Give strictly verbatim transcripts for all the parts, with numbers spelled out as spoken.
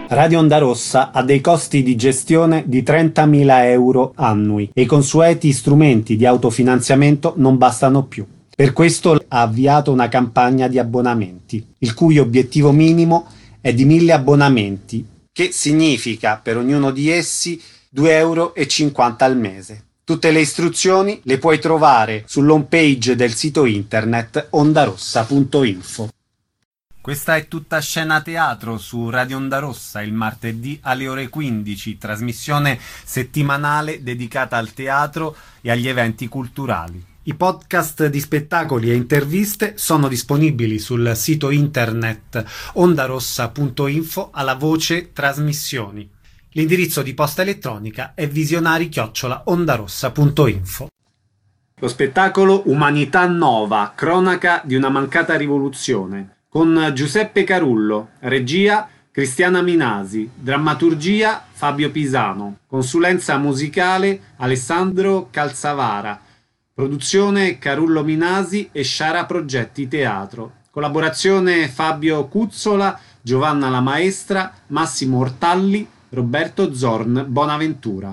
Radio Onda Rossa ha dei costi di gestione di trentamila euro annui e i consueti strumenti di autofinanziamento non bastano più. Per questo ha avviato una campagna di abbonamenti, il cui obiettivo minimo è di mille abbonamenti, che significa per ognuno di essi due euro e cinquanta al mese. Tutte le istruzioni le puoi trovare sull'home page del sito internet ondarossa punto info. Questa è Tutta Scena Teatro su Radio Onda Rossa il martedì alle ore quindici, trasmissione settimanale dedicata al teatro e agli eventi culturali. I podcast di spettacoli e interviste sono disponibili sul sito internet ondarossa punto info alla voce trasmissioni. L'indirizzo di posta elettronica è visionari chiocciola ondarossa punto info. Lo spettacolo Umanità Nova, cronaca di una mancata rivoluzione, con Giuseppe Carullo, regia Cristiana Minasi, drammaturgia Fabio Pisano, consulenza musicale Alessandro Calzavara, produzione Carullo Minasi e Sciara Progetti Teatro, collaborazione Fabio Cuzzola, Giovanna La Maestra, Massimo Ortalli, Roberto Zorn Bonaventura.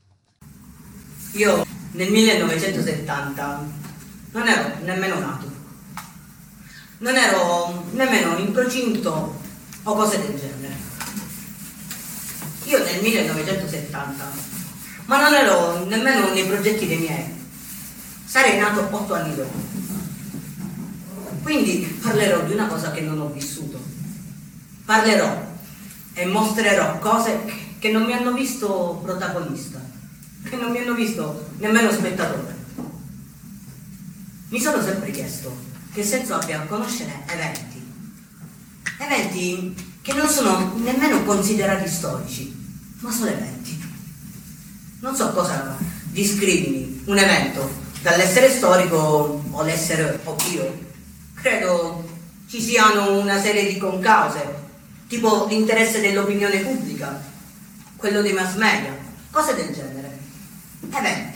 Io nel millenovecentosettanta non ero nemmeno nato. Non ero nemmeno in procinto o cose del genere. Io nel millenovecentosettanta, ma non ero nemmeno nei progetti dei miei. Sarei nato otto anni dopo. Quindi parlerò di una cosa che non ho vissuto. Parlerò e mostrerò cose che non mi hanno visto protagonista, che non mi hanno visto nemmeno spettatore. Mi sono sempre chiesto che senso abbia conoscere eventi, eventi che non sono nemmeno considerati storici, ma sono eventi. Non so cosa descrivimi un evento, dall'essere storico o l'essere io. Credo ci siano una serie di concause, tipo l'interesse dell'opinione pubblica, quello dei mass media, cose del genere. Eventi.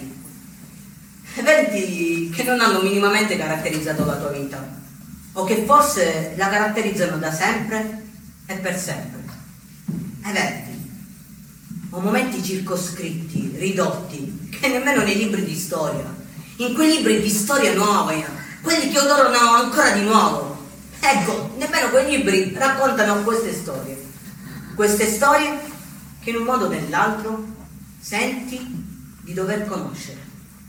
Eventi che non hanno minimamente caratterizzato la tua vita, o che forse la caratterizzano da sempre e per sempre. Eventi. O momenti circoscritti, ridotti, che nemmeno nei libri di storia, in quei libri di storia nuova, quelli che odorano ancora di nuovo. Ecco, nemmeno quei libri raccontano queste storie. Queste storie che in un modo o nell'altro senti di dover conoscere.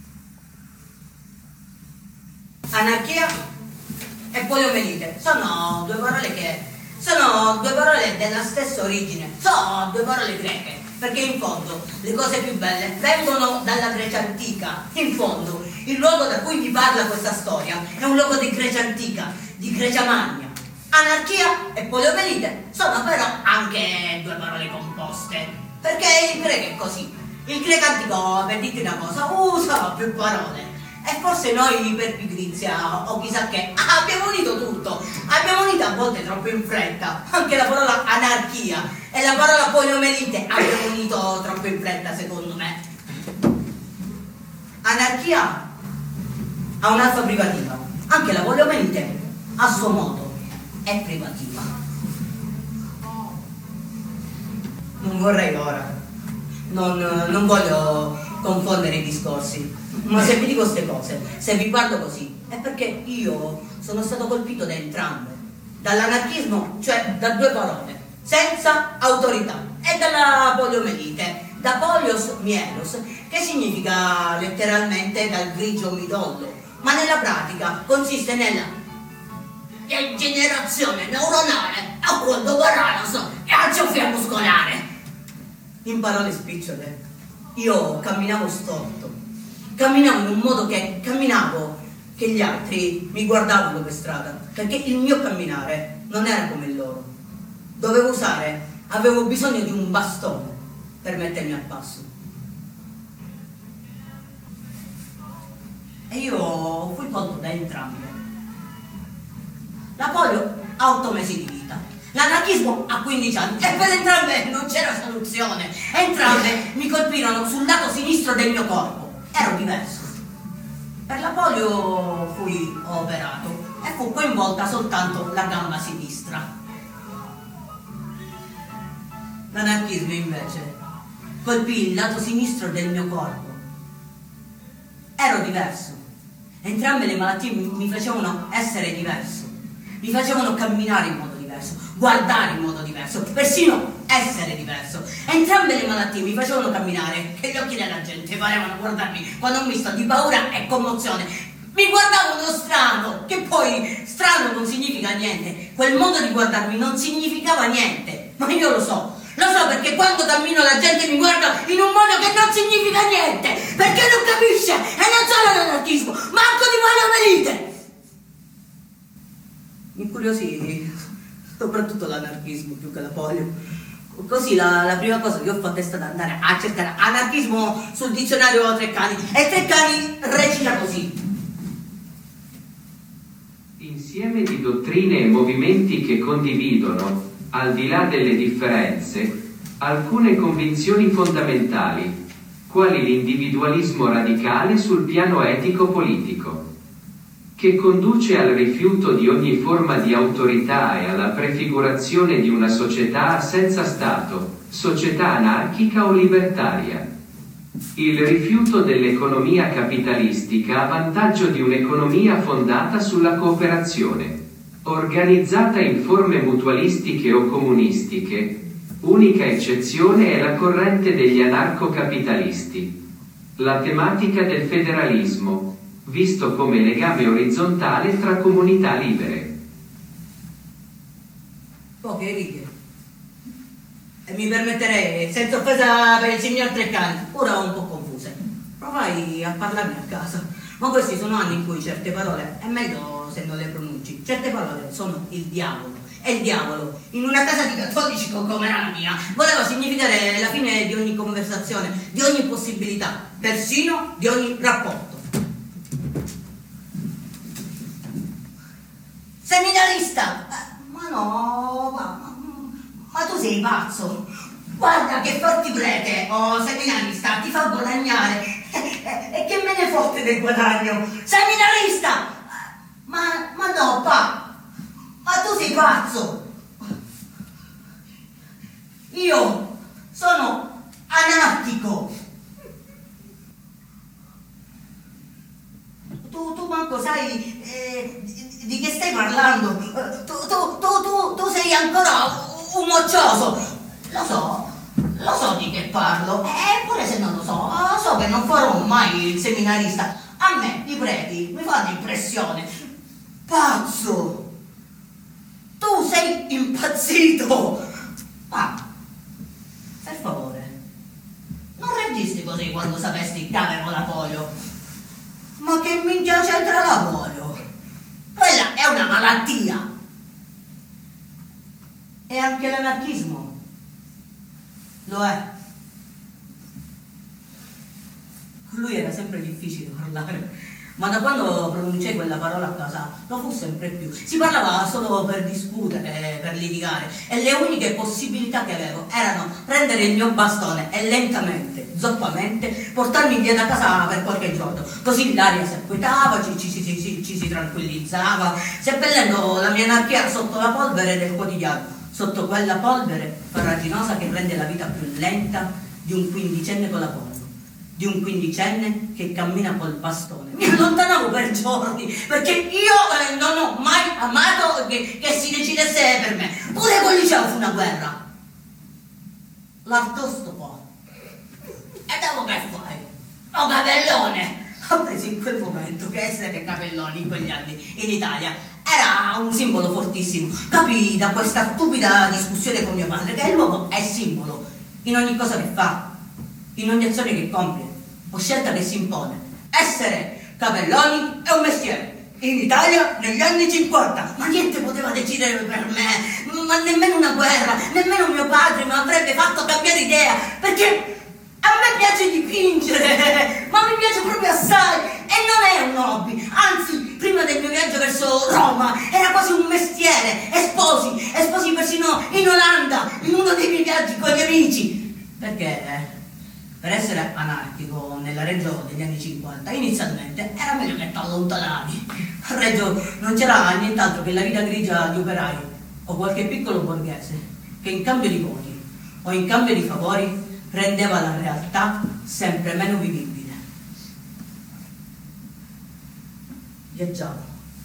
Anarchia e poliomelite sono due parole che sono due parole della stessa origine, sono due parole greche, perché in fondo le cose più belle vengono dalla Grecia antica. In fondo il luogo da cui vi parla questa storia è un luogo di Grecia antica, di Grecia Magna. Anarchia e poliomelite sono però anche due parole composte, perché il greco è così. Il greco antico, per dirti una cosa, usa più parole. E forse noi per pigrizia o chissà che abbiamo unito tutto, abbiamo unito a volte troppo in fretta, anche la parola anarchia e la parola poliomelite abbiamo unito troppo in fretta secondo me. Anarchia ha un'alfa privativa, anche la poliomelite a suo modo è privativa. Non vorrei ora, non, non voglio confondere i discorsi. Ma se vi dico queste cose, se vi guardo così, è perché io sono stato colpito da entrambe. Dall'anarchismo, cioè da due parole, senza autorità, e dalla poliomelite, da polios mielos, che significa letteralmente dal grigio midollo, ma nella pratica consiste nella degenerazione neuronale a quanto paraso e atrofia muscolare. In parole spicciole, io camminavo storto. Camminavo in un modo che camminavo che gli altri mi guardavano per strada, perché il mio camminare non era come il loro. Dovevo usare, avevo bisogno di un bastone per mettermi al passo. E io fui colto da entrambe. La polio ha otto mesi di vita, l'anarchismo ha quindici anni e per entrambe non c'era soluzione. Entrambe mi colpirono sul lato sinistro del mio corpo. Ero diverso. Per la polio fui operato e fu coinvolta soltanto la gamba sinistra. L'anarchismo invece colpì il lato sinistro del mio corpo. Ero diverso. Entrambe le malattie mi, mi facevano essere diverso, mi facevano camminare in modo diverso, guardare in modo diverso, persino essere diverso. Entrambe le malattie mi facevano camminare che gli occhi della gente parevano guardarmi con un misto di paura e commozione. Mi guardavano strano, che poi strano non significa niente. Quel modo di guardarmi non significava niente, ma io lo so. Lo so perché quando cammino la gente mi guarda in un modo che non significa niente, perché non capisce, e non solo l'anarchismo, manco di poliomelite. Mi incuriosì soprattutto l'anarchismo più che la polio. Così la, la prima cosa che ho fatto è stata andare a cercare anarchismo sul dizionario Treccani, e Treccani recita così: insieme di dottrine e movimenti che condividono, al di là delle differenze, alcune convinzioni fondamentali, quali l'individualismo radicale sul piano etico-politico, che conduce al rifiuto di ogni forma di autorità e alla prefigurazione di una società senza Stato, società anarchica o libertaria. Il rifiuto dell'economia capitalistica a vantaggio di un'economia fondata sulla cooperazione, organizzata in forme mutualistiche o comunistiche. Unica eccezione è la corrente degli anarcocapitalisti. La tematica del federalismo, visto come legame orizzontale tra comunità libere. Poche righe. E mi permetterei, senza offesa per il signor Treccani, ora un po' confuse. Provai a parlarne a casa. Ma questi sono anni in cui certe parole è meglio se non le pronunci. Certe parole sono il diavolo. E il diavolo, in una casa di cattolici come la mia, voleva significare la fine di ogni conversazione, di ogni possibilità, persino di ogni rapporto. Seminarista! Ma no, ma, ma tu sei pazzo! Guarda che forti greche, oh seminarista, ti fa guadagnare! E che me ne fotte del guadagno? Seminarista! Ma, ma no, pa! Ma tu sei pazzo! Io sono anarchico! Tu, tu manco sai eh, di, di che stai parlando? Tu, tu, tu, tu, tu sei ancora un moccioso! Lo so, lo so di che parlo, eppure se non lo so, so che non farò mai il seminarista. A me i preti mi fanno impressione. Pazzo! Tu sei impazzito! Ma, per favore, non registi così quando sapessi che avevo la polio. Ma che minchia c'entra la polio? Quella è una malattia! E anche l'anarchismo lo è. Con lui era sempre difficile parlare. Ma da quando pronunciai quella parola a casa lo fu sempre più. Si parlava solo per discutere, per litigare, e le uniche possibilità che avevo erano prendere il mio bastone e lentamente, zoppamente, portarmi via da casa per qualche giorno. Così l'aria si acquietava, ci, ci, ci, ci, ci si tranquillizzava, seppellendo la mia anarchia sotto la polvere del quotidiano, sotto quella polvere farraginosa che rende la vita più lenta di un quindicenne con la polvere. Di un quindicenne che cammina col bastone. Mi allontanavo per giorni, perché io eh, non ho mai amato che, che si decidesse per me. Pure col liceo fu una guerra. L'artosto poi. E dopo che fai? Oh capellone! Ho preso in quel momento che essere capelloni in quegli anni in Italia era un simbolo fortissimo. Capii da questa stupida discussione con mio padre che l'uomo è simbolo in ogni cosa che fa, in ogni azione che compie o scelta che si impone. Essere capelloni è un mestiere. In Italia negli anni cinquanta, ma niente poteva decidere per me, ma nemmeno una guerra, nemmeno mio padre mi avrebbe fatto cambiare idea, perché a me piace dipingere, ma mi piace proprio assai, e non è un hobby, anzi prima del mio viaggio verso Roma era quasi un mestiere. Esposi, esposi persino in Olanda, in uno dei miei viaggi con gli amici, perché per essere anarchico nella Reggio degli anni cinquanta, inizialmente era meglio che t'allontanavi. A Reggio non c'era nient'altro che la vita grigia di operai o qualche piccolo borghese che in cambio di voti o in cambio di favori rendeva la realtà sempre meno vivibile. Viaggiavo.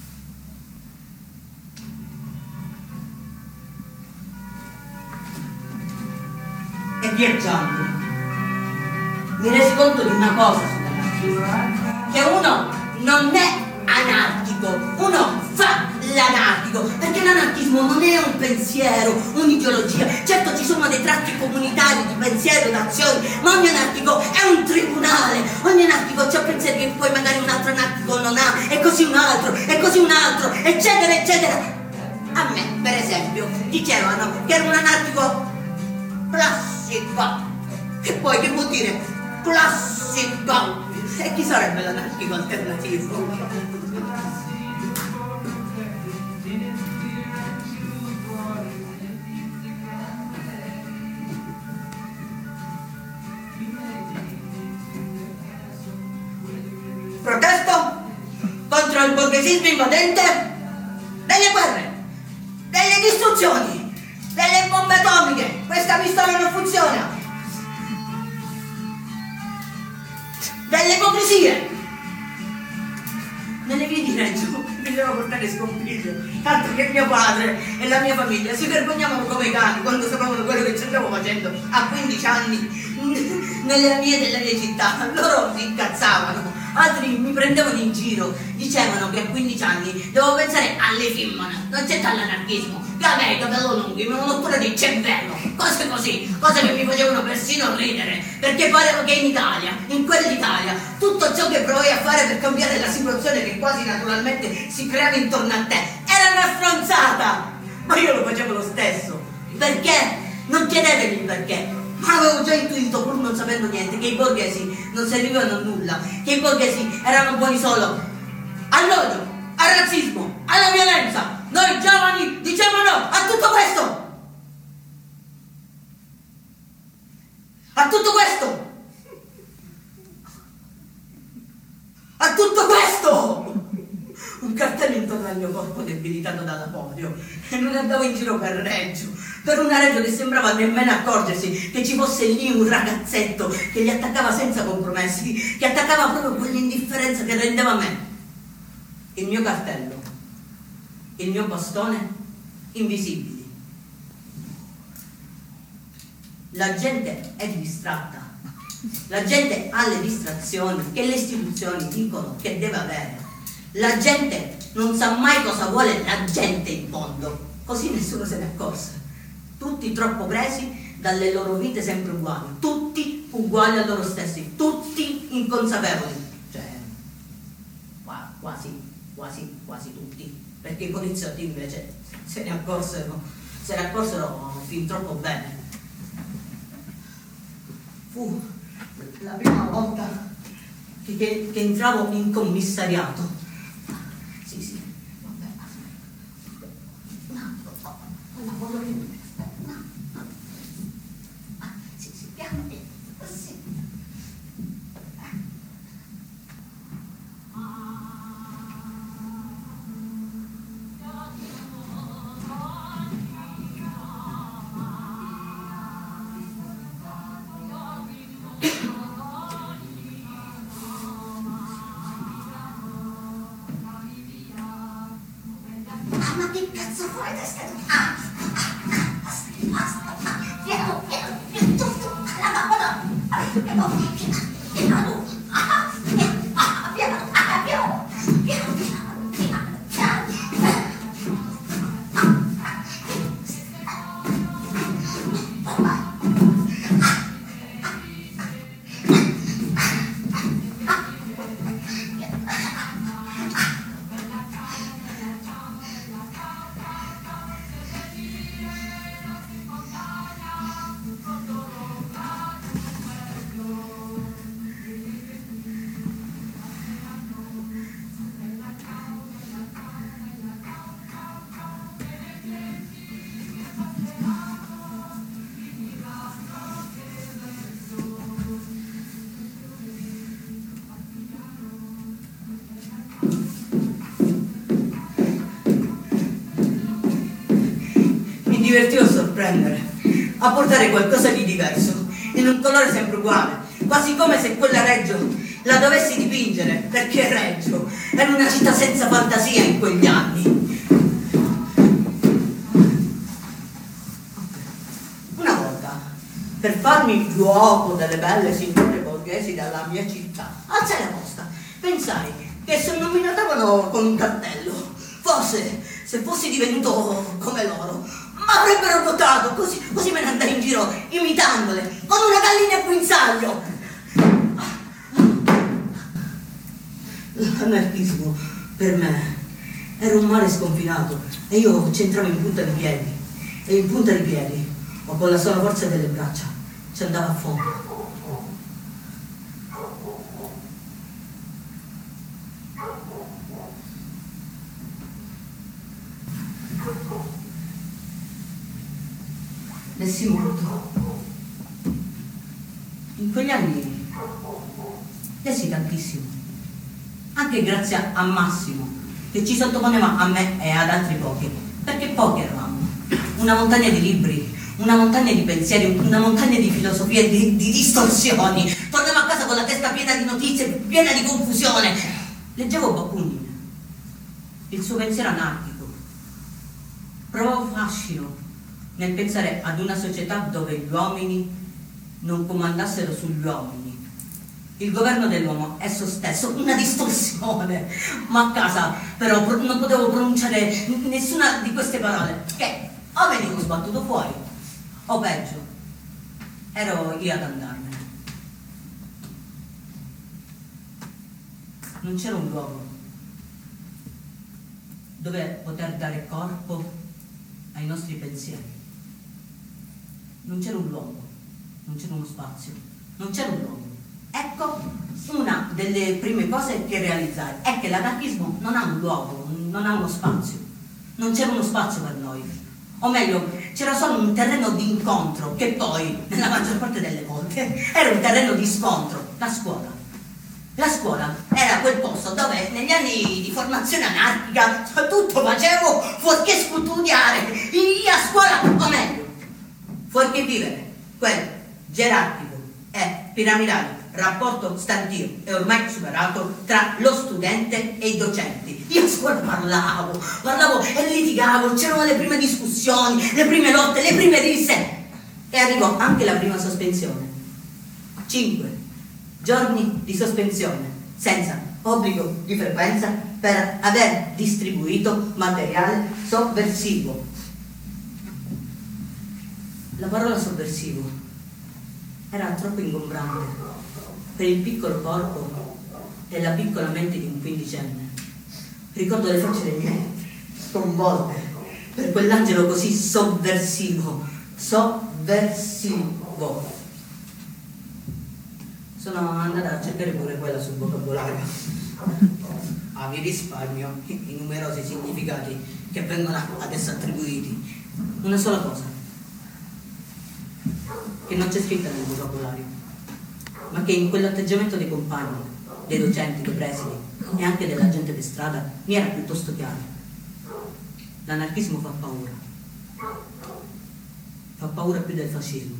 E viaggiando mi resi conto di una cosa sull'anarchismo, che uno non è anarchico, uno fa l'anarchico, perché l'anarchismo non è un pensiero, un'ideologia. Certo ci sono dei tratti comunitari di pensiero, d'azione, ma ogni anarchico è un tribunale, ogni anarchico ha pensieri che poi magari un altro anarchico non ha, e così un altro, e così un altro, eccetera, eccetera. A me, per esempio, dicevano che ero un anarchico classico. E poi che vuol dire classico? E chi sarebbe l'anarchico alternativo? Protesto contro il borghesismo invadente, delle guerre, delle distruzioni, delle bombe atomiche. Questa pistola non funziona. Delle ipocrisie. Nelle vie di Reggio mi devo portare scompiglio, tanto che mio padre e la mia famiglia si vergognavano come i cani quando sapevano quello che ci andavo facendo a quindici anni nelle vie della mia città. Loro si incazzavano, altri mi prendevano in giro, dicevano che a quindici anni devo pensare alle femmine, non c'è dall'anarchismo, capelli, capello lunghi, mi hanno rottura di cervello, cose così, cose che mi facevano persino ridere, perché pareva che in Italia, in quell'Italia, tutto ciò che provai a fare per cambiare la situazione che quasi naturalmente si creava intorno a te era una stronzata, ma io lo facevo lo stesso. Perché? Non chiedetevi il perché. Ma avevo già intuito, pur non sapendo niente, che i borghesi non servivano a nulla, che i borghesi erano buoni solo all'odio, al razzismo, alla violenza. Noi giovani diciamo no a tutto questo. A tutto questo. A tutto questo. Un cartello intorno al mio corpo debilitato dalla polio, e non andavo in giro per Reggio, per una Reggio che sembrava nemmeno accorgersi che ci fosse lì un ragazzetto che li attaccava senza compromessi, che attaccava proprio quell'indifferenza che rendeva me il mio cartello, il mio bastone invisibili. La gente è distratta, la gente ha le distrazioni che le istituzioni dicono che deve avere. La gente non sa mai cosa vuole la gente in fondo, così nessuno se ne accorse. Tutti troppo presi dalle loro vite sempre uguali, tutti uguali a loro stessi, tutti inconsapevoli, cioè quasi, quasi, quasi tutti, perché i poliziotti invece se ne accorsero, se ne accorsero fin troppo bene. Fu la prima volta che, che, che entravo in commissariato. Sì, sì, vabbè. No, no, no, no. Sì, sì, piano, sì. Ma che cazzo fai da stare? Ah, basta, basta, piano, piano, piano, tu, tu, la mamma no, piano, piano, tu, ah, ah, piano, ah, piano, piano, piano, piano, piano, mi divertivo a sorprendere a portare qualcosa di diverso, in un colore sempre uguale, quasi come se quella Reggio la dovessi dipingere, perché Reggio era una città senza fantasia in quegli anni. Una volta, per farmi luogo delle belle signore borghesi della mia città, alzai la posta, pensai che se non mi notavano con un cartello, forse se fossi divenuto come loro, ma avrebbero notato, così, così me ne andai in giro imitandole, con una gallina a guinzaglio. L'anarchismo per me era un mare sconfinato e io c'entravo in punta di piedi, e in punta di piedi, o con la sola forza delle braccia, ci andava a fondo. Lessi molto. In quegli anni lessi tantissimo, anche grazie a Massimo, che ci sottoponeva a me e ad altri pochi, perché pochi eravamo. Una montagna di libri, una montagna di pensieri, una montagna di filosofie, di, di distorsioni. Tornavo a casa con la testa piena di notizie, piena di confusione. Leggevo Bakunin, il suo pensiero anarchico. Provavo fascino nel pensare ad una società dove gli uomini non comandassero sugli uomini. Il governo dell'uomo è esso stesso, una distorsione. Ma a casa però non potevo pronunciare nessuna di queste parole, che o venivo sbattuto fuori, o peggio, ero lì ad andarmene. Non c'era un luogo dove poter dare corpo ai nostri pensieri. Non c'era un luogo, non c'era uno spazio, non c'era un luogo. Ecco, una delle prime cose che realizzai è che l'anarchismo non ha un luogo, non ha uno spazio. Non c'era uno spazio per noi. O meglio, c'era solo un terreno di incontro, che poi, nella maggior parte delle volte, era un terreno di scontro, la scuola. La scuola era quel posto dove negli anni di formazione anarchica tutto facevo fuorché studiare. Io a scuola, o meglio, fuorché vivere quel gerarchico e piramidale rapporto stantio e ormai superato tra lo studente e i docenti. Io a scuola parlavo, parlavo e litigavo, c'erano le prime discussioni, le prime lotte, le prime risse, e arrivò anche la prima sospensione. Cinque giorni di sospensione senza obbligo di frequenza per aver distribuito materiale sovversivo. La parola sovversivo era troppo ingombrante per il piccolo corpo e la piccola mente di un quindicenne. Ricordo le facce dei miei sconvolte per quell'angelo così sovversivo, sovversivo. Sono andata a cercare pure quella sul vocabolario. Ah, vi risparmio i numerosi significati che vengono adesso attribuiti. Una sola cosa, che non c'è scritta nel vocabolario, ma che in quell'atteggiamento dei compagni, dei docenti, dei presidi e anche della gente di strada mi era piuttosto chiaro. L'anarchismo fa paura. Fa paura più del fascismo.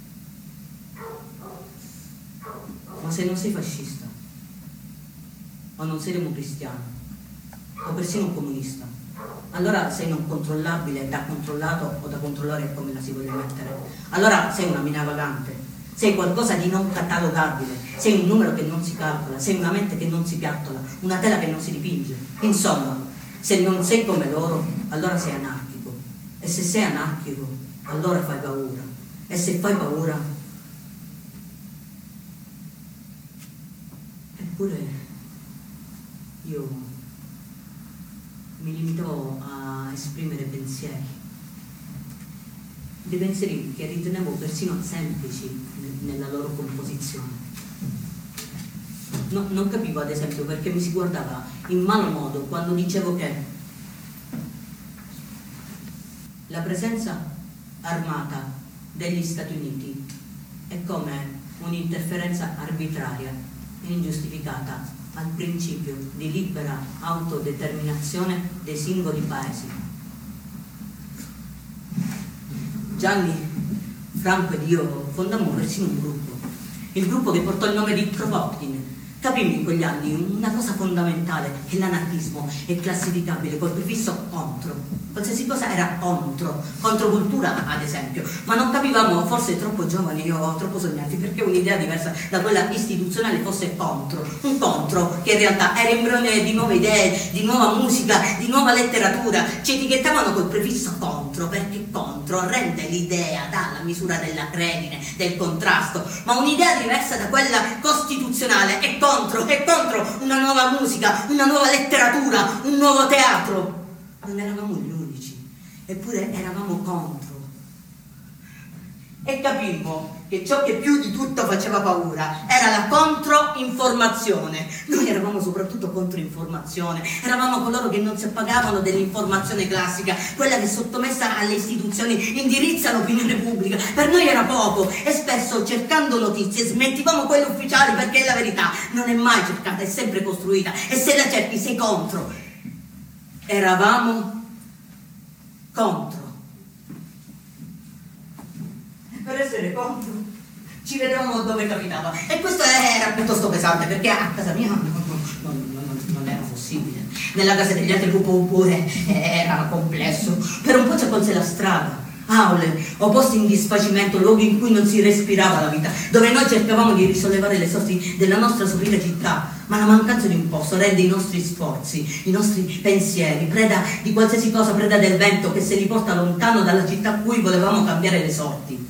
Ma se non sei fascista, o non sei democristiano, o persino un comunista, allora sei non controllabile, da controllato o da controllare, come la si vuole mettere. Allora sei una mina vagante, sei qualcosa di non catalogabile, sei un numero che non si calcola, sei una mente che non si piattola, una tela che non si dipinge. Insomma, se non sei come loro, allora sei anarchico. E se sei anarchico, allora fai paura. E se fai paura, eppure io mi limitavo a esprimere pensieri, dei pensieri che ritenevo persino semplici nella loro composizione. No, non capivo, ad esempio, perché mi si guardava in malo modo quando dicevo che la presenza armata degli Stati Uniti è come un'interferenza arbitraria e ingiustificata al principio di libera autodeterminazione dei singoli paesi. Gianni Franco ed io fondammo persino un gruppo, il gruppo che portò il nome di Kropotkin. Capimmo in quegli anni una cosa fondamentale, che l'anarchismo è classificabile col prefisso contro. Qualsiasi cosa era contro, controcultura ad esempio, ma non capivamo, forse troppo giovani o troppo sognanti, perché un'idea diversa da quella istituzionale fosse contro, un contro che in realtà era embrione di nuove idee, di nuova musica, di nuova letteratura. Ci etichettavano col prefisso contro, perché contro rende l'idea, dà la misura della credine, del contrasto, ma un'idea diversa da quella costituzionale è contro, è contro una nuova musica, una nuova letteratura, un nuovo teatro. Non eravamo gli unici, eppure eravamo contro. E capimmo che ciò che più di tutto faceva paura era la controinformazione. Noi eravamo soprattutto controinformazione, eravamo coloro che non si appagavano dell'informazione classica, quella che sottomessa alle istituzioni indirizza l'opinione pubblica. Per noi era poco e spesso cercando notizie smentivamo quelle ufficiali, perché la verità non è mai cercata, è sempre costruita, e se la cerchi sei contro. Eravamo contro. Per essere contro ci vedevamo dove capitava, e questo era piuttosto pesante, perché a casa mia non, non, non, non era possibile, nella casa degli altri pure era complesso. Per un po' ci accolse la strada, aule o posti in disfacimento, luoghi in cui non si respirava la vita, dove noi cercavamo di risollevare le sorti della nostra sofferta città, ma la mancanza di un posto rende i nostri sforzi, i nostri pensieri preda di qualsiasi cosa, preda del vento che se li porta lontano dalla città a cui volevamo cambiare le sorti.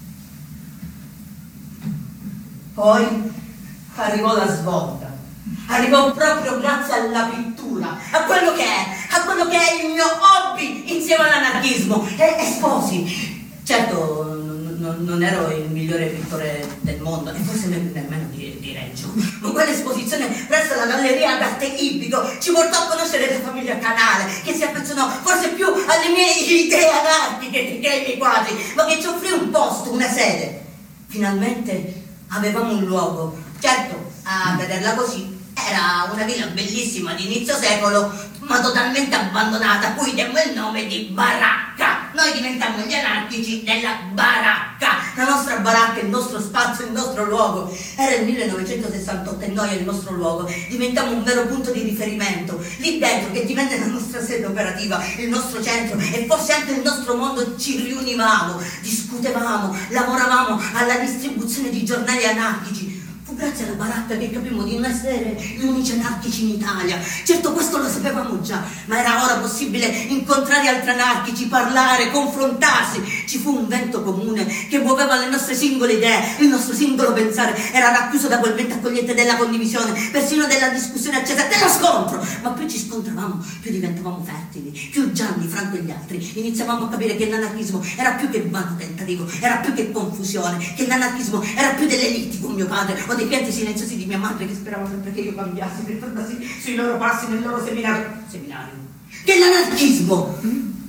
Poi arrivò la svolta, arrivò proprio grazie alla pittura, a quello che è, a quello che è il mio hobby insieme all'anarchismo, e esposi. Certo, non, non ero il migliore pittore del mondo, e forse ne, nemmeno di, di Reggio, ma quell'esposizione presso la Galleria d'Arte Ippico ci portò a conoscere la famiglia Canale, che si affezionò forse più alle mie idee anarchiche che ai miei quadri, ma che ci offrì un posto, una sede. Finalmente avevamo un luogo. Certo, a vederla così era una villa bellissima di inizio secolo, ma totalmente abbandonata, a cui diamo il nome di baracca. Noi diventammo gli anarchici della baracca. La nostra baracca, il nostro spazio, il nostro luogo. Era il millenovecentosessantotto e noi, il nostro luogo, diventammo un vero punto di riferimento. Lì dentro, che divenne la nostra sede operativa, il nostro centro e forse anche il nostro mondo, ci riunivamo, discutevamo, lavoravamo alla distribuzione di giornali anarchici. Fu grazie alla baracca che capimmo di non essere gli unici anarchici in Italia. Certo, questo lo sapevamo già, ma era ora possibile incontrare altri anarchici, parlare, confrontarsi. Ci fu un vento comune che muoveva le nostre singole idee, il nostro singolo pensare era racchiuso da quel vento accogliente della condivisione, persino della discussione accesa, dello scontro. Ma più ci scontravamo, più diventavamo fertili, più Gianni, Franco e gli altri iniziavamo a capire che l'anarchismo era più che vano tentativo, era più che confusione, che l'anarchismo era più delle liti con mio padre o dei pianti silenziosi di mia madre che sperava sempre che io cambiassi per tornarsi sui loro passi nel loro seminario. Seminario. Che l'anarchismo,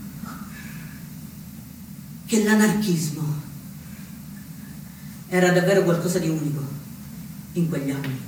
che l'anarchismo era davvero qualcosa di unico in quegli anni.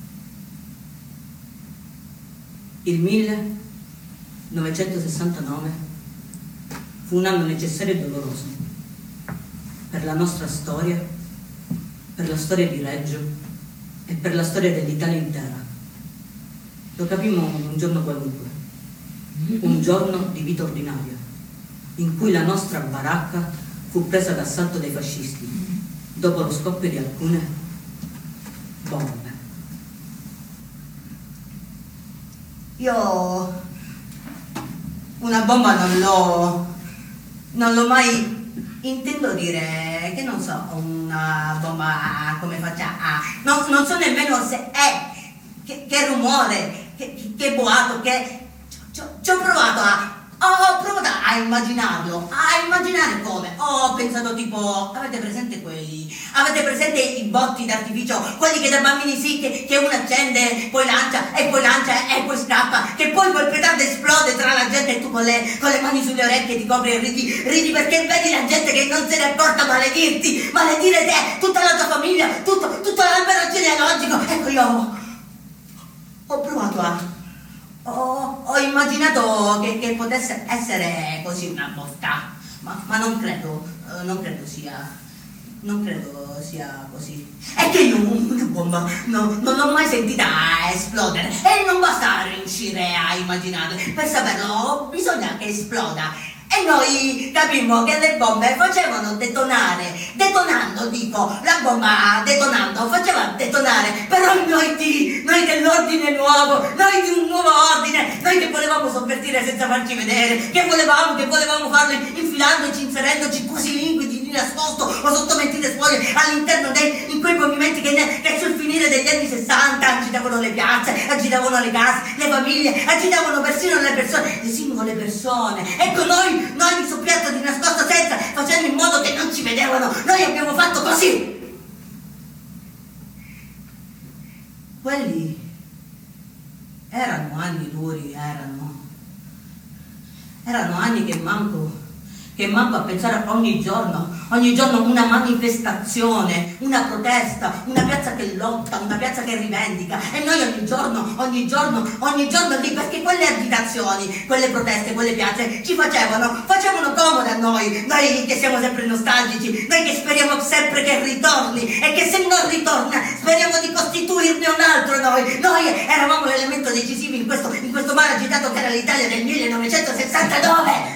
Il millenovecentosessantanove fu un anno necessario e doloroso per la nostra storia, per la storia di Reggio e per la storia dell'Italia intera. Lo capimmo un giorno qualunque, un giorno di vita ordinaria, in cui la nostra baracca fu presa d'assalto dai fascisti, dopo lo scoppio di alcune bombe. Io una bomba non l'ho non l'ho mai, intendo dire che non so, una bomba come faccia a, non, non so nemmeno se è, che, che rumore, che, che boato, che ci ho provato a Ho provato a immaginarlo, a immaginare come. Ho pensato tipo, avete presente quei, avete presente i botti d'artificio, quelli che da bambini sì, che, che uno accende, poi lancia, e poi lancia, e poi scappa, che poi quel petardo esplode tra la gente e tu con le, con le mani sulle orecchie ti copri e ridi, ridi perché vedi la gente che non se ne è accorta maledirti, maledire te, tutta la tua famiglia, tutto, tutto l'albero genealogico. Ecco, io ho, ho provato a... Ho, ho immaginato che, che potesse essere così una bontà, ma, ma non credo, eh, non credo sia, non credo sia così. È che io una bomba no, non l'ho mai sentita esplodere e non basta riuscire a immaginare. Per saperlo bisogna che esploda. E noi capimmo che le bombe facevano detonare, detonando dico, la bomba detonando faceva detonare, però noi di, noi dell'ordine nuovo, noi di un nuovo ordine, noi che volevamo sovvertire senza farci vedere, che volevamo, che volevamo farlo infilandoci, inserendoci quasi liquidi di nascosto o sotto mentite spoglie all'interno dei, in quei movimenti che, ne, che sul finire degli anni sessanta agitavano le piazze, agitavano le case, le famiglie, agitavano persino le persone, le singole persone. Ecco noi Noi soppiatto di nascosto senza, facendo in modo che non ci vedevano, noi abbiamo fatto così. Quelli erano anni duri, erano. Erano anni che manco, che manco a pensare ogni giorno, ogni giorno una manifestazione, una protesta, una piazza che lotta, una piazza che rivendica, e noi ogni giorno, ogni giorno, ogni giorno lì, perché quelle agitazioni, quelle proteste, quelle piazze ci facevano, facevano comodo a noi, noi che siamo sempre nostalgici, noi che speriamo sempre che ritorni, e che se non ritorna speriamo di costituirne un altro noi, noi eravamo l'elemento decisivo in questo, in questo mare agitato che era l'Italia del millenovecentosessantadue.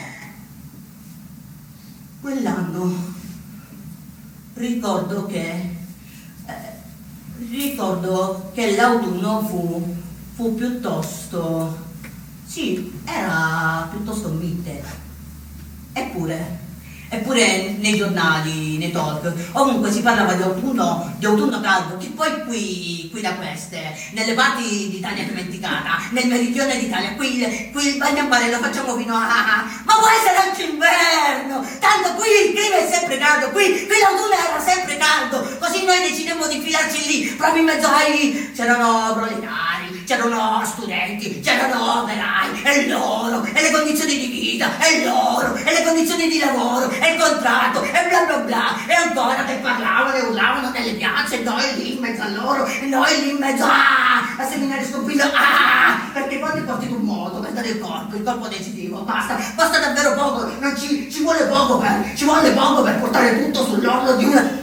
Quell'anno ricordo che eh, ricordo che l'autunno fu, fu piuttosto, sì, era piuttosto mite. Eppure, eppure nei giornali, nei talk, ovunque si parlava di autunno, di autunno caldo, che poi qui, qui da queste, nelle parti d'Italia dimenticata, nel meridione d'Italia, qui il, qui il bagno a mare lo facciamo fino a... Ma può essere anche inverno! Tanto qui il clima è sempre caldo, qui, qui l'autunno era sempre caldo, così noi decidemmo di filarci lì, proprio in mezzo ai... c'erano proletari, c'erano studenti, c'erano operai, e loro, e le condizioni di vita, e loro, e le condizioni di lavoro, e il contratto, e bla bla bla, e ancora che parlavano e urlavano nelle piazze, e noi lì in mezzo a loro, e noi lì in mezzo ah, a seminare scompiglio, ah, perché quando porti un modo per dare il corpo, il corpo decisivo, basta, basta davvero poco, non ci, ci vuole poco per, ci vuole poco per portare tutto sull'orlo di una...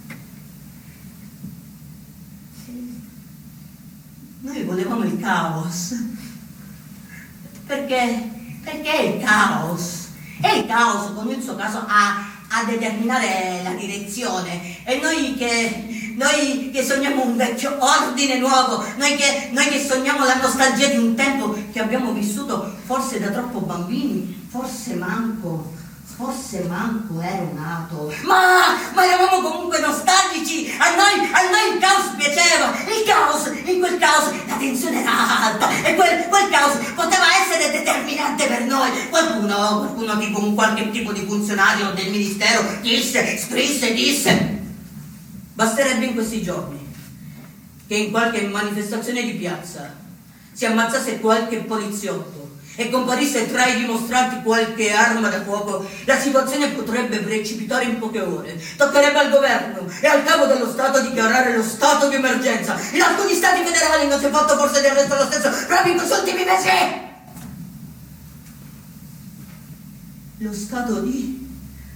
Noi volevamo il caos, perché, perché è il caos, è il caos con il suo caso a, a determinare la direzione, e noi che, noi che sogniamo un vecchio ordine nuovo, noi che, noi che sogniamo la nostalgia di un tempo che abbiamo vissuto forse da troppo bambini, forse manco... Forse manco ero nato, ma, ma eravamo comunque nostalgici, a noi, a noi il caos piaceva, il caos, in quel caos la tensione era alta, e quel, quel caos poteva essere determinante per noi. Qualcuno, qualcuno tipo un qualche tipo di funzionario del ministero disse, scrisse, disse, basterebbe in questi giorni che in qualche manifestazione di piazza si ammazzasse qualche poliziotto e comparisse tra i dimostranti qualche arma da fuoco, la situazione potrebbe precipitare in poche ore. Toccherebbe al governo e al capo dello Stato dichiarare lo stato di emergenza. In alcuni stati federali non si è fatto forse del resto lo stesso proprio in questi ultimi mesi. Lo stato di...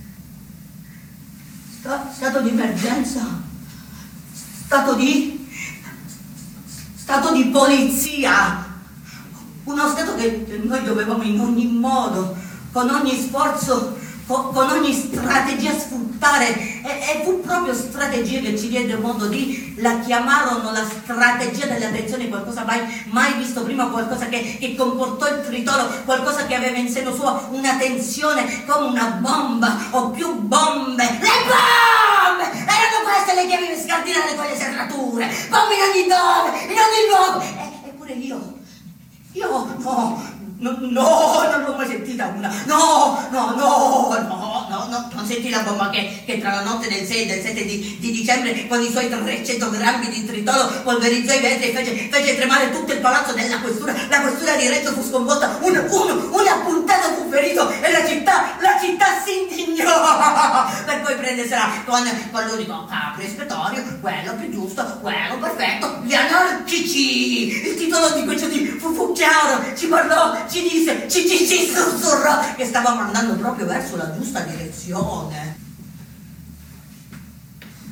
Sta... stato di emergenza. Stato di... Stato di polizia. Uno stato che, che noi dovevamo in ogni modo, con ogni sforzo, con, con ogni strategia sfruttare, e, e fu proprio strategia che ci diede modo di, la chiamarono la strategia della tensione, qualcosa mai, mai visto prima, qualcosa che, che comportò il tritolo, qualcosa che aveva in seno suo una tensione come una bomba o più bombe. Le bombe! Erano queste le chiavi per scardinare quelle serrature, bombe in ogni dove, in ogni luogo. E, eppure io... Io no, no, no, non l'ho mai sentita una, no, no, no, no, no, no, non sentì la bomba che, che tra la notte del sei e del sette di, di dicembre con i suoi trecento grammi di tritolo polverizzò i vetri e fece, fece tremare tutto il palazzo della questura, la questura di Reggio fu sconvolta, un, un, un appuntato fu ferito e la città, la città si indignò, per poi prendersela con, con l'unico capo espiatorio, quello più giusto, quello perfetto, gli anarchici. Il titolo di questo di fu, fu chiaro, ci parlò, ci disse, ci, ci, ci sussurrò che stavamo andando proprio verso la giusta direzione.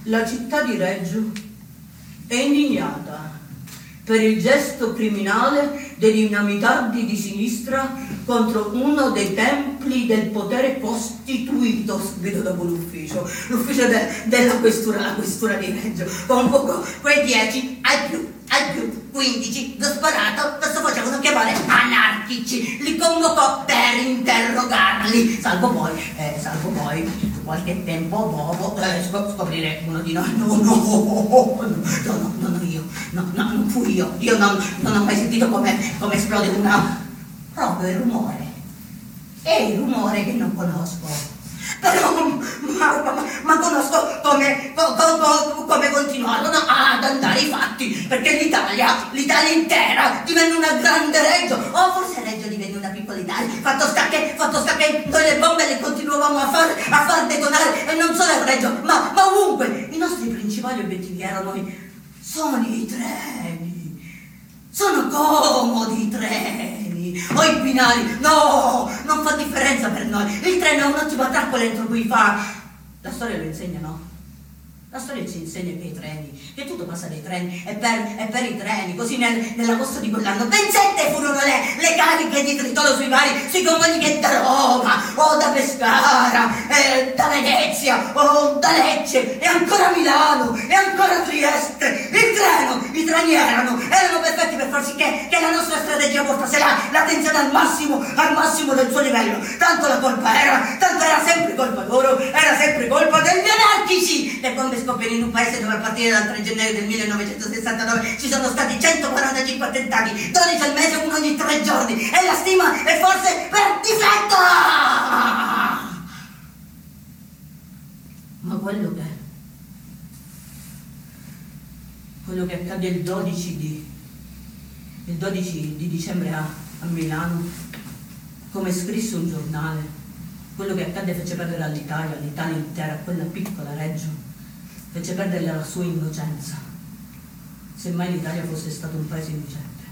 La città di Reggio è indignata per il gesto criminale dei dinamitardi di sinistra contro uno dei templi del potere costituito subito dopo l'ufficio, l'ufficio de- della questura, la questura di Reggio. Convoco quei dieci ai più, ai più quindici, l'ho sparato, adesso facevano chiamare anarchici, li convocò per interrogarli, salvo poi, eh, salvo poi, qualche tempo dopo, eh, scop- scoprire uno di noi, no, no, no, no, no, no, io, no, no, non fui io, io non, non ho mai sentito come, come esplode una, proprio il rumore, è il rumore che non conosco. Però, ma, ma, ma conosco come, co, co, co, come continuarono ad andare i fatti, perché l'Italia, l'Italia intera divenne una grande Reggio, o forse Reggio divenne una piccola Italia, fatto sta che, fatto sta che noi le bombe le continuavamo a far, a far detonare, e non solo a Reggio, ma, ma ovunque. I nostri principali obiettivi erano i, sono i treni, sono comodi i treni. O i binari, no, non fa differenza per noi. Il treno è un'ottima trappola entro cui fa. La storia lo insegna, no? La storia ci insegna che i treni, che tutto passa dai treni e per, e per i treni, così nel, nell'agosto di quell'anno ben sette furono le, le cariche di Tritolo sui vari, sui convogli che da Roma, o da Pescara, eh, da Venezia, o da Lecce, e ancora Milano, e ancora Trieste. Il treno, i treni erano, erano perfetti per far sì che, che la nostra strategia portasse la, la tensione al massimo, al massimo del suo livello. Tanto la colpa era, tanto era sempre colpa loro, era sempre colpa degli anarchici. Le bombe scoppiano in un paese dove a partire dal tre gennaio del millenovecentosessantanove ci sono stati centoquarantacinque attentati, dodici al mese, uno ogni tre giorni, e la stima è forse per difetto! Ma quello che quello che accade il dodici di il dodici di dicembre a, a Milano, come scrisse un giornale, quello che accade fece perdere all'Italia, l'Italia intera, quella piccola Reggio, fece perdere la sua innocenza, semmai l'Italia fosse stato un paese innocente.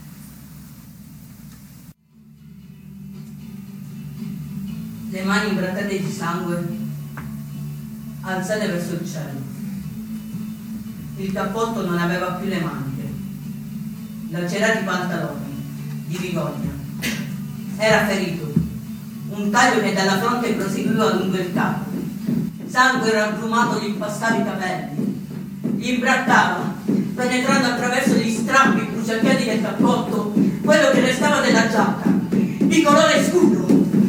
Le mani imbrattate di sangue alzate verso il cielo. Il cappotto non aveva più le maniche, lacerati pantaloni di bigogna. Era ferito, un taglio che dalla fronte proseguiva lungo il capo. Sangue raggrumato gli impastava i capelli, gli imbrattava, penetrando attraverso gli strappi bruciacchiati del cappotto quello che restava della giacca, di colore scuro.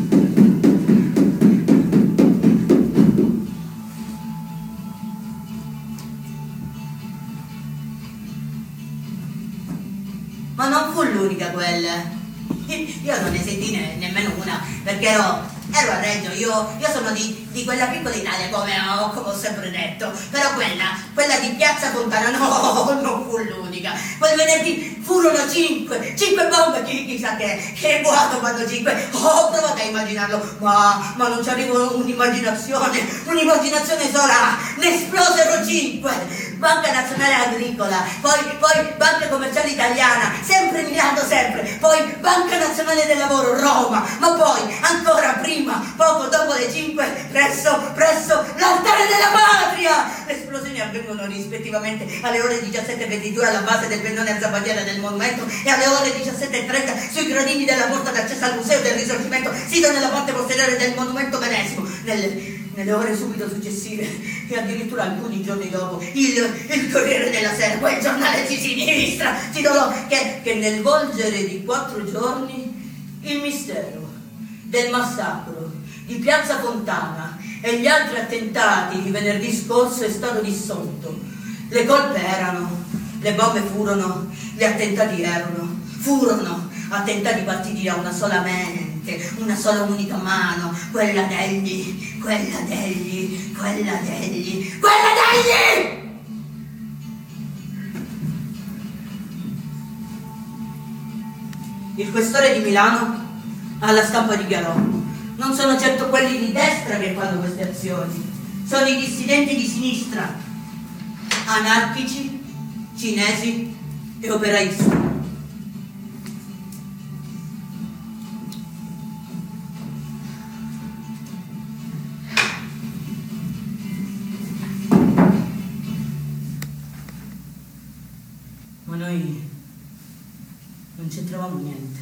Ma non fu l'unica quella. Io non ne sentì ne, nemmeno una, perché ero, ero a Reggio, io, io sono di, di quella piccola Italia, come ho, come ho sempre detto, però quella, quella di Piazza Fontana, no, non fu l'unica. Quel venerdì furono cinque, cinque bombe, chi, chissà che, che boato quando cinque, ho provato a immaginarlo, ma, ma non ci arrivo un'immaginazione, un'immaginazione sola, ne esplosero cinque. Banca Nazionale Agricola, poi, poi Banca Commerciale Italiana, sempre Milano, sempre, poi Banca Nazionale del Lavoro, Roma, ma poi ancora prima, poco dopo le cinque, presso, presso l'altare della patria. Le esplosioni avvengono rispettivamente alle ore diciassette e ventidue alla base del pennone alzabandiera del monumento e alle ore diciassette e trenta sui gradini della porta d'accesso al Museo del Risorgimento, sito nella parte posteriore del monumento medesimo. Nelle, nelle ore subito successive e addirittura alcuni giorni dopo il, il Corriere della Sera, quel giornale di sinistra, titolò che, che nel volgere di quattro giorni il mistero del massacro di Piazza Fontana e gli altri attentati di venerdì scorso è stato dissolto. Le colpe erano, le bombe furono, gli attentati erano, furono attentati partiti da una sola mente, una sola unica mano, quella degli, quella degli, quella degli, quella degli! Il questore di Milano alla stampa dichiarò: non sono certo quelli di destra che fanno queste azioni, sono i dissidenti di sinistra, anarchici, cinesi e operaisti. noi non c'entravamo niente.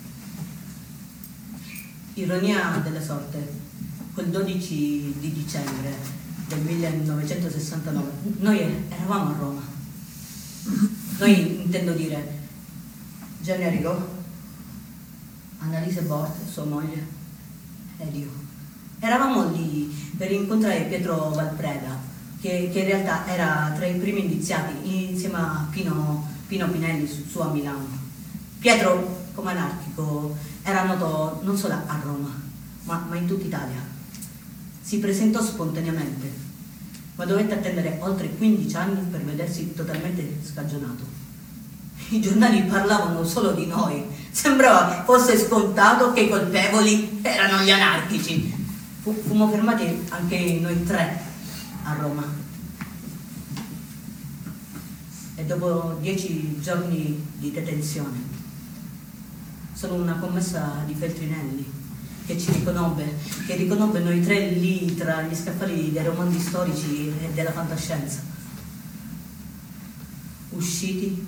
Ironia della sorte, quel dodici di dicembre del millenovecentosessantanove noi eravamo a Roma. Noi, intendo dire, Gianni Arrigò, Annalise Bort, sua moglie, ed io. Eravamo lì per incontrare Pietro Valpreda, che, che in realtà era tra i primi indiziati, insieme a Pino, Pino Pinelli su, su a Milano. Pietro, come anarchico, era noto non solo a Roma, ma, ma in tutta Italia. Si presentò spontaneamente, ma dovette attendere oltre quindici anni per vedersi totalmente scagionato. I giornali parlavano solo di noi, sembrava fosse scontato che i colpevoli erano gli anarchici. Fu, fummo fermati anche noi tre a Roma. E dopo dieci giorni di detenzione, solo una commessa di Feltrinelli che ci riconobbe, che riconobbe noi tre lì tra gli scaffali dei romanzi storici e della fantascienza. Usciti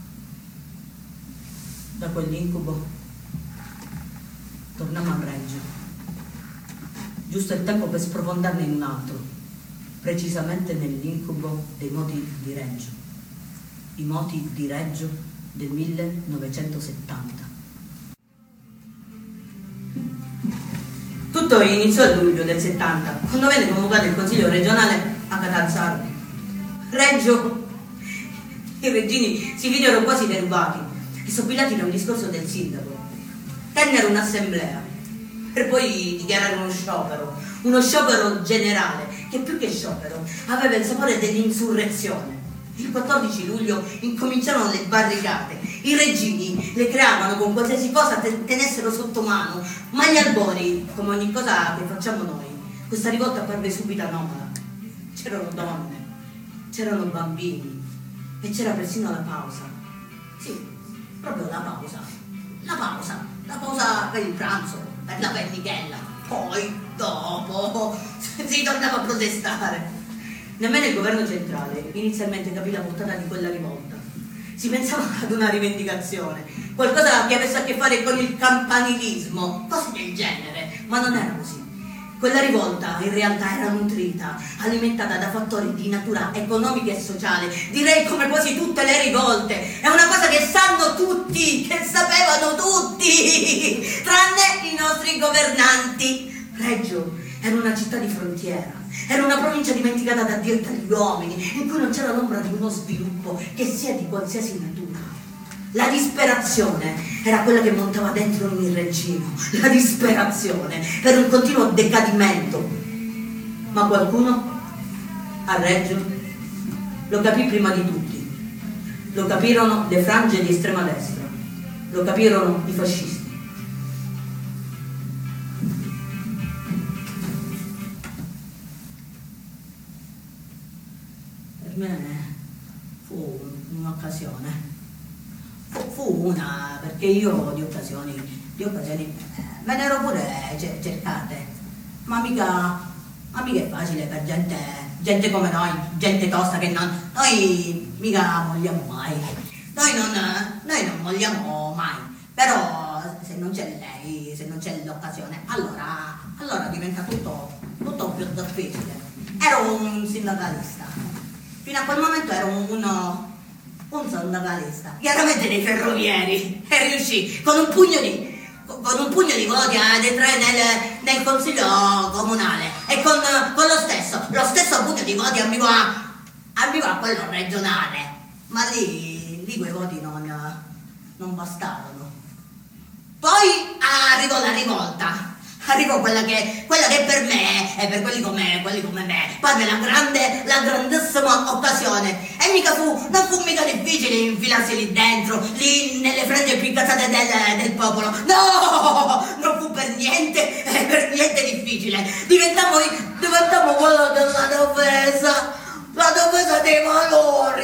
da quell'incubo, torniamo a Reggio. Giusto il tempo per sprofondarne in un altro, precisamente nell'incubo dei moti di Reggio. I moti di Reggio del millenovecentosettanta. Tutto iniziò a luglio del settanta, quando venne convocato il consiglio regionale a Catanzaro. Reggio, i reggini si videro quasi derubati e sopilati da un discorso del sindaco. Tennero un'assemblea per poi dichiarare uno sciopero, uno sciopero generale, che più che sciopero aveva il sapore dell'insurrezione. Il quattordici luglio incominciarono le barricate. I reggini le creavano con qualsiasi cosa te- tenessero sotto mano, ma gli albori, come ogni cosa che facciamo noi, questa rivolta apparve subito anomala. C'erano donne, c'erano bambini e c'era persino la pausa. Sì, proprio la pausa. La pausa, la pausa per il pranzo, per la pernichella. Poi, dopo, si tornava a protestare. Nemmeno il governo centrale inizialmente capì la portata di quella rivolta. Si pensava ad una rivendicazione, qualcosa che avesse a che fare con il campanilismo, cose del genere, ma non era così. Quella rivolta in realtà era nutrita, alimentata da fattori di natura economica e sociale, direi come quasi tutte le rivolte. È una cosa che sanno tutti, che sapevano tutti, tranne i nostri governanti. Reggio era una città di frontiera, era una provincia dimenticata da Dio e dagli uomini, in cui non c'era l'ombra di uno sviluppo che sia di qualsiasi natura. La disperazione era quella che montava dentro ogni reggino, la disperazione per un continuo decadimento. Ma qualcuno a Reggio lo capì prima di tutti. Lo capirono le frange di estrema destra, lo capirono i fascisti. Per me fu un'occasione, fu, fu una, perché io di occasioni, di occasioni eh, me ne ero pure cercate, ma mica, ma mica è facile per gente, gente come noi, gente tosta che non, noi mica molliamo mai, noi non, noi non molliamo mai, però se non c'è lei, se non c'è l'occasione, allora, allora diventa tutto, tutto più difficile. Ero un sindacalista. Fino a quel momento ero uno, un sindacalista, chiaramente dei ferrovieri, e riuscì con un pugno di, con un pugno di voti ad entrare nel, nel consiglio comunale e con, con lo stesso, lo stesso pugno di voti arrivò a, arrivò a quello regionale, ma lì, lì quei voti non, non bastarono. Poi arrivò la rivolta. Arrivò quella che, quella che per me e per quelli come, quelli come me parve la grande, la grandissima occasione. E mica fu, non fu mica difficile infilarsi lì dentro, lì nelle frange più incazzate del, del popolo. No, non fu per niente, per niente difficile. Diventammo, diventammo quello della difesa, la difesa dei valori,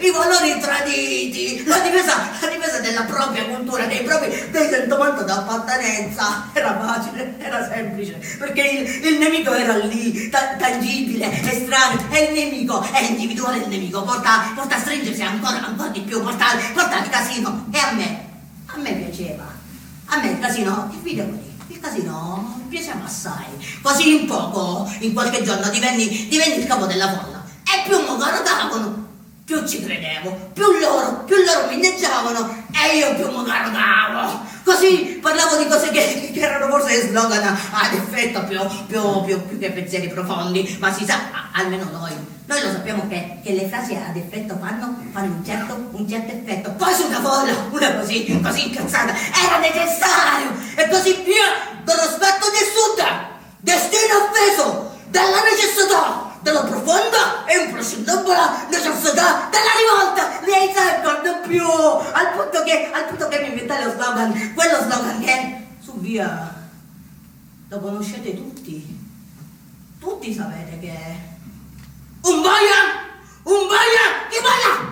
i valori traditi, la difesa, la difesa della propria cultura, dei propri dei sentimenti d'appartenenza. Era facile, era semplice, perché il, il nemico era lì, ta- tangibile, estraneo, e il nemico è individuale. Il nemico porta, porta a stringersi ancora, ancora di più, porta, porta al casino. E a me, a me piaceva, a me il casino, il video lì. Il casino mi piaceva assai, così in poco, in qualche giorno divenni, divenni il capo della folla. E più mi guardavano, più ci credevo, più loro, più loro mi inneggiavano e io più mi guardavo. Così parlavo di cose che, che erano forse slogan ad effetto più, più, più, più che pensieri profondi, ma si sa, almeno noi. Noi lo sappiamo che, che le frasi ad effetto fanno, fanno un, certo, un certo effetto. Poi su una folla, una così, così incazzata, era necessario. E così via, dello spetto del sud, destino offeso, della necessità, della profonda e imprescindibile necessità della rivolta. Lei sa ancora più, al punto che, al punto che mi inventai lo slogan, quello slogan che, su via, lo conoscete tutti. Tutti sapete che... Un boia! Un boia! Chi boia?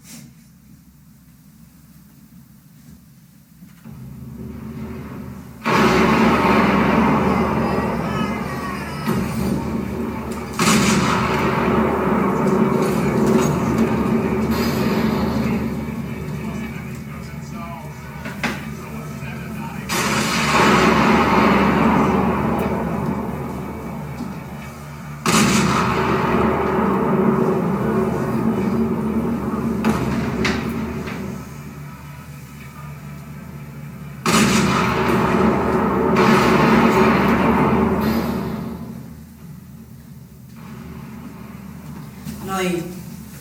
Noi,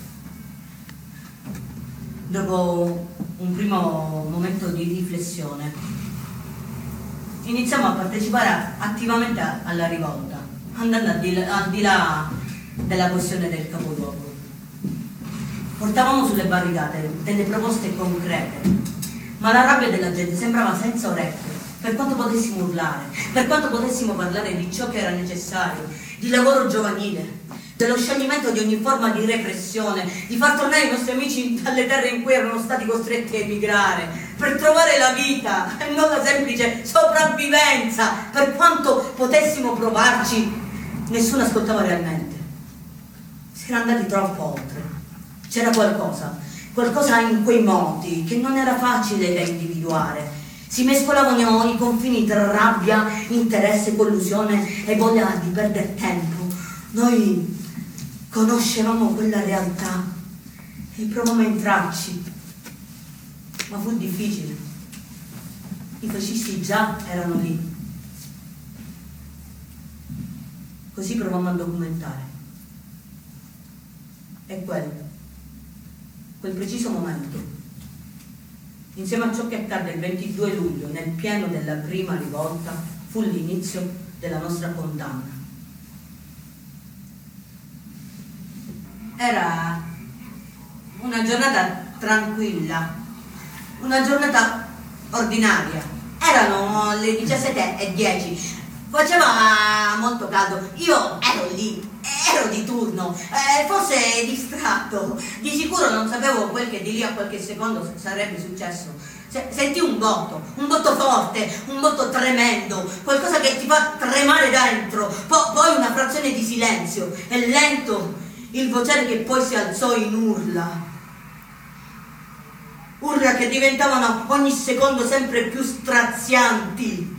dopo un primo momento di riflessione, iniziamo a partecipare attivamente alla rivolta, andando al di là, al di là della questione del capoluogo. Portavamo sulle barricate delle proposte concrete, ma la rabbia della gente sembrava senza orecchie. Per quanto potessimo urlare, per quanto potessimo parlare di ciò che era necessario, di lavoro giovanile, dello scioglimento di ogni forma di repressione, di far tornare i nostri amici dalle terre in cui erano stati costretti a emigrare, per trovare la vita e non la semplice sopravvivenza, per quanto potessimo provarci, nessuno ascoltava realmente. Si era andati troppo oltre. C'era qualcosa, qualcosa in quei moti che non era facile da individuare. Si mescolavano i confini tra rabbia, interesse, collusione e voglia di perdere tempo. Noi conoscevamo quella realtà e provavamo a entrarci, ma fu difficile. I fascisti già erano lì. Così provammo a documentare. E quello, quel preciso momento, insieme a ciò che accadde il ventidue luglio, nel pieno della prima rivolta, fu l'inizio della nostra condanna. Era una giornata tranquilla, una giornata ordinaria. Erano le diciassette e dieci, faceva molto caldo. Io ero lì, ero di turno, eh, forse distratto. Di sicuro non sapevo quel che di lì a qualche secondo sarebbe successo. Sentì un botto, un botto forte, un botto tremendo, qualcosa che ti fa tremare dentro, po- poi una frazione di silenzio e lento il vociare che poi si alzò in urla. Urla che diventavano ogni secondo sempre più strazianti.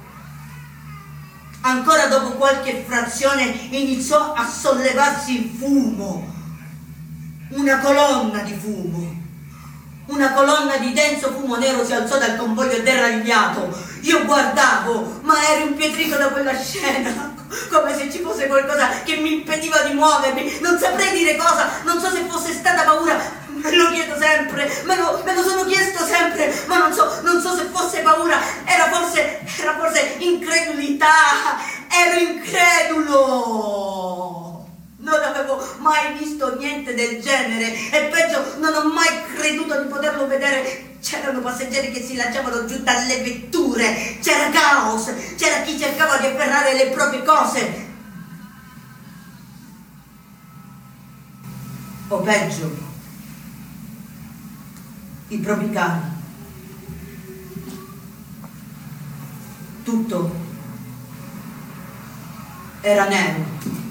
Ancora dopo qualche frazione iniziò a sollevarsi il fumo, una colonna di fumo. Una colonna di denso fumo nero si alzò dal convoglio deragliato. Io guardavo, ma ero impietrito da quella scena, come se ci fosse qualcosa che mi impediva di muovermi. Non saprei dire cosa, non so se fosse stata paura, me lo chiedo sempre, me lo, me lo sono chiesto sempre, ma non so, non so se fosse paura, era forse, era forse incredulità, ero incredulo. Non avevo mai visto niente del genere e peggio, non ho mai creduto di poterlo vedere. C'erano passeggeri che si lanciavano giù dalle vetture, c'era caos, c'era chi cercava di afferrare le proprie cose. O peggio, i propri cari. Tutto era nero.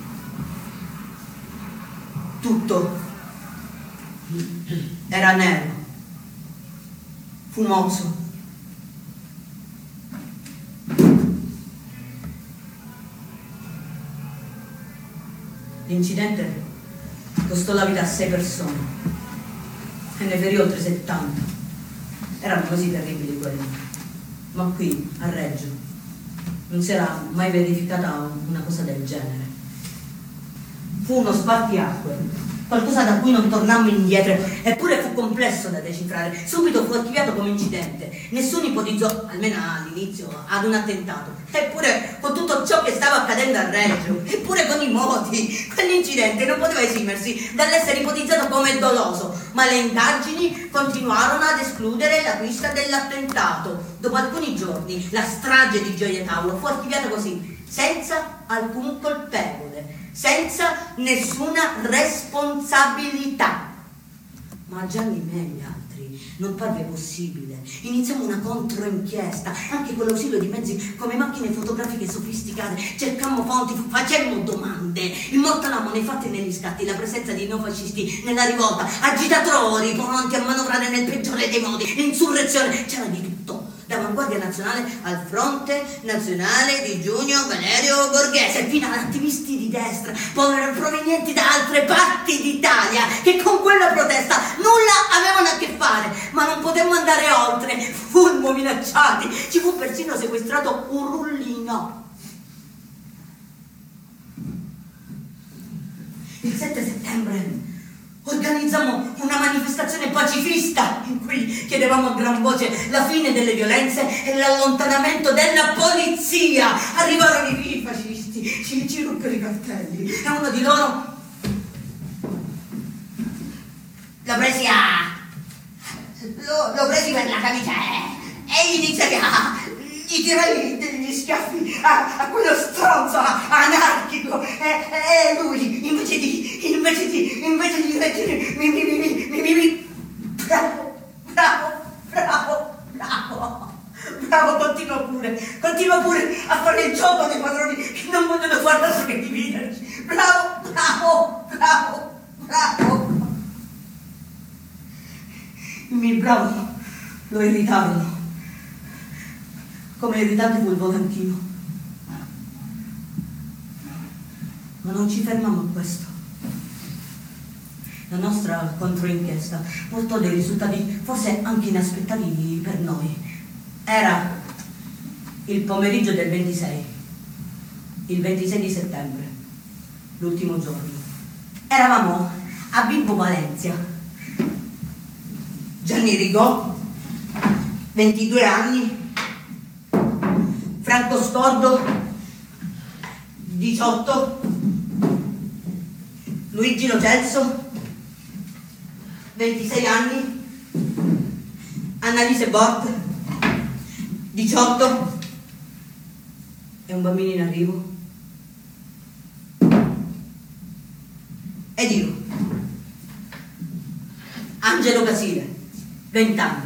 Tutto era nero, fumoso. L'incidente costò la vita a sei persone e ne ferì oltre settanta. Erano così terribili quelli. Ma qui, a Reggio, non si era mai verificata una cosa del genere. Fu uno spartiacque, qualcosa da cui non tornammo indietro, eppure fu complesso da decifrare. Subito fu archiviato come incidente. Nessuno ipotizzò, almeno all'inizio, ad un attentato. Eppure con tutto ciò che stava accadendo a Reggio, eppure con i moti, quell'incidente non poteva esimersi dall'essere ipotizzato come doloso, ma le indagini continuarono ad escludere la pista dell'attentato. Dopo alcuni giorni la strage di Gioia Tauro fu archiviata così, senza alcun colpevole, senza nessuna responsabilità. Ma a Gianni me e gli altri non parve possibile. Iniziamo una controinchiesta, anche con l'ausilio di mezzi come macchine fotografiche sofisticate. Cercammo fonti, facemmo domande, immortalammo nei fatti e negli scatti la presenza di neofascisti nella rivolta, agitatori pronti a manovrare nel peggiore dei modi, insurrezione, c'era di tutto. Dall'avanguardia nazionale al fronte nazionale di Giunio Valerio Borghese, fino ad attivisti di destra, provenienti da altre parti d'Italia, che con quella protesta nulla avevano a che fare, ma non potemmo andare oltre, fummo minacciati, ci fu persino sequestrato un rullino. Il sette settembre organizzammo una manifestazione pacifista in cui chiedevamo a gran voce la fine delle violenze e l'allontanamento della polizia. Arrivarono i fascisti, ci, ci ruppero i cartelli e uno di loro lo presi a lo, lo presi per la camicia e gli disse a gli tirai degli schiaffi a, a quello stronzo anarchico e, e lui invece di invece di invece di reggere mi mi mi mi mi mi mi bravo bravo bravo bravo bravo continua pure continua pure a fare il gioco dei padroni che non vogliono fare altro che dividerci. Bravo bravo bravo bravo mi bravo lo irritarono come irritante fu il volantino. Ma non ci fermammo a questo. La nostra controinchiesta portò dei risultati forse anche inaspettati per noi. Era il pomeriggio del ventisei, il ventisei di settembre, l'ultimo giorno. Eravamo a Bimbo Valencia. Gianni Rigò, ventidue anni, Franco Stordo, diciotto, Luigi Lo Celso, ventisei anni, Annalise Bort, diciotto, e un bambino in arrivo. Ed io, Angelo Casile, venti anni.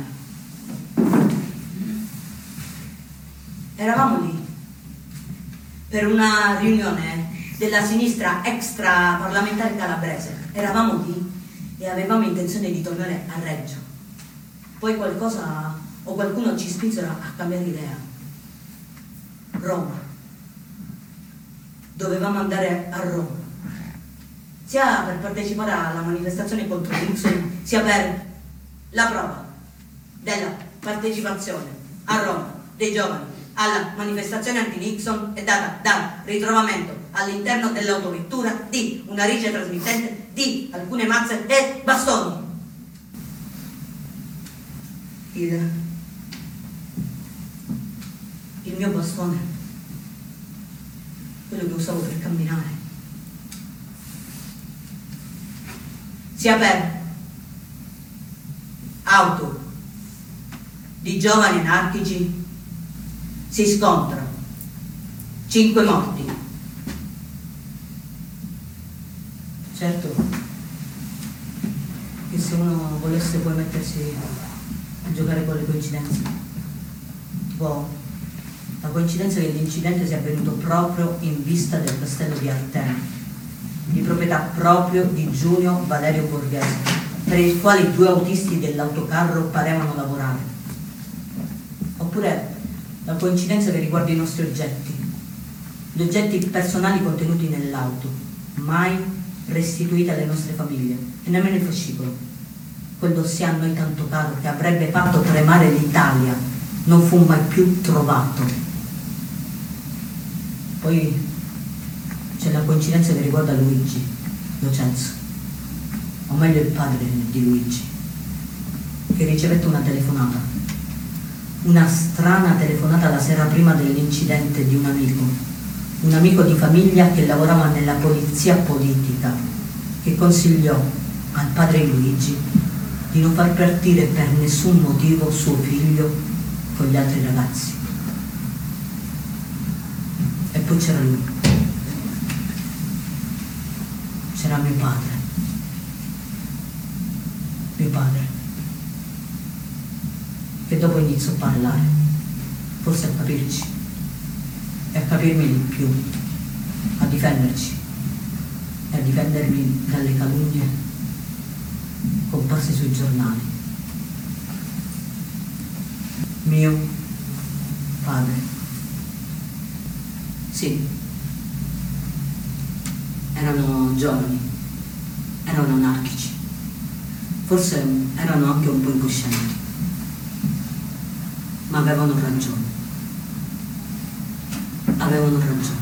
Eravamo lì per una riunione della sinistra extraparlamentare calabrese. Eravamo lì e avevamo intenzione di tornare a Reggio. Poi qualcosa o qualcuno ci spinsero a cambiare idea. Roma. Dovevamo andare a Roma, sia per partecipare alla manifestazione contro Nixon, sia per la prova della partecipazione a Roma dei giovani alla manifestazione anti-Nixon è data dal ritrovamento all'interno dell'autovettura di una rice trasmittente di alcune mazze e bastoni. Il, il mio bastone, quello che usavo per camminare, sia per auto di giovani anarchici si scontra, cinque morti. Certo che se uno volesse poi mettersi giocare con le coincidenze. Tipo la coincidenza che l'incidente sia avvenuto proprio in vista del castello di Artena, di proprietà proprio di Giulio Valerio Borghese, per il quale i due autisti dell'autocarro parevano lavorare. Oppure la coincidenza che riguarda i nostri oggetti, gli oggetti personali contenuti nell'auto, mai restituiti alle nostre famiglie, e nemmeno il fascicolo. Quel dossier a noi tanto caro che avrebbe fatto tremare l'Italia non fu mai più trovato. Poi c'è la coincidenza che riguarda Luigi Locenzo, o meglio il padre di Luigi, che ricevette una telefonata, una strana telefonata la sera prima dell'incidente di un amico, un amico di famiglia che lavorava nella polizia politica, che consigliò al padre Luigi di non far partire per nessun motivo suo figlio con gli altri ragazzi. E poi c'era lui, c'era mio padre, mio padre, che dopo iniziò a parlare, forse a capirci, e a capirmi di più, a difenderci e a difendermi dalle calunnie comparse sui giornali. Mio padre. Sì, erano giovani, erano anarchici, forse erano anche un po' incoscienti, ma avevano ragione, avevano ragione.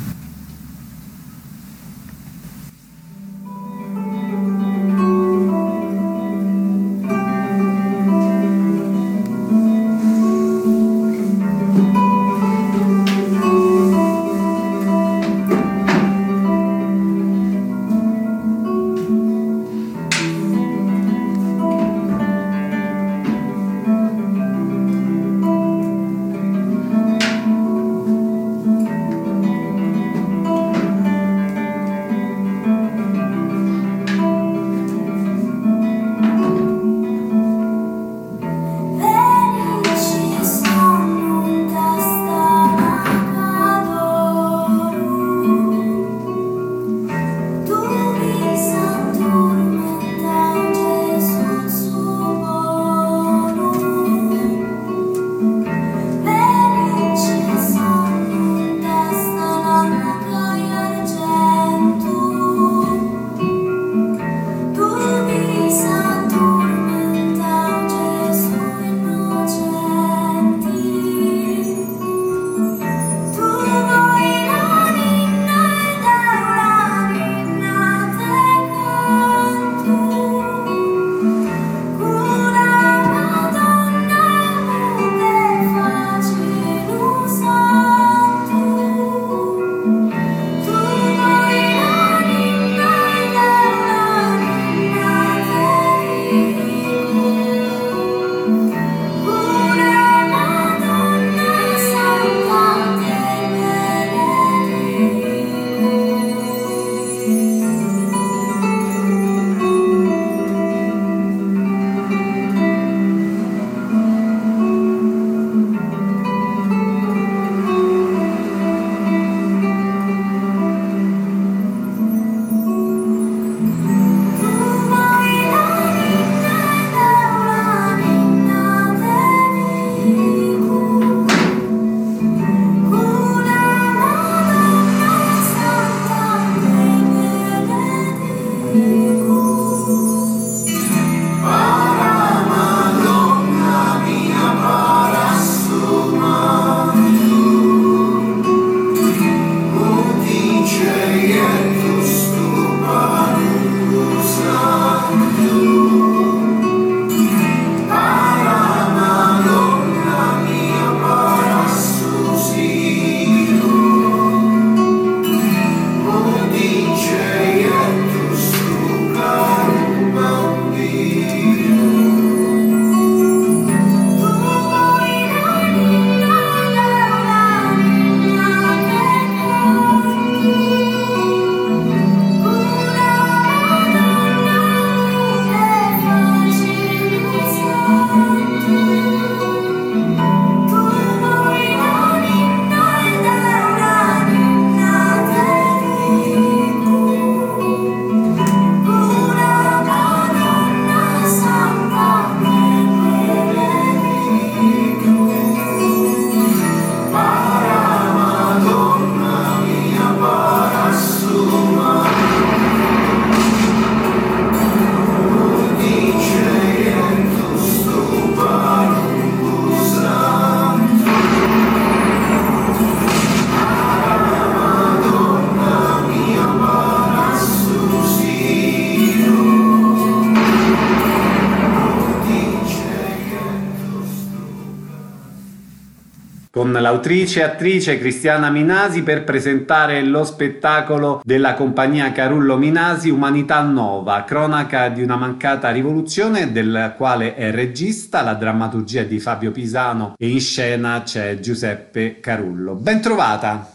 con l'autrice e attrice Cristiana Minasi per presentare lo spettacolo della compagnia Carullo Minasi, Umanità Nova, cronaca di una mancata rivoluzione, del quale è regista, la drammaturgia è di Fabio Pisano e in scena c'è Giuseppe Carullo. Ben trovata!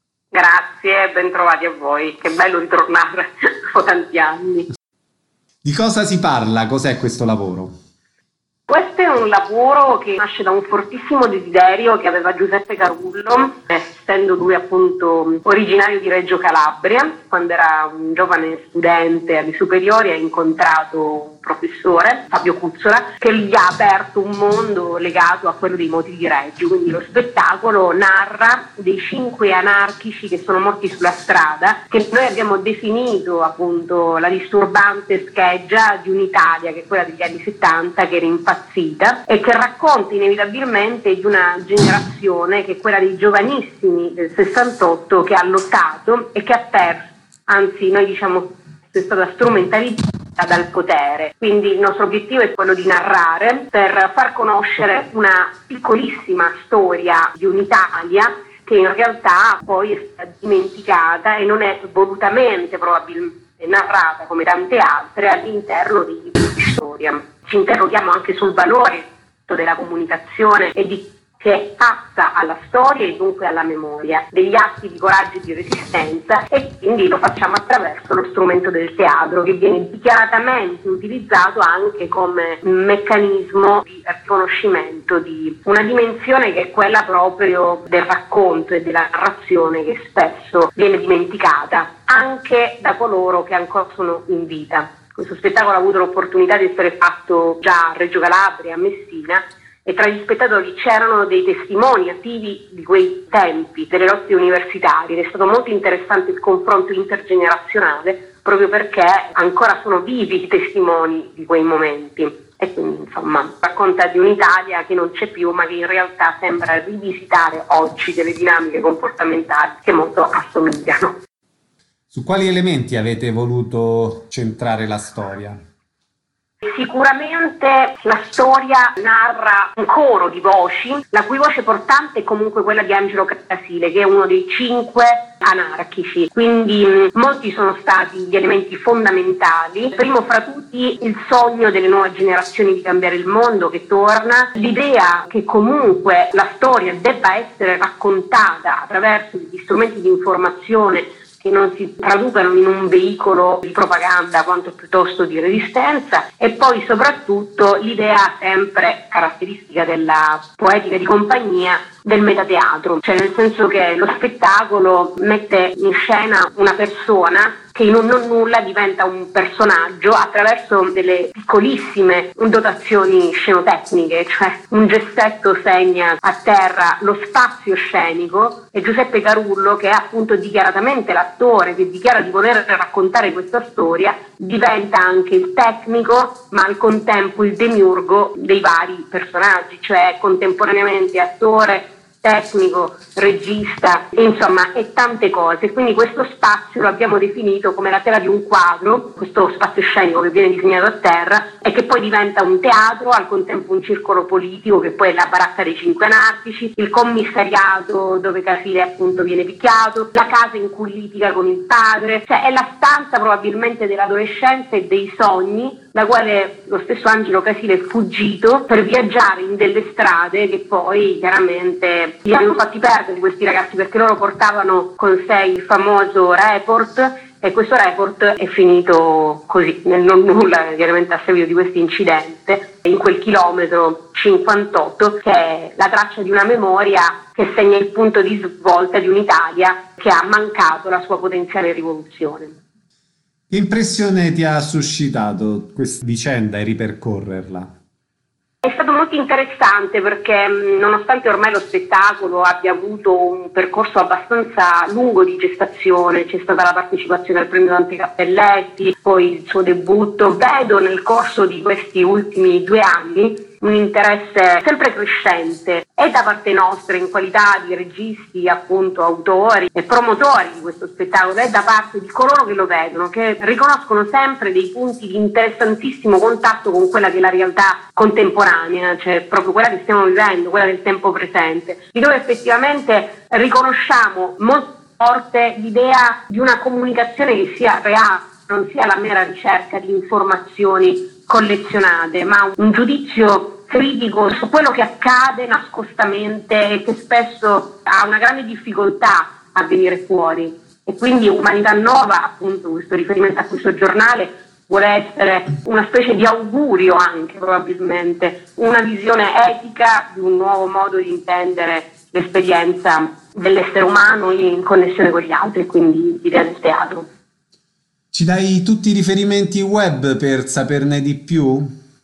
Grazie, ben trovati a voi, che bello ritornare dopo tanti anni. Di cosa si parla? Cos'è questo lavoro? Questo è un lavoro che nasce da un fortissimo desiderio che aveva Giuseppe Carullo, essendo lui appunto originario di Reggio Calabria. Quando era un giovane studente alle superiori ha incontrato un professore, Fabio Cuzzola, che gli ha aperto un mondo legato a quello dei moti di Reggio. Quindi lo spettacolo narra dei cinque anarchici che sono morti sulla strada, che noi abbiamo definito appunto la disturbante scheggia di un'Italia che è quella degli anni settanta, che era impazzita e che racconta inevitabilmente di una generazione che è quella dei giovanissimi del sessantotto, che ha lottato e che ha perso, anzi noi diciamo è stata strumentalizzata dal potere. Quindi il nostro obiettivo è quello di narrare per far conoscere una piccolissima storia di un'Italia che in realtà poi è stata dimenticata e non è volutamente probabilmente narrata come tante altre all'interno di libri di storia. Ci interroghiamo anche sul valore della comunicazione e di che è fatta alla storia e dunque alla memoria, degli atti di coraggio e di resistenza, e quindi lo facciamo attraverso lo strumento del teatro, che viene dichiaratamente utilizzato anche come meccanismo di riconoscimento di una dimensione che è quella proprio del racconto e della narrazione, che spesso viene dimenticata anche da coloro che ancora sono in vita. Questo spettacolo ha avuto l'opportunità di essere fatto già a Reggio Calabria, a Messina, e tra gli spettatori c'erano dei testimoni attivi di quei tempi, delle lotte universitarie, ed è stato molto interessante il confronto intergenerazionale, proprio perché ancora sono vivi i testimoni di quei momenti. E quindi insomma racconta di un'Italia che non c'è più, ma che in realtà sembra rivisitare oggi delle dinamiche comportamentali che molto assomigliano. Su quali elementi avete voluto centrare la storia? Sicuramente la storia narra un coro di voci, la cui voce portante è comunque quella di Angelo Casile, che è uno dei cinque anarchici. Quindi mh, molti sono stati gli elementi fondamentali. Primo fra tutti il sogno delle nuove generazioni di cambiare il mondo, che torna, l'idea che comunque la storia debba essere raccontata attraverso degli strumenti di informazione che non si traducano in un veicolo di propaganda quanto piuttosto di resistenza, e poi soprattutto l'idea sempre caratteristica della poetica di compagnia del metateatro, cioè nel senso che lo spettacolo mette in scena una persona che in un non nulla diventa un personaggio attraverso delle piccolissime dotazioni scenotecniche, cioè un gessetto segna a terra lo spazio scenico e Giuseppe Carullo, che è appunto dichiaratamente l'attore che dichiara di voler raccontare questa storia, diventa anche il tecnico ma al contempo il demiurgo dei vari personaggi, cioè contemporaneamente attore, tecnico, regista, insomma, e tante cose. Quindi questo spazio lo abbiamo definito come la tela di un quadro, questo spazio scenico che viene disegnato a terra e che poi diventa un teatro, al contempo un circolo politico che poi è la baracca dei cinque anarchici, il commissariato dove Casile appunto viene picchiato, la casa in cui litiga con il padre, cioè è la stanza probabilmente dell'adolescenza e dei sogni, da quale lo stesso Angelo Casile è fuggito per viaggiare in delle strade che poi chiaramente gli hanno fatti perdere questi ragazzi, perché loro portavano con sé il famoso report e questo report è finito così, nel non nulla, chiaramente a seguito di questo incidente, in quel chilometro cinquantotto, che è la traccia di una memoria che segna il punto di svolta di un'Italia che ha mancato la sua potenziale rivoluzione. Che impressione ti ha suscitato questa vicenda e ripercorrerla? È stato molto interessante perché nonostante ormai lo spettacolo abbia avuto un percorso abbastanza lungo di gestazione, c'è stata la partecipazione al premio Dante Cappelletti, poi il suo debutto, vedo nel corso di questi ultimi due anni un interesse sempre crescente e da parte nostra in qualità di registi, appunto autori e promotori di questo spettacolo, e da parte di coloro che lo vedono, che riconoscono sempre dei punti di interessantissimo contatto con quella che è la realtà contemporanea, cioè proprio quella che stiamo vivendo, quella del tempo presente, di dove effettivamente riconosciamo molto forte l'idea di una comunicazione che sia reale, non sia la mera ricerca di informazioni collezionate, ma un giudizio critico su quello che accade nascostamente e che spesso ha una grande difficoltà a venire fuori. E quindi Umanità Nova, appunto questo riferimento a questo giornale, vuole essere una specie di augurio anche probabilmente, una visione etica di un nuovo modo di intendere l'esperienza dell'essere umano in connessione con gli altri, quindi l'idea del teatro. Ci dai tutti i riferimenti web per saperne di più?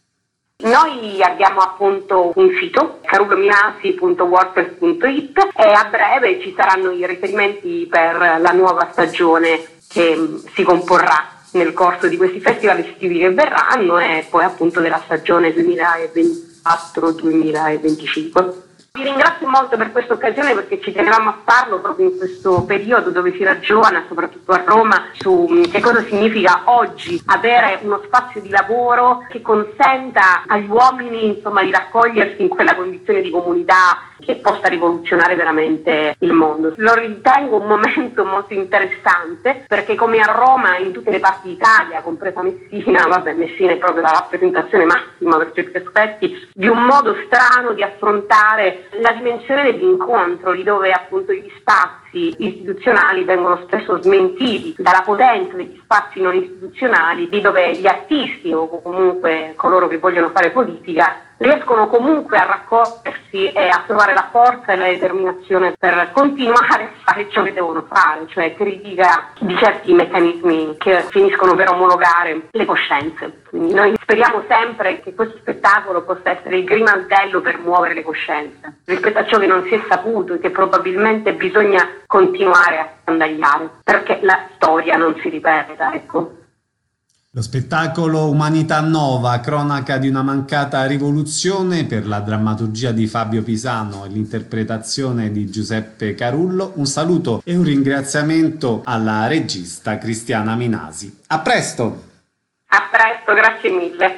Noi abbiamo appunto un sito, carullominasi punto wordpress punto it, e a breve ci saranno i riferimenti per la nuova stagione che si comporrà nel corso di questi festival estivi che verranno e poi appunto della stagione duemilaventiquattro duemilaventicinque. Vi ringrazio molto per questa occasione perché ci tenevamo a farlo proprio in questo periodo dove si ragiona, soprattutto a Roma, su che cosa significa oggi avere uno spazio di lavoro che consenta agli uomini, insomma, di raccogliersi in quella condizione di comunità che possa rivoluzionare veramente il mondo. Lo ritengo un momento molto interessante perché come a Roma, in tutte le parti d'Italia, compresa Messina, vabbè, Messina è proprio la rappresentazione massima per certi aspetti, di un modo strano di affrontare la dimensione dell'incontro, di dove appunto gli spazi istituzionali vengono spesso smentiti dalla potenza degli spazi non istituzionali, di dove gli artisti o comunque coloro che vogliono fare politica riescono comunque a raccogliersi e a trovare la forza e la determinazione per continuare a fare ciò che devono fare, cioè critica di certi meccanismi che finiscono per omologare le coscienze. Quindi noi speriamo sempre che questo spettacolo possa essere il grimaldello per muovere le coscienze rispetto a ciò che non si è saputo e che probabilmente bisogna continuare a scandagliare perché la storia non si ripeta, ecco. Lo spettacolo Umanità Nova, cronaca di una mancata rivoluzione, per la drammaturgia di Fabio Pisano e l'interpretazione di Giuseppe Carullo. Un saluto e un ringraziamento alla regista Cristiana Minasi. A presto! A presto, grazie mille.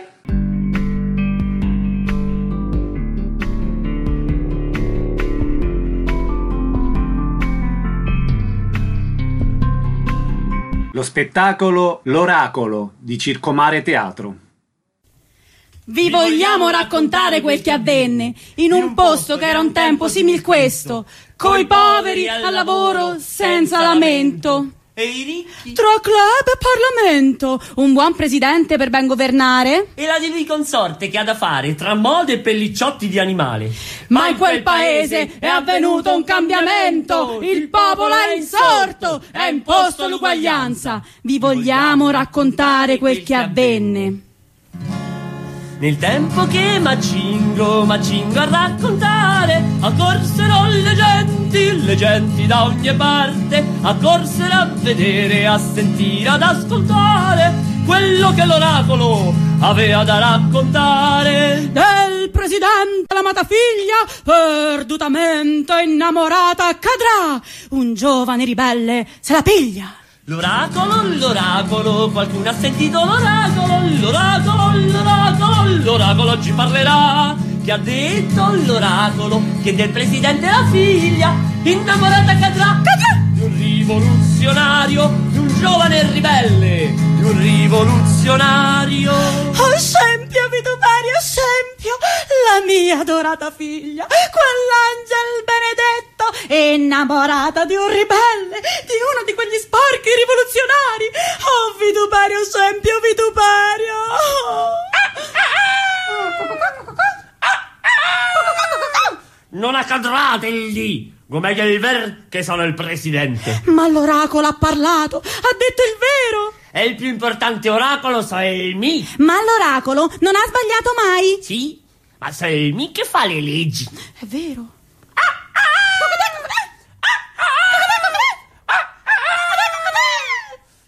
Lo spettacolo L'Oracolo di Circomare Teatro. Vi vogliamo raccontare quel che avvenne in un posto che era un tempo simil questo, coi poveri al lavoro senza lamento. E i ricchi? Tra club e Parlamento, un buon presidente per ben governare. E la di lui consorte che ha da fare tra mode e pellicciotti di animale. Ma in quel paese è avvenuto un cambiamento, il popolo è insorto, è imposto l'uguaglianza. Vi vogliamo raccontare quel che avvenne. Nel tempo che Macingo, Macingo a raccontare, accorsero le genti, le genti da ogni parte, accorsero a vedere, a sentire, ad ascoltare quello che l'oracolo aveva da raccontare. Del presidente l'amata figlia, perdutamente innamorata, cadrà, un giovane ribelle se la piglia. L'oracolo, l'oracolo, qualcuno ha sentito l'oracolo, l'oracolo, l'oracolo, l'oracolo ci parlerà. Che ha detto l'oracolo che del presidente la figlia innamorata cadrà, cadrà di un rivoluzionario, di un giovane ribelle, di un rivoluzionario. Oh, scempio, vituperio, scempio, la mia adorata figlia, quell'angel benedetto, innamorata di un ribelle, di uno di quegli sporchi rivoluzionari. Oh, vituperio, scempio, vituperio. Non accadrà degli, come il ver che sono il presidente. Ma l'oracolo ha parlato, ha detto il vero. È il più importante oracolo, sei il mi. Ma l'oracolo non ha sbagliato mai. Sì, ma sei il mi che fa le leggi. È vero.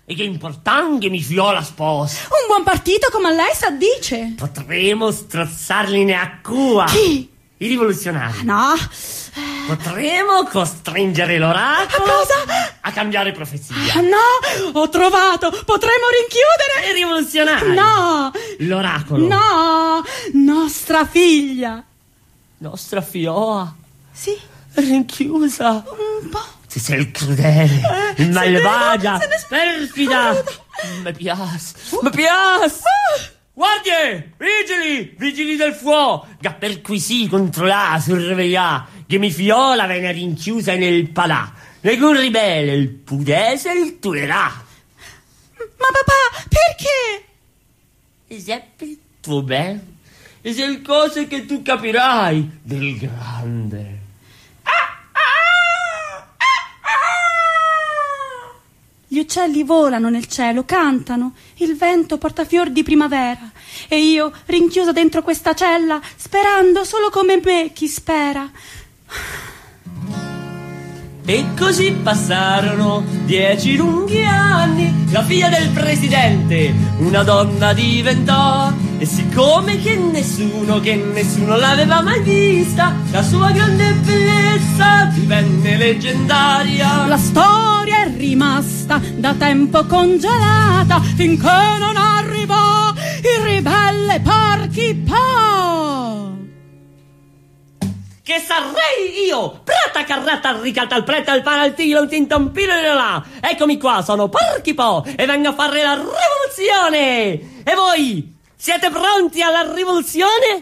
E che importante mi fiola sposa. Un buon partito come lei sa dice. Potremo strozzarli a cua. Chi? I rivoluzionari. No. Potremo costringere l'oracolo A cosa? a cambiare profezia. No, ho trovato. Potremo rinchiudere. I rivoluzionari. No. L'oracolo. No. Nostra figlia. Nostra fioa. Sì. Rinchiusa. Un po'. Ti sei crudele, Eh, malvagia, se ne- se ne- perfida. Mi piace, mi piace. Guardie, vigili, vigili del fuoco, che perquisì, controllà, sorveglià, che mi fiola viene rinchiusa nel palà. Nessun ribelle, il pudese il tuerà. Ma papà, perché? Esempio, tuo bene, e se il cose che tu capirai del grande. Gli uccelli volano nel cielo, cantano, il vento porta fior di primavera e io, rinchiusa dentro questa cella, sperando solo come me chi spera. E così passarono dieci lunghi anni, la figlia del presidente una donna diventò, e siccome che nessuno, che nessuno l'aveva mai vista, la sua grande bellezza divenne leggendaria. La storia è rimasta da tempo congelata finché non arrivò il ribelle Porky Po. Che sarei io, prata carrata ricata al prete al panaltino, un tintampino là. Eccomi qua, sono Porky Po e vengo a fare la rivoluzione. E voi, siete pronti alla rivoluzione?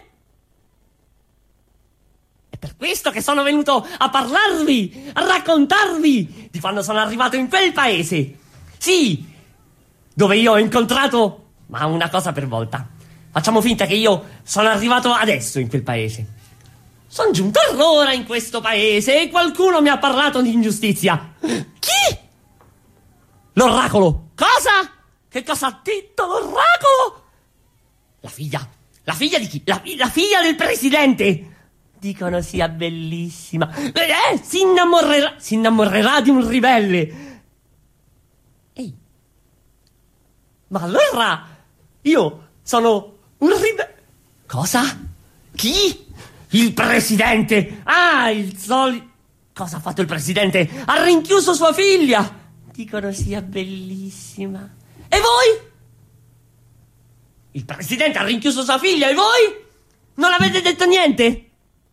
È per questo che sono venuto a parlarvi, a raccontarvi di quando sono arrivato in quel paese. Sì, dove io ho incontrato, ma una cosa per volta. Facciamo finta che io sono arrivato adesso in quel paese. Sono giunto allora in questo paese e qualcuno mi ha parlato di ingiustizia. Chi? L'oracolo. Cosa? Che cosa ha detto l'oracolo? La figlia. La figlia di chi? La, la figlia del presidente. Dicono sia bellissima. Eh, si innamorerà, si innamorerà di un ribelle. Ehi. Ma allora io sono un ribelle. Cosa? Chi? Il presidente! Ah, il solito... Cosa ha fatto il presidente? Ha rinchiuso sua figlia! Dicono sia bellissima. E voi? Il presidente ha rinchiuso sua figlia e voi? Non avete detto niente?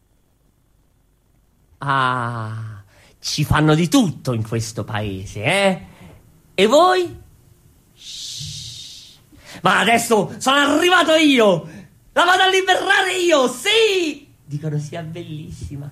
Ah, ci fanno di tutto in questo paese, eh? E voi? Shhh. Ma adesso sono arrivato io! La vado a liberare io, sì! Dicono sia bellissima.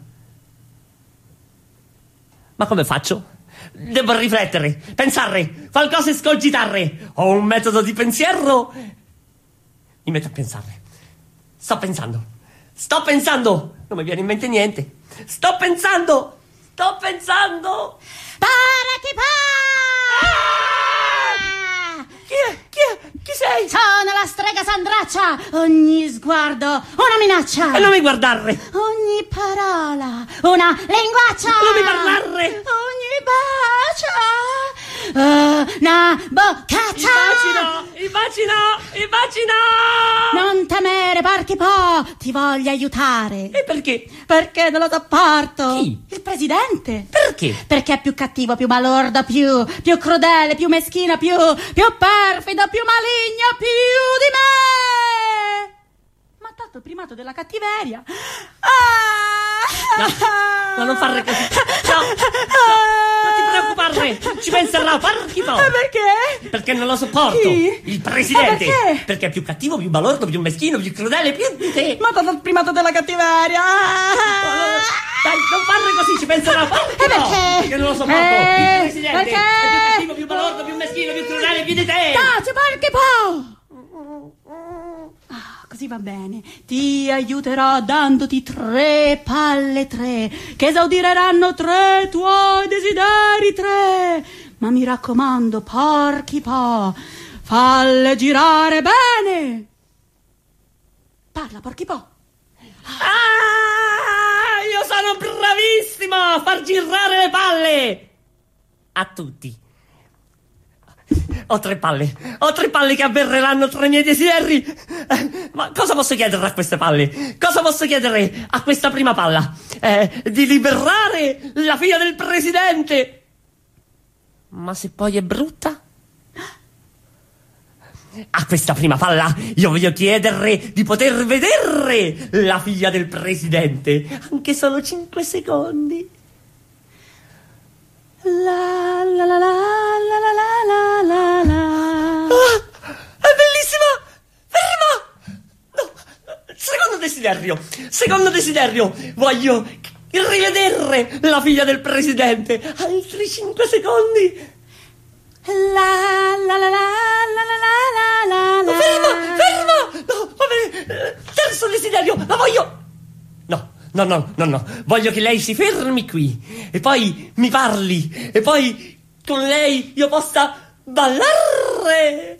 Ma come faccio? Devo riflettere, pensare, qualcosa escogitare. Ho un metodo di pensiero. Mi metto a pensare. Sto pensando. Sto pensando. Non mi viene in mente niente. Sto pensando. Sto pensando. Porky Po! Chi è? Chi è? Chi sei? Sono la strega Sandraccia. Ogni sguardo una minaccia. E non mi guardare. Ogni parola una linguaccia. Non mi parlare. Ogni bacio una boccaccia. I baci no, i baci no, i baci no. Non temere, Porky Po, ti voglio aiutare. E perché? Perché non lo sopporto. Chi? Il presidente. Perché? Perché è più cattivo, più balordo, più, più crudele, più meschino, più, più perfido, più maligno, più di me. Ma ha tolto il primato della cattiveria. Ah! No, no, non fare così. No, no, non ti preoccupare. Ci penserà Porky Po. Perché? Perché non lo sopporto. Chi? Il presidente. Ma perché? Perché è più cattivo, più balordo, più meschino, più crudele, più di te. Ma ha tolto il primato della cattiveria. Dai, non farle così, ci penserà Porky Po. E perché? Perché non lo sopporto. Eh, Il presidente perché? è più cattivo, più balordo, più meschino, più crudele, più di te. Taci, Porky Po. Ah, così va bene. Ti aiuterò dandoti tre palle tre che esaudireranno tre tuoi desideri tre. Ma mi raccomando, Porky Po, falle girare bene. Parla, Porky Po. Ah, io sono bravissimo a far girare le palle a tutti. Ho tre palle, ho tre palle che avverreranno tra i miei desideri. Eh, ma cosa posso chiedere a queste palle? Cosa posso chiedere a questa prima palla? Eh, di liberare la figlia del presidente. Ma se poi è brutta? A questa prima palla io voglio chiedere di poter vedere la figlia del presidente, anche solo cinque secondi. La la la la la la la la la. Ah, è bellissima! Ferma! No, secondo desiderio, secondo desiderio, voglio rivedere la figlia del presidente. Altri cinque secondi. La la la la la la la la. Ferma, ferma! No, va bene. Terzo desiderio, la voglio. No. No, no, no, no, voglio che lei si fermi qui e poi mi parli e poi con lei io possa ballare.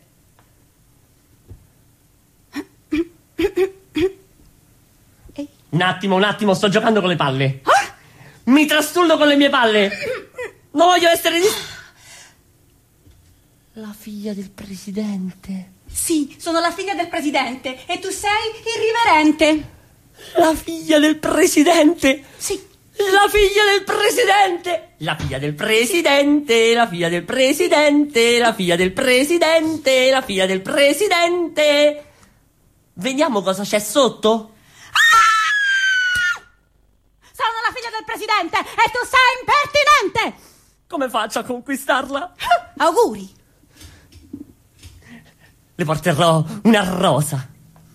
Un attimo, un attimo, sto giocando con le palle. Mi trastullo con le mie palle. Non voglio essere di... La figlia del presidente. Sì, sono la figlia del presidente e tu sei irriverente. La figlia del presidente? Sì. La figlia del presidente! La figlia del presidente, la figlia del presidente, la figlia del presidente, la figlia del presidente. Vediamo cosa c'è sotto. Ah! Sono la figlia del presidente e tu sei impertinente! Come faccio a conquistarla? Auguri! Le porterò una rosa.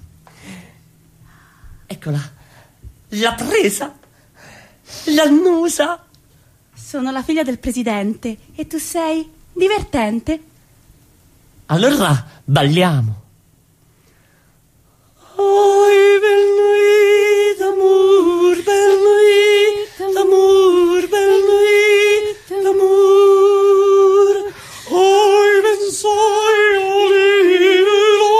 Eccola, l'ha presa, l'annusa. Sono la figlia del presidente e tu sei divertente. Allora balliamo. Oi, belle nuit d'amour, belle nuit d'amour, belle nuit d'amour. Oi, ben sai, olive,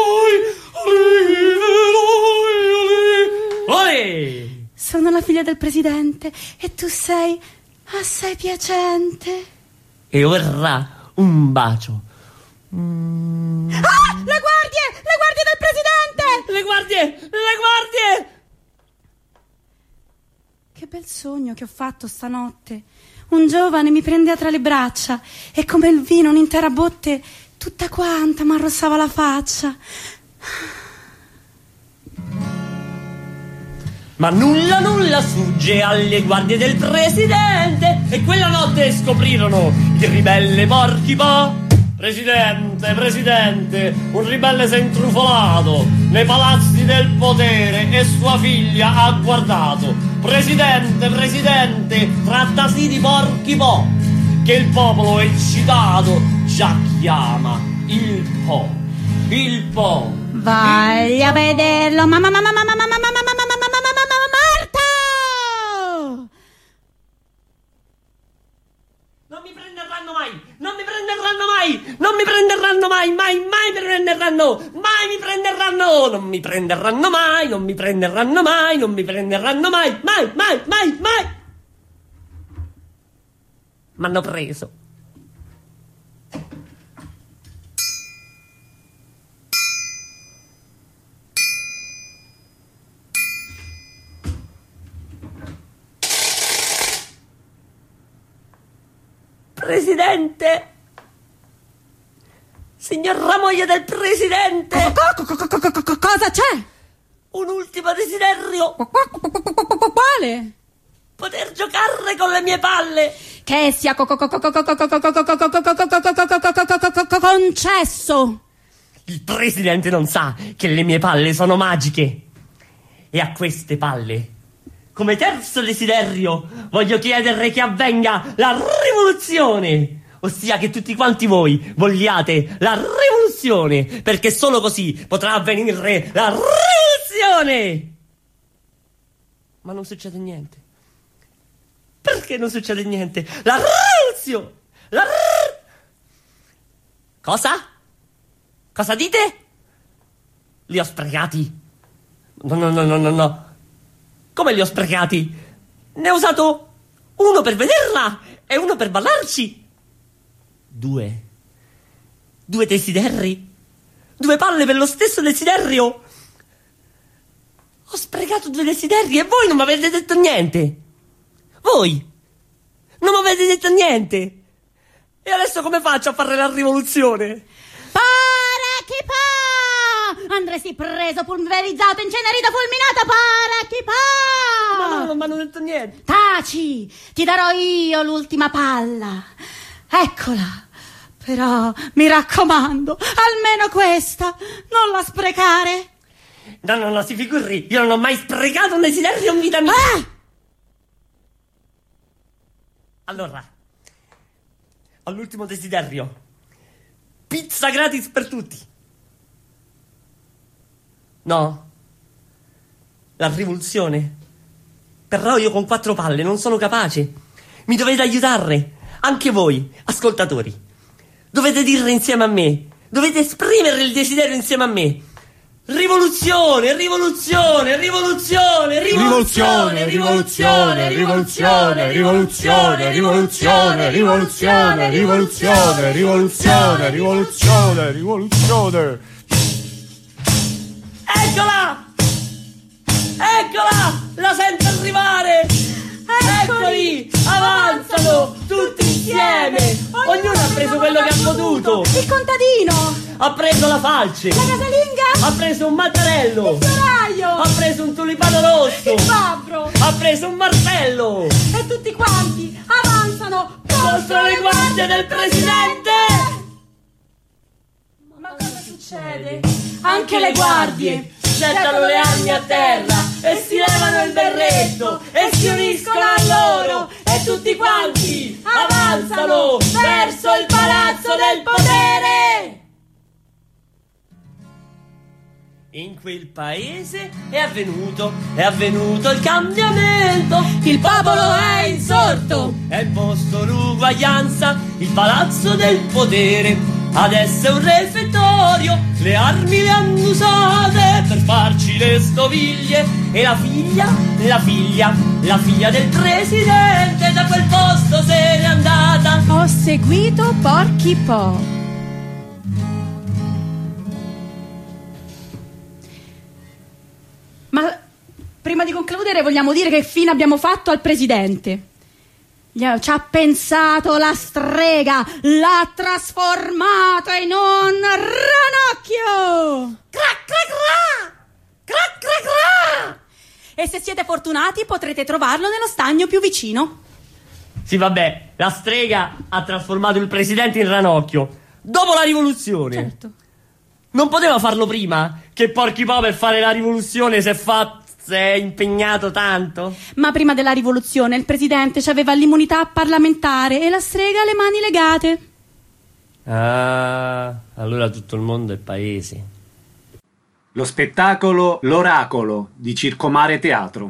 sono la figlia del presidente e tu sei assai piacente. E ora un bacio. Mm. Ah! Le guardie! Le guardie del presidente! Le guardie! Le guardie! Che bel sogno che ho fatto stanotte. Un giovane mi prendeva tra le braccia e come il vino un'intera botte tutta quanta mi arrossava la faccia. Ma nulla nulla sfugge alle guardie del presidente e quella notte scoprirono il ribelle Porchipo. Presidente, presidente, un ribelle s'è intrufolato nei palazzi del potere e sua figlia ha guardato. Presidente, presidente, trattasi di Porchipo, che il popolo eccitato già chiama il Po. Il Po. Voglio vederlo, mamma, mamma, mamma, mamma, mamma, mamma, mamma, mamma, Marta! Non mi prenderanno mai, non mi prenderanno mai, non mi prenderanno mai, mai, mai mi prenderanno, mai mi prenderanno, non mi prenderanno mai, non mi prenderanno mai, non mi prenderanno mai, mai, mai, mai, mai. M'hanno preso. Presidente, signor Ramoglia del presidente, Cosa c'è? un ultimo desiderio, Quale? poter giocare con le mie palle. Che sia concesso. Il presidente non sa che le mie palle sono magiche e a queste palle, come terzo desiderio, voglio chiedere che avvenga la rivoluzione, ossia che tutti quanti voi vogliate la rivoluzione, perché solo così potrà avvenire la rivoluzione. Ma non succede niente. Perché non succede niente? La rivoluzione! La r... Cosa? Cosa dite? Li ho sprecati. No, no, no, no, no, no. Come li ho sprecati? Ne ho usato uno per vederla e uno per ballarci. Due. Due desideri? Due palle per lo stesso desiderio? Ho sprecato due desideri e voi non mi avete detto niente. Voi non mi avete detto niente. E adesso come faccio a fare la rivoluzione? Para chi pa! Andresti preso, pulverizzato, incenerito, fulminato, para chi pa! Ma no, non mi hanno detto niente. Taci, ti darò io l'ultima palla. Eccola. Però, mi raccomando, almeno questa, non la sprecare. No, no, no, si figuri, io non ho mai sprecato un desiderio in vita mia. Ah! Allora, all'ultimo desiderio, pizza gratis per tutti. No, la rivoluzione. Però io con quattro palle non sono capace. Mi dovete aiutare, anche voi, ascoltatori. Dovete dire insieme a me, dovete esprimere il desiderio insieme a me. Rivoluzione, rivoluzione, rivoluzione, rivoluzione, rivoluzione, rivoluzione, rivoluzione, rivoluzione, rivoluzione, rivoluzione, rivoluzione, rivoluzione, rivoluzione. Eccola! Eccola! La sento arrivare! Eccoli! Avanzano! Tutti insieme! Ognuno ha preso quello che ha potuto! Il contadino! Ha preso la falce! La casalinga! Ha preso un mattarello! Il fioraio! Ha preso un tulipano rosso! Il fabbro! Ha preso un martello! E tutti quanti avanzano Contro le guardie del presidente! Ma cosa succede? Anche le guardie gettano le armi a terra e si levano il berretto e si uniscono a loro e tutti quanti avanzano verso il palazzo del potere. In quel paese è avvenuto, è avvenuto il cambiamento. Il popolo è insorto, è imposto l'uguaglianza, il palazzo del potere. Adesso è un refettorio, le armi le hanno usate per farci le stoviglie. E la figlia, la figlia, la figlia del presidente da quel posto se n'è andata. Ho seguito Porky Po. Ma prima di concludere vogliamo dire che fine abbiamo fatto al presidente. Ci ha pensato la strega, l'ha trasformato in un ranocchio! Cra cra cra! Cra cra cra! E se siete fortunati potrete trovarlo nello stagno più vicino. Sì, vabbè, la strega ha trasformato il presidente in ranocchio dopo la rivoluzione. Certo. Non poteva farlo prima? Che Porky Po per fare la rivoluzione si è fatto... si è impegnato tanto? Ma prima della rivoluzione il presidente aveva l'immunità parlamentare e la strega le mani legate. Ah, allora tutto il mondo è paese. Lo spettacolo L'Oracolo di Circomare Teatro.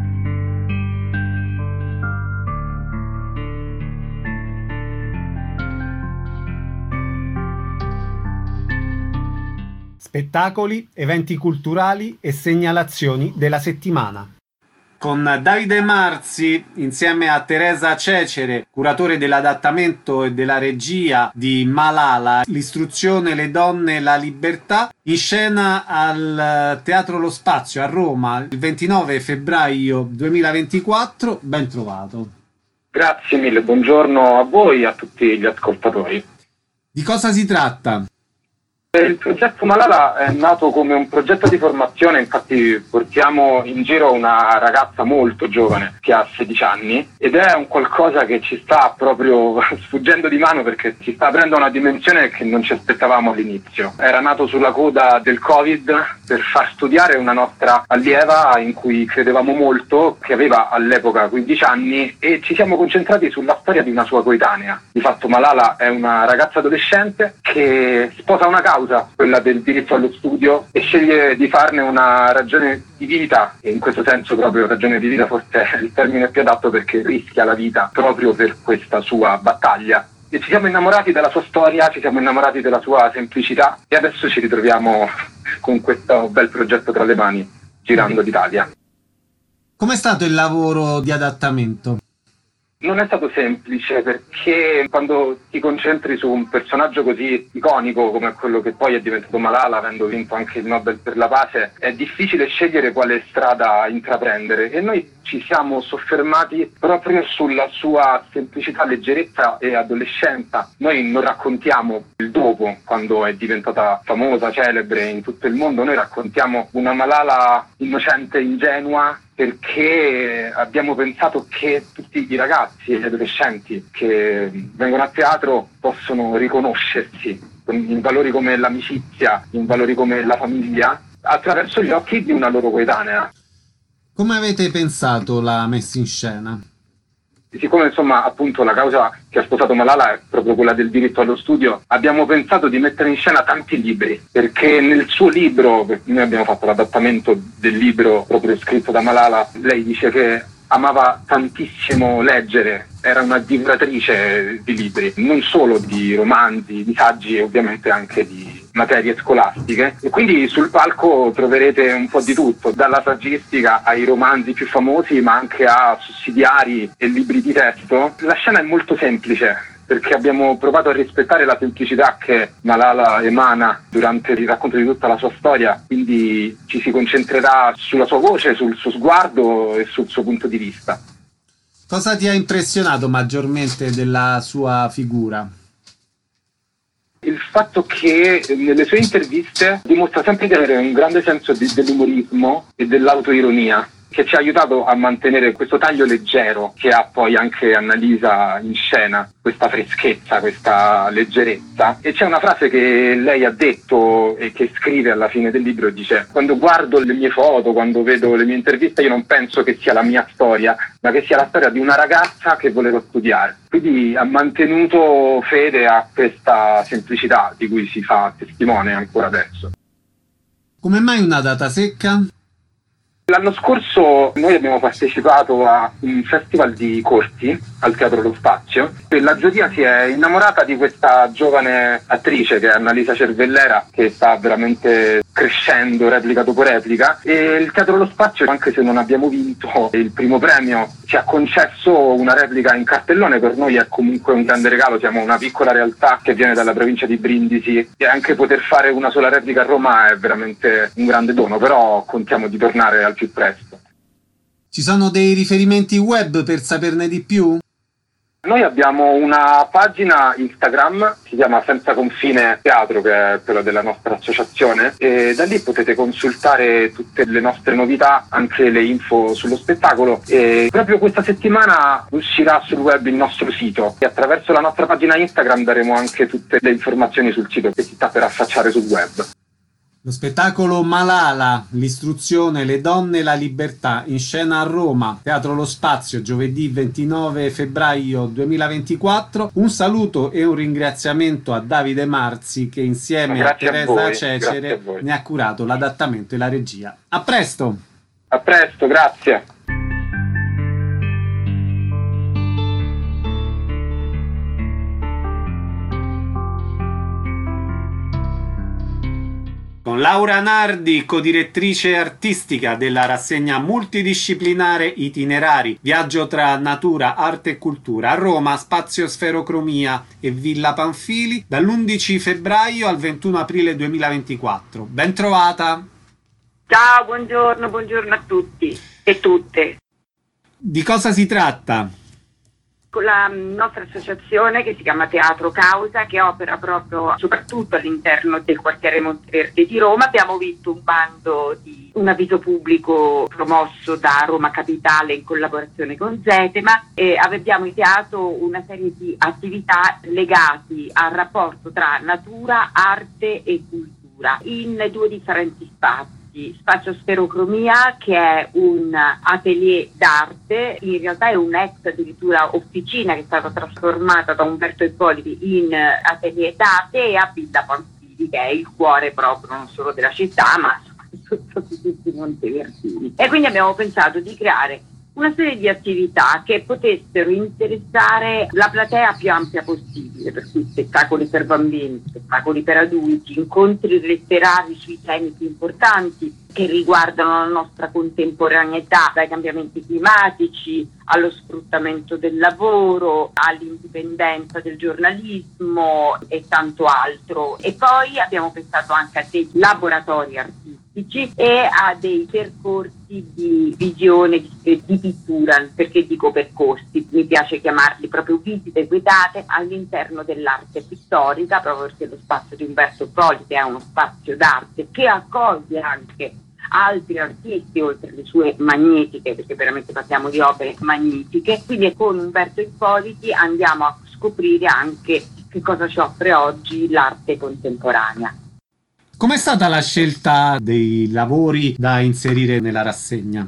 Spettacoli, eventi culturali e segnalazioni della settimana. Con Davide Marzi, insieme a Teresa Cecere, curatore dell'adattamento e della regia di Malala, l'istruzione, le donne, la libertà, in scena al Teatro Lo Spazio a Roma il ventinove febbraio duemilaventiquattro. Ben trovato. Grazie mille, buongiorno a voi e a tutti gli ascoltatori. Di cosa si tratta? Il progetto Malala è nato come un progetto di formazione, infatti portiamo in giro una ragazza molto giovane che ha sedici anni ed è un qualcosa che ci sta proprio sfuggendo di mano perché ci sta aprendo una dimensione che non ci aspettavamo all'inizio. Era nato sulla coda del Covid per far studiare una nostra allieva in cui credevamo molto, che aveva all'epoca quindici anni, e ci siamo concentrati sulla storia di una sua coetanea. Di fatto Malala è una ragazza adolescente che sposa una causa, quella del diritto allo studio, e sceglie di farne una ragione di vita, e in questo senso proprio ragione di vita forse è il termine più adatto perché rischia la vita proprio per questa sua battaglia. E ci siamo innamorati della sua storia, ci siamo innamorati della sua semplicità e adesso ci ritroviamo con questo bel progetto tra le mani, girando l'Italia. Com'è stato il lavoro di adattamento? Non è stato semplice, perché quando ti concentri su un personaggio così iconico come quello che poi è diventato Malala, avendo vinto anche il Nobel per la pace, è difficile scegliere quale strada intraprendere, e noi ci siamo soffermati proprio sulla sua semplicità, leggerezza e adolescenza. Noi non raccontiamo il dopo, quando è diventata famosa, celebre in tutto il mondo. Noi raccontiamo una Malala innocente, ingenua, perché abbiamo pensato che tutti i ragazzi e gli adolescenti che vengono a teatro possono riconoscersi in valori come l'amicizia, in valori come la famiglia, attraverso gli occhi di una loro coetanea. Come avete pensato la messa in scena? Siccome insomma appunto la causa che ha sposato Malala è proprio quella del diritto allo studio, abbiamo pensato di mettere in scena tanti libri, perché nel suo libro, noi abbiamo fatto l'adattamento del libro proprio scritto da Malala, lei dice che amava tantissimo leggere, era una divoratrice di libri, non solo di romanzi, di saggi e ovviamente anche di materie scolastiche, e quindi sul palco troverete un po' di tutto, dalla saggistica ai romanzi più famosi, ma anche a sussidiari e libri di testo. La scena è molto semplice, perché abbiamo provato a rispettare la semplicità che Malala emana durante il racconto di tutta la sua storia, quindi ci si concentrerà sulla sua voce, sul suo sguardo e sul suo punto di vista. Cosa ti ha impressionato maggiormente della sua figura? Il fatto che nelle sue interviste dimostra sempre di avere un grande senso di, dell'umorismo e dell'autoironia, che ci ha aiutato a mantenere questo taglio leggero che ha poi anche Annalisa in scena, questa freschezza, questa leggerezza. E c'è una frase che lei ha detto e che scrive alla fine del libro, e dice: quando guardo le mie foto, quando vedo le mie interviste, io non penso che sia la mia storia, ma che sia la storia di una ragazza che voleva studiare. Quindi ha mantenuto fede a questa semplicità di cui si fa testimone ancora adesso. Come mai una data secca? L'anno scorso noi abbiamo partecipato a un festival di corti al Teatro Lo Spazio e la giuria si è innamorata di questa giovane attrice che è Annalisa Cervellera, che sta veramente crescendo replica dopo replica, e il Teatro Lo Spazio, anche se non abbiamo vinto il primo premio, ci ha concesso una replica in cartellone. Per noi è comunque un grande regalo, siamo una piccola realtà che viene dalla provincia di Brindisi e anche poter fare una sola replica a Roma è veramente un grande dono, però contiamo di tornare al più presto. Ci sono dei riferimenti web per saperne di più? Noi abbiamo una pagina Instagram, si chiama Senza Confine Teatro, che è quella della nostra associazione, e da lì potete consultare tutte le nostre novità, anche le info sullo spettacolo. E proprio questa settimana uscirà sul web il nostro sito e attraverso la nostra pagina Instagram daremo anche tutte le informazioni sul sito che si sta per affacciare sul web. Lo spettacolo Malala, l'istruzione, le donne e la libertà, in scena a Roma, Teatro Lo Spazio, giovedì ventinove febbraio duemilaventiquattro. Un saluto e un ringraziamento a Davide Marzi, che insieme grazie a Teresa a voi, Cecere a voi. ne ha curato l'adattamento e la regia. A presto! A presto, grazie! Con Laura Nardi, codirettrice artistica della rassegna multidisciplinare Itinerari, viaggio tra natura, arte e cultura, a Roma, Spazio Sferocromia e Villa Panfili, dall'undici febbraio al ventuno aprile duemilaventiquattro. Ben trovata! Ciao, buongiorno, buongiorno a tutti e tutte. Di cosa si tratta? Con la nostra associazione, che si chiama Teatro Causa, che opera proprio soprattutto all'interno del quartiere Monteverde di Roma, abbiamo vinto un bando di un avviso pubblico promosso da Roma Capitale in collaborazione con Zetema, e abbiamo ideato una serie di attività legate al rapporto tra natura, arte e cultura in due differenti spazi. Spazio Sferocromia, che è un atelier d'arte, in realtà è un'ex addirittura officina che è stata trasformata da Umberto Ippoliti in atelier d'arte, e a Villa Panfili, che è il cuore proprio non solo della città ma soprattutto di tutti i Monteverdini. E quindi abbiamo pensato di creare una serie di attività che potessero interessare la platea più ampia possibile, per cui spettacoli per bambini, spettacoli per adulti, incontri letterari sui temi più importanti, che riguardano la nostra contemporaneità, dai cambiamenti climatici allo sfruttamento del lavoro, all'indipendenza del giornalismo e tanto altro. E poi abbiamo pensato anche a dei laboratori artistici e a dei percorsi di visione, di, di pittura. Perché dico percorsi? Mi piace chiamarli proprio visite guidate all'interno dell'arte pittorica, proprio perché lo spazio di Umberto Politi è uno spazio d'arte che accoglie anche altri artisti oltre le sue magnetiche, perché veramente parliamo di opere magnifiche. Quindi con Umberto Ippoliti andiamo a scoprire anche che cosa ci offre oggi l'arte contemporanea. Com'è stata la scelta dei lavori da inserire nella rassegna?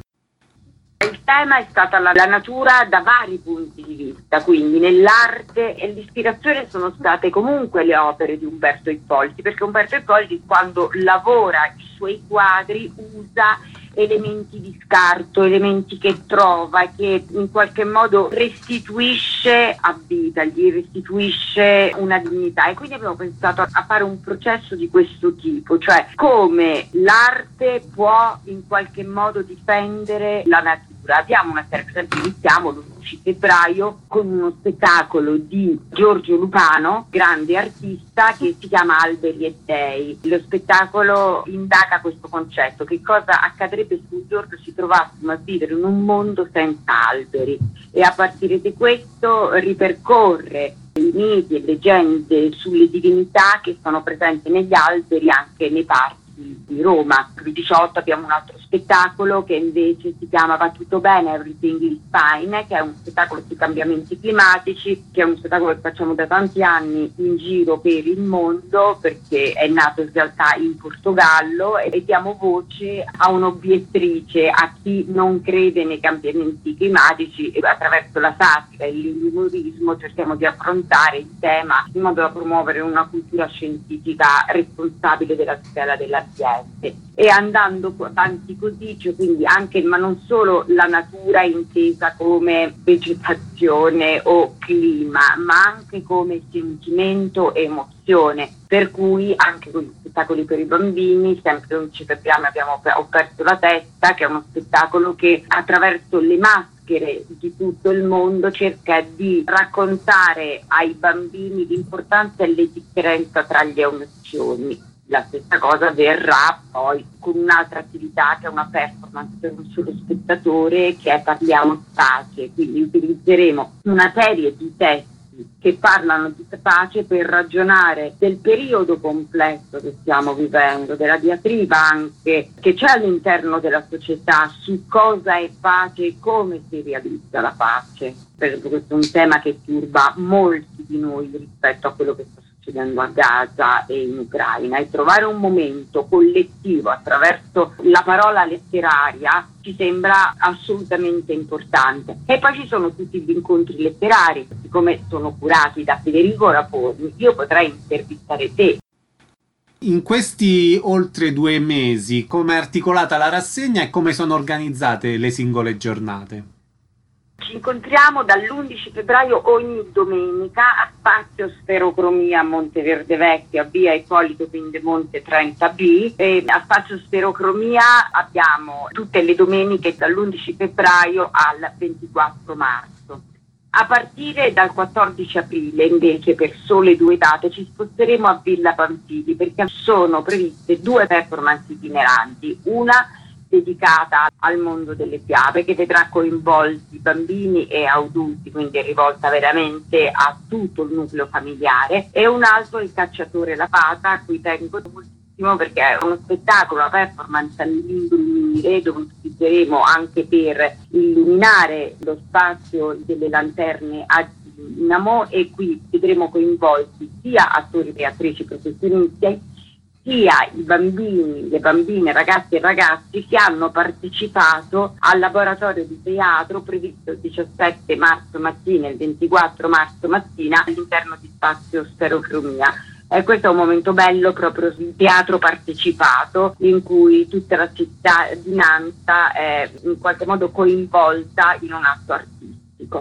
Il tema è stata la, la natura da vari punti di vista, quindi nell'arte, e l'ispirazione sono state comunque le opere di Umberto Ippoliti, perché Umberto Ippoliti quando lavora i suoi quadri usa elementi di scarto, elementi che trova, che in qualche modo restituisce a vita, gli restituisce una dignità, e quindi abbiamo pensato a fare un processo di questo tipo, cioè come l'arte può in qualche modo difendere la natura. Abbiamo una serie, per esempio iniziamo l'undici febbraio con uno spettacolo di Giorgio Lupano, grande artista, che si chiama Alberi e Dei. Lo spettacolo indaga questo concetto: che cosa accadrebbe se un giorno ci trovassimo a vivere in un mondo senza alberi, e a partire di questo ripercorre i miti e leggende sulle divinità che sono presenti negli alberi anche nei parchi di Roma. Il diciotto abbiamo un altro spettacolo che invece si chiama Va tutto bene, Everything is Fine, che è un spettacolo sui cambiamenti climatici, che è un spettacolo che facciamo da tanti anni in giro per il mondo, perché è nato in realtà in Portogallo, e diamo voce a un'obiettrice, a chi non crede nei cambiamenti climatici, e attraverso la satira e l'umorismo cerchiamo di affrontare il tema in modo da promuovere una cultura scientifica responsabile della tutela dell'ambiente. E andando avanti così, cioè quindi anche, ma non solo la natura intesa come vegetazione o clima, ma anche come sentimento e emozione, per cui anche con gli spettacoli per i bambini, sempre l'undici febbraio abbiamo Ho perso la testa, che è uno spettacolo che attraverso le maschere di tutto il mondo cerca di raccontare ai bambini l'importanza e le differenze tra le emozioni. La stessa cosa avverrà poi con un'altra attività che è una performance per un solo spettatore, che è Parliamo di pace. Quindi utilizzeremo una serie di testi che parlano di pace per ragionare del periodo complesso che stiamo vivendo, della diatriba anche che c'è all'interno della società su cosa è pace e come si realizza la pace. Per esempio questo è un tema che turba molti di noi rispetto a quello che sta succedendo a Gaza e in Ucraina, e trovare un momento collettivo attraverso la parola letteraria ci sembra assolutamente importante. E poi ci sono tutti gli incontri letterari, siccome sono curati da Federico Raponi, io potrei intervistare te. In questi oltre due mesi, come è articolata la rassegna e come sono organizzate le singole giornate? Ci incontriamo dall'undici febbraio ogni domenica a Spazio Sferocromia a Monteverde Vecchio, a via Ippolito Pindemonte trenta B. E a Spazio Sferocromia abbiamo tutte le domeniche dall'undici febbraio al ventiquattro marzo. A partire dal quattordici aprile, invece, per sole due date, ci sposteremo a Villa Pamphili, perché sono previste due performance itineranti, una dedicata al mondo delle fiabe, che vedrà coinvolti bambini e adulti, quindi è rivolta veramente a tutto il nucleo familiare, e un altro Il cacciatore e la fata, a cui tengo moltissimo perché è uno spettacolo, una performance all'illuminire, dove utilizzeremo anche per illuminare lo spazio delle lanterne a Dinamo, e qui vedremo coinvolti sia attori e attrici professionisti sia i bambini, le bambine, ragazzi e ragazzi che hanno partecipato al laboratorio di teatro previsto il diciassette marzo mattina e il ventiquattro marzo mattina all'interno di Spazio Sferocromia. E questo è un momento bello proprio di teatro partecipato, in cui tutta la cittadinanza è in qualche modo coinvolta in un atto artistico.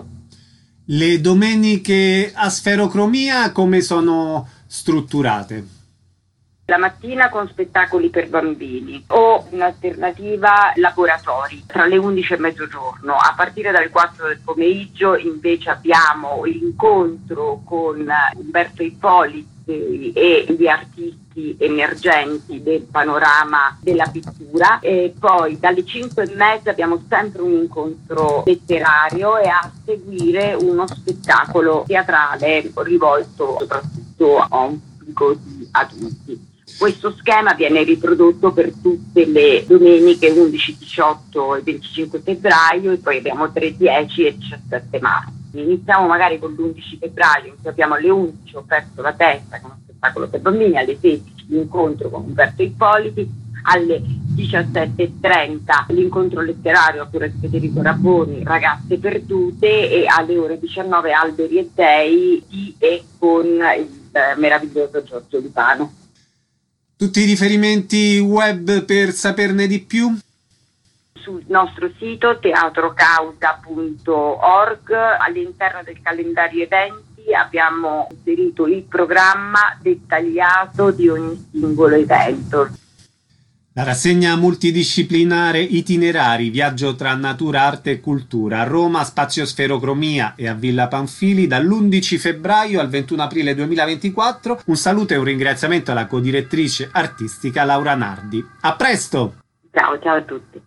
Le domeniche a Sferocromia come sono strutturate? La mattina con spettacoli per bambini o in alternativa laboratori tra le undici e mezzogiorno. A partire dalle quattro del pomeriggio invece abbiamo l'incontro con Umberto Ippoliti e gli artisti emergenti del panorama della pittura, e poi dalle cinque e mezza abbiamo sempre un incontro letterario e a seguire uno spettacolo teatrale rivolto soprattutto a un pubblico di adulti. Questo schema viene riprodotto per tutte le domeniche undici, diciotto e venticinque febbraio, e poi abbiamo tre, dieci e diciassette marzo. Iniziamo magari con l'undici febbraio, in cui abbiamo alle undici Ho perso la testa, con uno spettacolo per bambini, alle sedici l'incontro con Umberto Ippoliti, alle diciassette e trenta l'incontro letterario a cura di Federico Rabboni, Ragazze perdute, e alle ore diciannove Alberi e Dei di e con il eh, meraviglioso Giorgio Lupano. Tutti i riferimenti web per saperne di più? Sul nostro sito teatrocausa punto org, all'interno del calendario eventi abbiamo inserito il programma dettagliato di ogni singolo evento. La rassegna multidisciplinare Itinerari, viaggio tra natura, arte e cultura a Roma, Spazio Sferocromia e a Villa Panfili dall'undici febbraio al ventuno aprile duemilaventiquattro. Un saluto e un ringraziamento alla codirettrice artistica Laura Nardi. A presto! Ciao, ciao a tutti.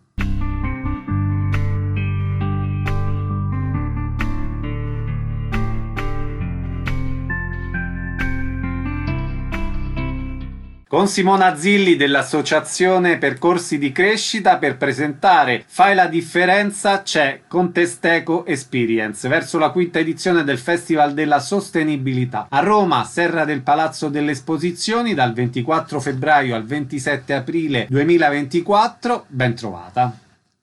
Con Simona Zilli dell'Associazione Percorsi di Crescita per presentare Fai la differenza c'è Contesteco Experience verso la quinta edizione del Festival della Sostenibilità a Roma, Serra del Palazzo delle Esposizioni dal ventiquattro febbraio al ventisette aprile duemilaventiquattro. Ben trovata.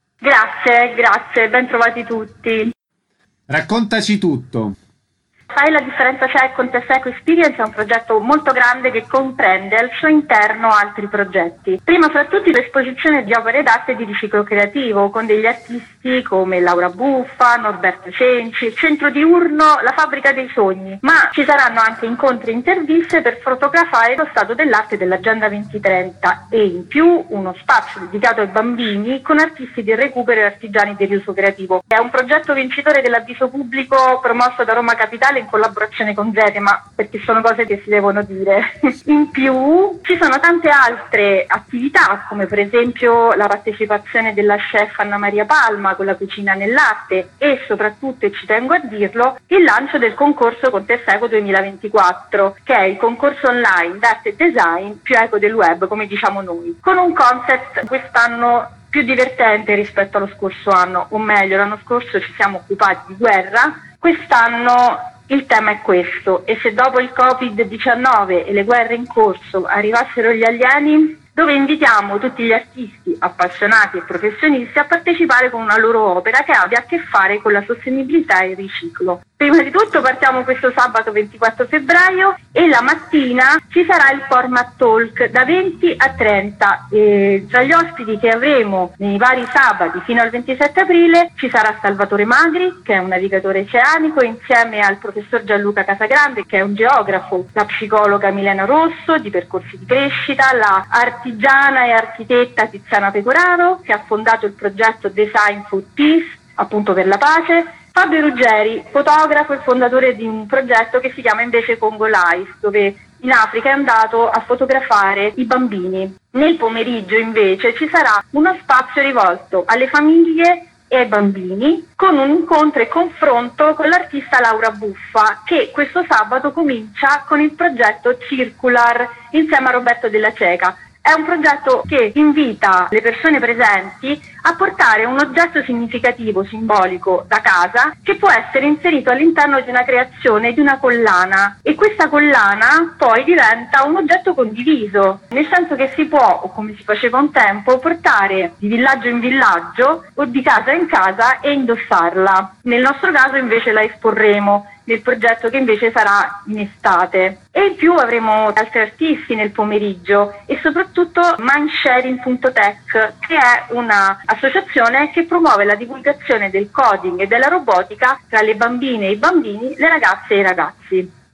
Grazie, grazie, ben trovati tutti. Raccontaci tutto. Fai la differenza c'è Contesteco Experience è un progetto molto grande che comprende al suo interno altri progetti. Prima fra tutti l'esposizione di opere d'arte di riciclo creativo con degli artisti come Laura Buffa, Norberto Cenci, il centro diurno La Fabbrica dei Sogni, ma ci saranno anche incontri e interviste per fotografare lo stato dell'arte dell'Agenda duemilatrenta e in più uno spazio dedicato ai bambini con artisti del recupero e artigiani del riuso creativo. È un progetto vincitore dell'avviso pubblico promosso da Roma Capitale in collaborazione con Zetema, perché sono cose che si devono dire. In più ci sono tante altre attività, come per esempio la partecipazione della chef Anna Maria Palma con la cucina nell'arte e soprattutto, e ci tengo a dirlo, il lancio del concorso Contesteco duemilaventiquattro, che è il concorso online d'arte e design più eco del web, come diciamo noi, con un concept quest'anno più divertente rispetto allo scorso anno, o meglio, l'anno scorso ci siamo occupati di guerra, quest'anno il tema è questo, e se dopo il covid diciannove e le guerre in corso arrivassero gli alieni, dove invitiamo tutti gli artisti appassionati e professionisti a partecipare con una loro opera che abbia a che fare con la sostenibilità e il riciclo. Prima di tutto partiamo questo sabato ventiquattro febbraio e la mattina ci sarà il Format Talk da venti a trenta. E tra gli ospiti che avremo nei vari sabati fino al ventisette aprile ci sarà Salvatore Magri, che è un navigatore oceanico, insieme al professor Gianluca Casagrande, che è un geografo, la psicologa Milena Rosso di Percorsi di Crescita, la artigiana e architetta Tiziana Pecoraro, che ha fondato il progetto Design for Peace, appunto per la pace, Fabio Ruggeri, fotografo e fondatore di un progetto che si chiama invece Congo Life, dove in Africa è andato a fotografare i bambini. Nel pomeriggio invece ci sarà uno spazio rivolto alle famiglie e ai bambini, con un incontro e confronto con l'artista Laura Buffa, che questo sabato comincia con il progetto Circular insieme a Roberto Della Ceca. È un progetto che invita le persone presenti a portare un oggetto significativo, simbolico, da casa, che può essere inserito all'interno di una creazione, di una collana, e questa collana poi diventa un oggetto condiviso, nel senso che si può, o come si faceva un tempo, portare di villaggio in villaggio o di casa in casa e indossarla. Nel nostro caso invece la esporremo nel progetto che invece sarà in estate, e in più avremo altri artisti nel pomeriggio e soprattutto Mindsharing punto tech, che è una associazione che promuove la divulgazione del coding e della robotica tra le bambine e i bambini, le ragazze e i ragazzi.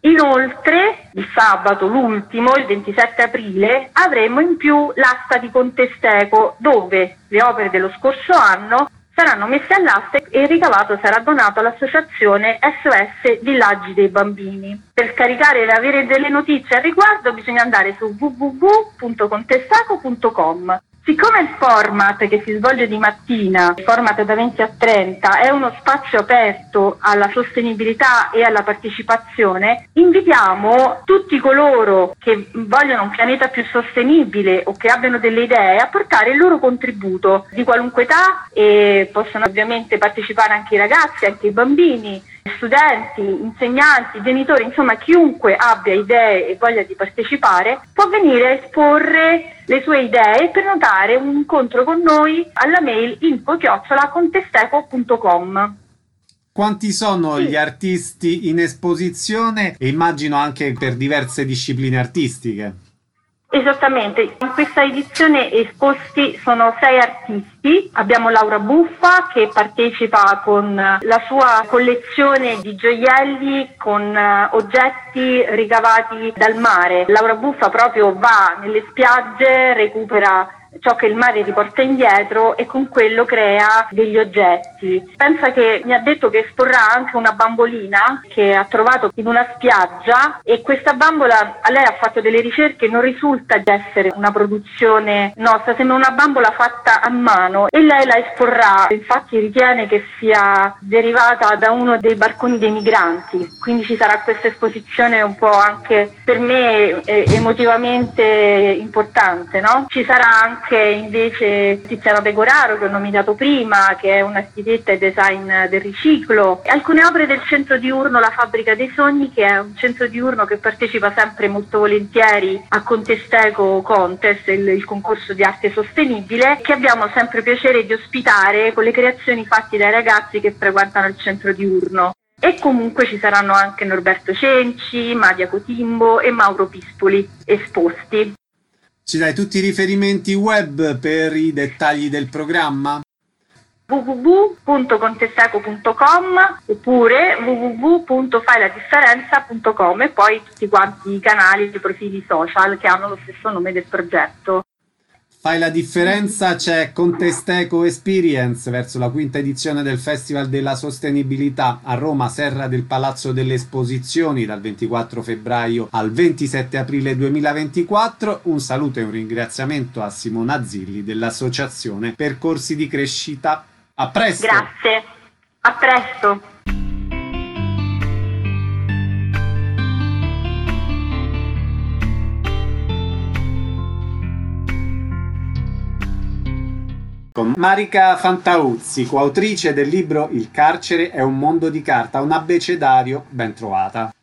Inoltre, il sabato, l'ultimo, il ventisette aprile, avremo in più l'asta di Contesteco, dove le opere dello scorso anno saranno messe all'asta e il ricavato sarà donato all'associazione S O S Villaggi dei Bambini. Per caricare e avere delle notizie al riguardo bisogna andare su w w w punto contestaco punto com. Siccome il format che si svolge di mattina, il format da venti a trenta, è uno spazio aperto alla sostenibilità e alla partecipazione, invitiamo tutti coloro che vogliono un pianeta più sostenibile o che abbiano delle idee a portare il loro contributo di qualunque età, e possono ovviamente partecipare anche i ragazzi, anche i bambini, studenti, insegnanti, genitori, insomma chiunque abbia idee e voglia di partecipare può venire a esporre le sue idee e prenotare un incontro con noi alla mail info chiocciola contesteco punto com. Quanti sono Sì. gli artisti in esposizione, e immagino anche per diverse discipline artistiche? Esattamente, in questa edizione esposti sono sei artisti. Abbiamo Laura Buffa che partecipa con la sua collezione di gioielli con eh, oggetti ricavati dal mare. Laura Buffa proprio va nelle spiagge, recupera ciò che il mare riporta indietro e con quello crea degli oggetti. Pensa che mi ha detto che esporrà anche una bambolina che ha trovato in una spiaggia, e questa bambola, a lei ha fatto delle ricerche, non risulta di essere una produzione nostra, sembra una bambola fatta a mano, e lei la esporrà. Infatti ritiene che sia derivata da uno dei barconi dei migranti, quindi ci sarà questa esposizione un po' anche per me eh, emotivamente importante, no? Ci sarà anche Anche invece Tiziana Pecoraro, che ho nominato prima, che è un'architetta e design del riciclo, e alcune opere del centro diurno La Fabbrica dei Sogni, che è un centro diurno che partecipa sempre molto volentieri a Contesteco Contest, il, il concorso di arte sostenibile, che abbiamo sempre piacere di ospitare con le creazioni fatte dai ragazzi che frequentano il centro diurno. E comunque ci saranno anche Norberto Cenci, Madia Cotimbo e Mauro Pispoli esposti. Ci dai tutti i riferimenti web per i dettagli del programma? w w w punto contesteco punto com oppure w w w punto fai la differenza punto com, e poi tutti quanti i canali e i profili social che hanno lo stesso nome del progetto. Fai la differenza, c'è Contesteco Experience verso la quinta edizione del Festival della Sostenibilità a Roma, Serra del Palazzo delle Esposizioni, dal ventiquattro febbraio al ventisette aprile duemilaventiquattro. Un saluto e un ringraziamento a Simona Zilli dell'Associazione Percorsi di Crescita. A presto! Grazie, a presto! Con Marica Fantauzzi, coautrice del libro Il carcere è un mondo di carta, un abbecedario. Ben trovata.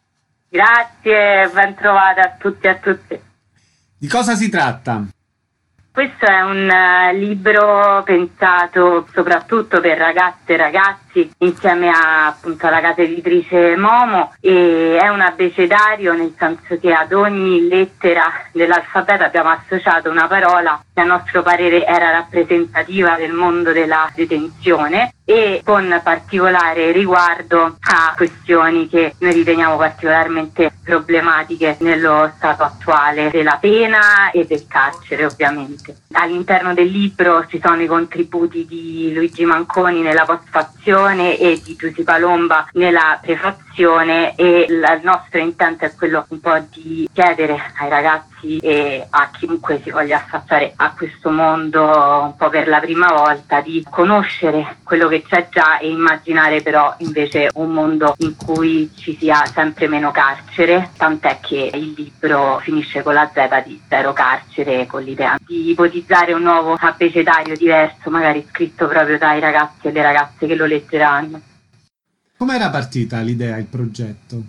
Grazie, ben trovata a tutti e a tutte. Di cosa si tratta? Questo è un uh, libro pensato soprattutto per ragazze e ragazzi, insieme a, appunto, alla casa editrice Momo, e è un abbecedario nel senso che ad ogni lettera dell'alfabeto abbiamo associato una parola che a nostro parere era rappresentativa del mondo della detenzione, e con particolare riguardo a questioni che noi riteniamo particolarmente problematiche nello stato attuale della pena e del carcere, ovviamente. All'interno del libro ci sono i contributi di Luigi Manconi nella postfazione e di Giusy Palomba nella prefazione, e il nostro intento è quello un po' di chiedere ai ragazzi e a chiunque si voglia affacciare a questo mondo un po' per la prima volta di conoscere quello che c'è già e immaginare però invece un mondo in cui ci sia sempre meno carcere, tant'è che il libro finisce con la Z di zero carcere, con l'idea di ipotizzare un nuovo abbecedario diverso, magari scritto proprio dai ragazzi e le ragazze che lo leggeranno. Come era partita l'idea, il progetto?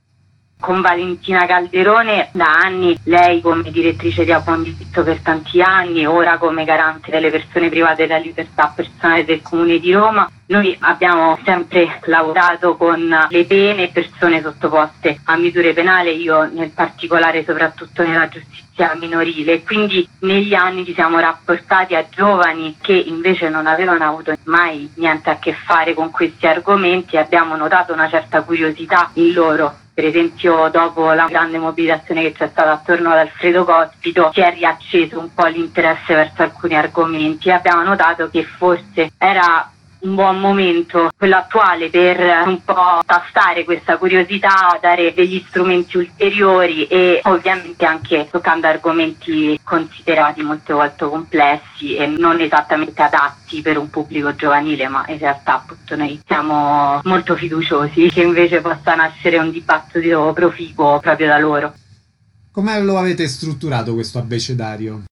Con Valentina Calderone da anni, lei come direttrice di A Buon Diritto per tanti anni, ora come garante delle persone private della libertà personale del Comune di Roma. Noi abbiamo sempre lavorato con le pene e persone sottoposte a misure penali, io nel particolare soprattutto nella giustizia minorile, quindi negli anni ci siamo rapportati a giovani che invece non avevano avuto mai niente a che fare con questi argomenti, e abbiamo notato una certa curiosità in loro Per esempio, dopo la grande mobilitazione che c'è stata attorno ad Alfredo Cospito, si è riacceso un po' l'interesse verso alcuni argomenti e abbiamo notato che forse era un buon momento, quello attuale, per un po' tastare questa curiosità, dare degli strumenti ulteriori e ovviamente anche toccando argomenti considerati molte volte complessi e non esattamente adatti per un pubblico giovanile, ma in realtà appunto noi siamo molto fiduciosi che invece possa nascere un dibattito proficuo proprio da loro. Come lo avete strutturato questo abbecedario?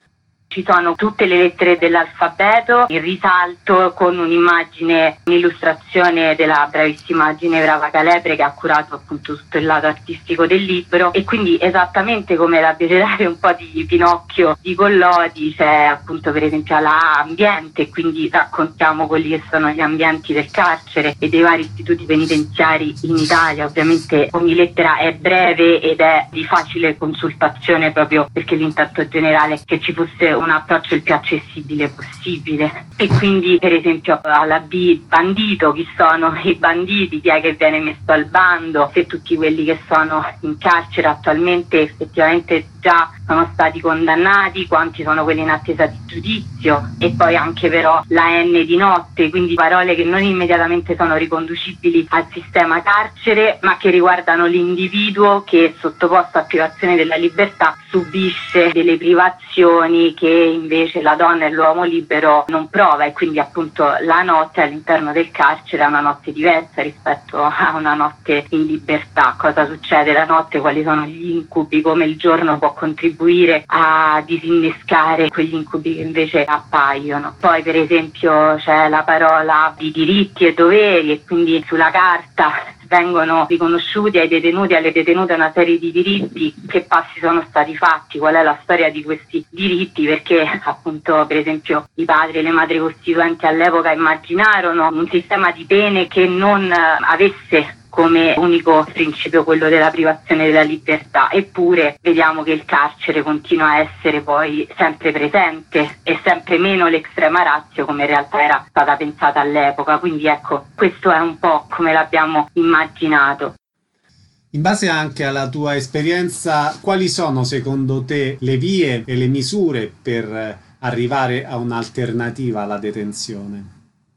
Ci sono tutte le lettere dell'alfabeto in risalto con un'immagine, un'illustrazione della bravissima Ginevra Calebre che ha curato appunto tutto il lato artistico del libro, e quindi esattamente come l'abbecedario un po' di Pinocchio di Collodi c'è appunto per esempio la ambiente, quindi raccontiamo quelli che sono gli ambienti del carcere e dei vari istituti penitenziari in Italia. Ovviamente ogni lettera è breve ed è di facile consultazione proprio perché l'intento generale è che ci fosse un approccio il più accessibile possibile, e quindi per esempio alla B bandito, chi sono i banditi, chi è che viene messo al bando, se tutti quelli che sono in carcere attualmente effettivamente già sono stati condannati, quanti sono quelli in attesa di giudizio, e poi anche però la N di notte, quindi parole che non immediatamente sono riconducibili al sistema carcere ma che riguardano l'individuo che sottoposto a privazione della libertà subisce delle privazioni che invece la donna e l'uomo libero non prova, e quindi appunto la notte all'interno del carcere è una notte diversa rispetto a una notte in libertà. Cosa succede la notte, quali sono gli incubi, come il giorno può contribuire a disinnescare quegli incubi che invece appaiono. Poi per esempio c'è la parola di diritti e doveri, e quindi sulla carta vengono riconosciuti ai detenuti e alle detenute una serie di diritti. Che passi sono stati fatti, qual è la storia di questi diritti, perché appunto per esempio i padri e le madri costituenti all'epoca immaginarono un sistema di pene che non avesse come unico principio quello della privazione della libertà, eppure vediamo che il carcere continua a essere poi sempre presente e sempre meno l'extrema ratio come in realtà era stata pensata all'epoca. Quindi ecco, questo è un po' come l'abbiamo immaginato. In base anche alla tua esperienza, quali sono secondo te le vie e le misure per arrivare a un'alternativa alla detenzione?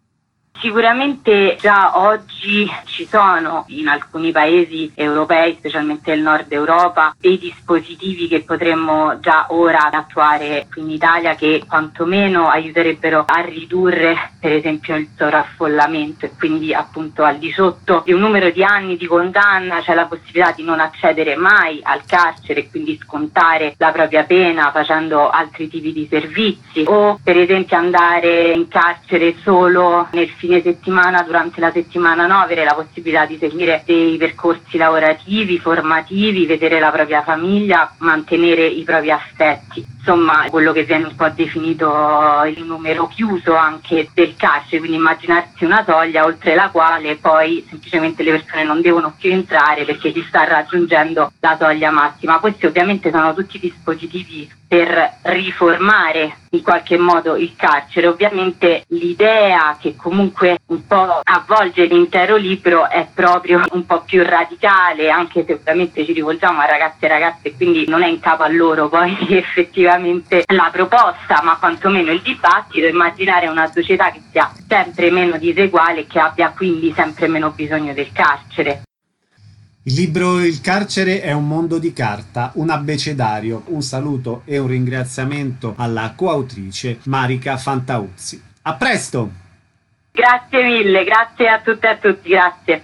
Sicuramente già oggi ci sono in alcuni paesi europei, specialmente del nord Europa, dei dispositivi che potremmo già ora attuare qui in Italia, che quantomeno aiuterebbero a ridurre per esempio il sovraffollamento, e quindi appunto al di sotto di un numero di anni di condanna c'è la possibilità di non accedere mai al carcere e quindi scontare la propria pena facendo altri tipi di servizi, o per esempio andare in carcere solo nel fine settimana, durante la settimana no, avere la possibilità di seguire dei percorsi lavorativi, formativi, vedere la propria famiglia, mantenere i propri affetti. Insomma, quello che viene un po' definito il numero chiuso anche del carcere, quindi immaginarsi una soglia oltre la quale poi semplicemente le persone non devono più entrare perché si sta raggiungendo la soglia massima. Questi ovviamente sono tutti dispositivi per riformare in qualche modo il carcere. Ovviamente l'idea che comunque un po' avvolge l'intero libro è proprio un po' più radicale, anche se ovviamente ci rivolgiamo a ragazzi e ragazze, quindi non è in capo a loro poi effettivamente la proposta, ma quantomeno il dibattito, immaginare una società che sia sempre meno diseguale e che abbia quindi sempre meno bisogno del carcere. Il libro Il carcere è un mondo di carta, un abbecedario. Un saluto e un ringraziamento alla coautrice Marica Fantauzzi. A presto! Grazie mille, grazie a tutte e a tutti, grazie.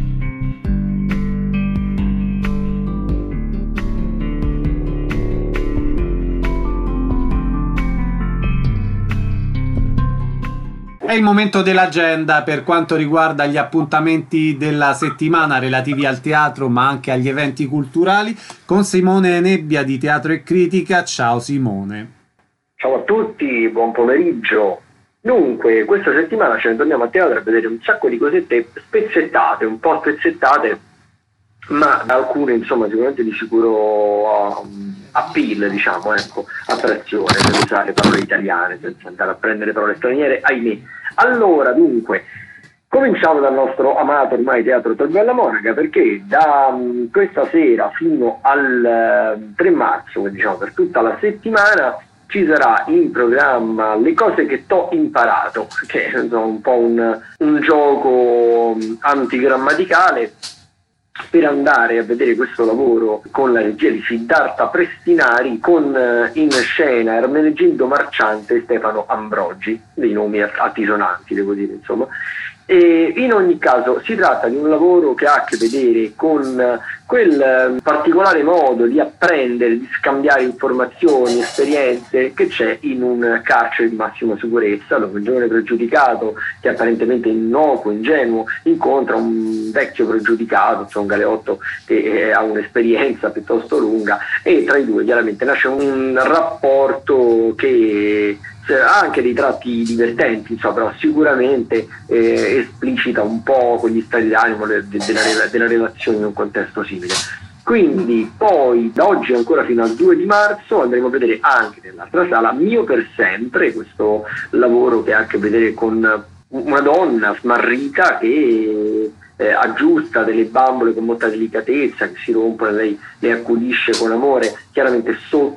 È il momento dell'agenda per quanto riguarda gli appuntamenti della settimana relativi al teatro ma anche agli eventi culturali con Simone Nebbia di Teatro e Critica. Ciao Simone. Ciao a tutti, buon pomeriggio. Dunque, questa settimana ce ne torniamo a teatro a vedere un sacco di cosette spezzettate, un po' spezzettate, ma alcune insomma sicuramente di sicuro um, appeal, diciamo, ecco, attrazione, per usare parole italiane senza andare a prendere parole straniere, ahimè. Allora, dunque, Cominciamo dal nostro amato ormai Teatro Tor Bella Monaca, perché da mh, questa sera fino al uh, tre marzo, diciamo per tutta la settimana, ci sarà in programma Le cose che t'ho imparato, che è insomma, un po' un, un gioco antigrammaticale, per andare a vedere questo lavoro con la regia di Siddhartha Prestinari, con eh, in scena Ermenegildo Marciante e Stefano Ambrogi, dei nomi altisonanti devo dire insomma. E in ogni caso si tratta di un lavoro che ha a che vedere con quel particolare modo di apprendere, di scambiare informazioni, esperienze che c'è in un carcere di massima sicurezza, dove un giovane pregiudicato che apparentemente è innocuo, ingenuo, incontra un vecchio pregiudicato, cioè un galeotto che ha un'esperienza piuttosto lunga, e tra i due chiaramente nasce un rapporto che ha anche dei tratti divertenti, insomma, però sicuramente eh, esplicita un po' quegli stati d'animo de- de- della, della relazione in un contesto simile. Quindi poi da oggi ancora fino al due di marzo andremo a vedere anche nell'altra sala Mio per sempre, questo lavoro che ha a che vedere con una donna smarrita che eh, aggiusta delle bambole con molta delicatezza, che si rompono, lei le accudisce con amore. Chiaramente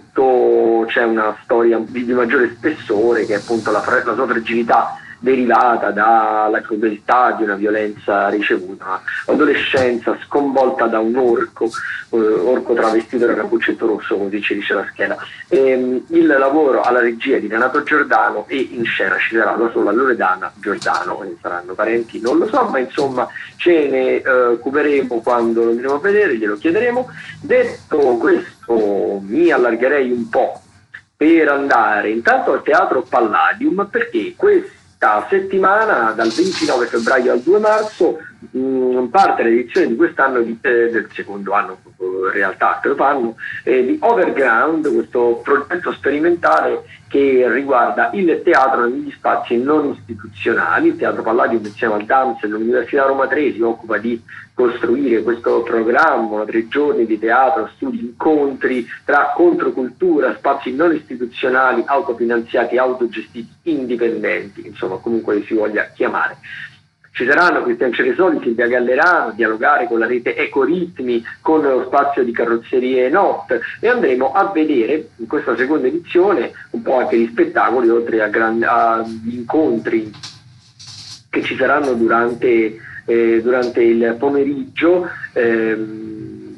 sotto c'è una storia di, di maggiore spessore, che è appunto la, la sua fragilità derivata dalla crudeltà di una violenza ricevuta, un'adolescenza sconvolta da un orco, eh, orco travestito da cappuccetto rosso, come dice, dice la scheda. E, il lavoro alla regia di Renato Giordano, e in scena ci sarà da sola Loredana Giordano, e saranno parenti, non lo so, ma insomma ce ne eh, occuperemo quando lo andremo a vedere, glielo chiederemo. Detto questo, mi allargherei un po' per andare intanto al Teatro Palladium, perché questo settimana, dal ventinove febbraio al due marzo, mh, parte l'edizione di quest'anno, di, eh, del secondo anno in realtà che lo fanno, eh, di Overground, questo progetto sperimentale che riguarda il teatro negli spazi non istituzionali. Il Teatro Palladium, insieme al D A M S e all'Università Roma tre, si occupa di costruire questo programma, tre giorni di teatro, studi, incontri tra controcultura, spazi non istituzionali, autofinanziati, autogestiti, indipendenti, insomma comunque li si voglia chiamare. Ci saranno Cristian Ceresoli, Silvia Gallerano, dialogare con la rete Ecoritmi, con lo spazio di Carrozzerie Not, e andremo a vedere in questa seconda edizione un po' anche di spettacoli, oltre a gran, agli incontri che ci saranno durante, eh, durante il pomeriggio. Ehm,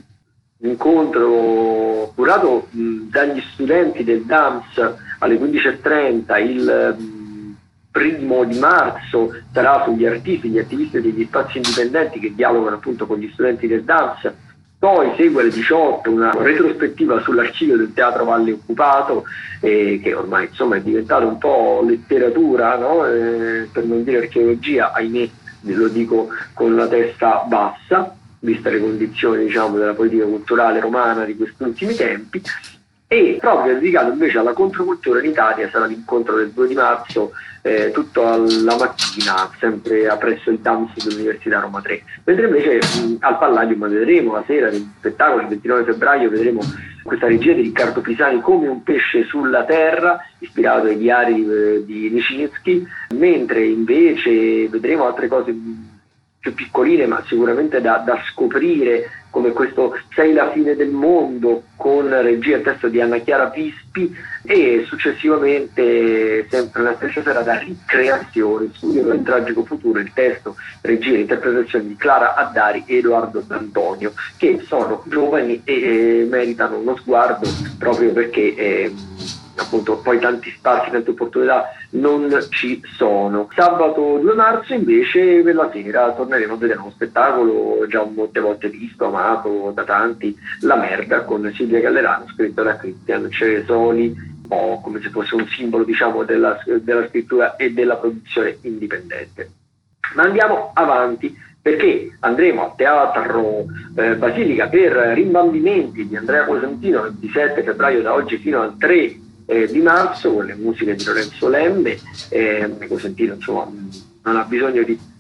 incontro curato mh, dagli studenti del D A M S alle quindici e trenta, il mh, primo di marzo sarà sugli artisti, gli attivisti degli spazi indipendenti, che dialogano appunto con gli studenti del D A M S. Poi segue alle diciotto una retrospettiva sull'archivio del Teatro Valle Occupato, eh, che ormai insomma è diventato un po' letteratura, no? eh, per non dire archeologia, ahimè, lo dico con la testa bassa, viste le condizioni, diciamo, della politica culturale romana di questi ultimi tempi. E proprio dedicato invece alla controcultura in Italia sarà l'incontro del due di marzo, eh, tutto alla mattina, sempre presso il D A M S dell'Università Roma tre. Mentre invece mh, al Palladium vedremo la sera del spettacolo, il ventinove febbraio, vedremo questa regia di Riccardo Pisani, Come un pesce sulla terra, ispirato ai diari eh, di Nijinsky, mentre invece vedremo altre cose più piccoline, ma sicuramente da, da scoprire, come questo Sei la fine del mondo, con regia e testo di Anna Chiara Vispi, e successivamente sempre la stessa sera da Ricreazione, Studio del tragico futuro, il testo, regia e interpretazione di Clara Addari e Edoardo D'Antonio, che sono giovani e eh, meritano uno sguardo, proprio perché eh, appunto poi tanti spazi, tante opportunità non ci sono. Sabato due marzo invece per la sera torneremo a vedere uno spettacolo già molte volte visto, amato da tanti, La merda, con Silvia Gallerano, scritto da Cristian Ceresoli, un po' come se fosse un simbolo, diciamo, della, della scrittura e della produzione indipendente. Ma andiamo avanti, perché andremo al Teatro eh, Basilica per Rimbambimenti di Andrea Cosentino il ventisette febbraio, da oggi fino al tre Eh, di marzo, con le musiche di Lorenzo Lembe. eh, Cosentino insomma non ha bisogno di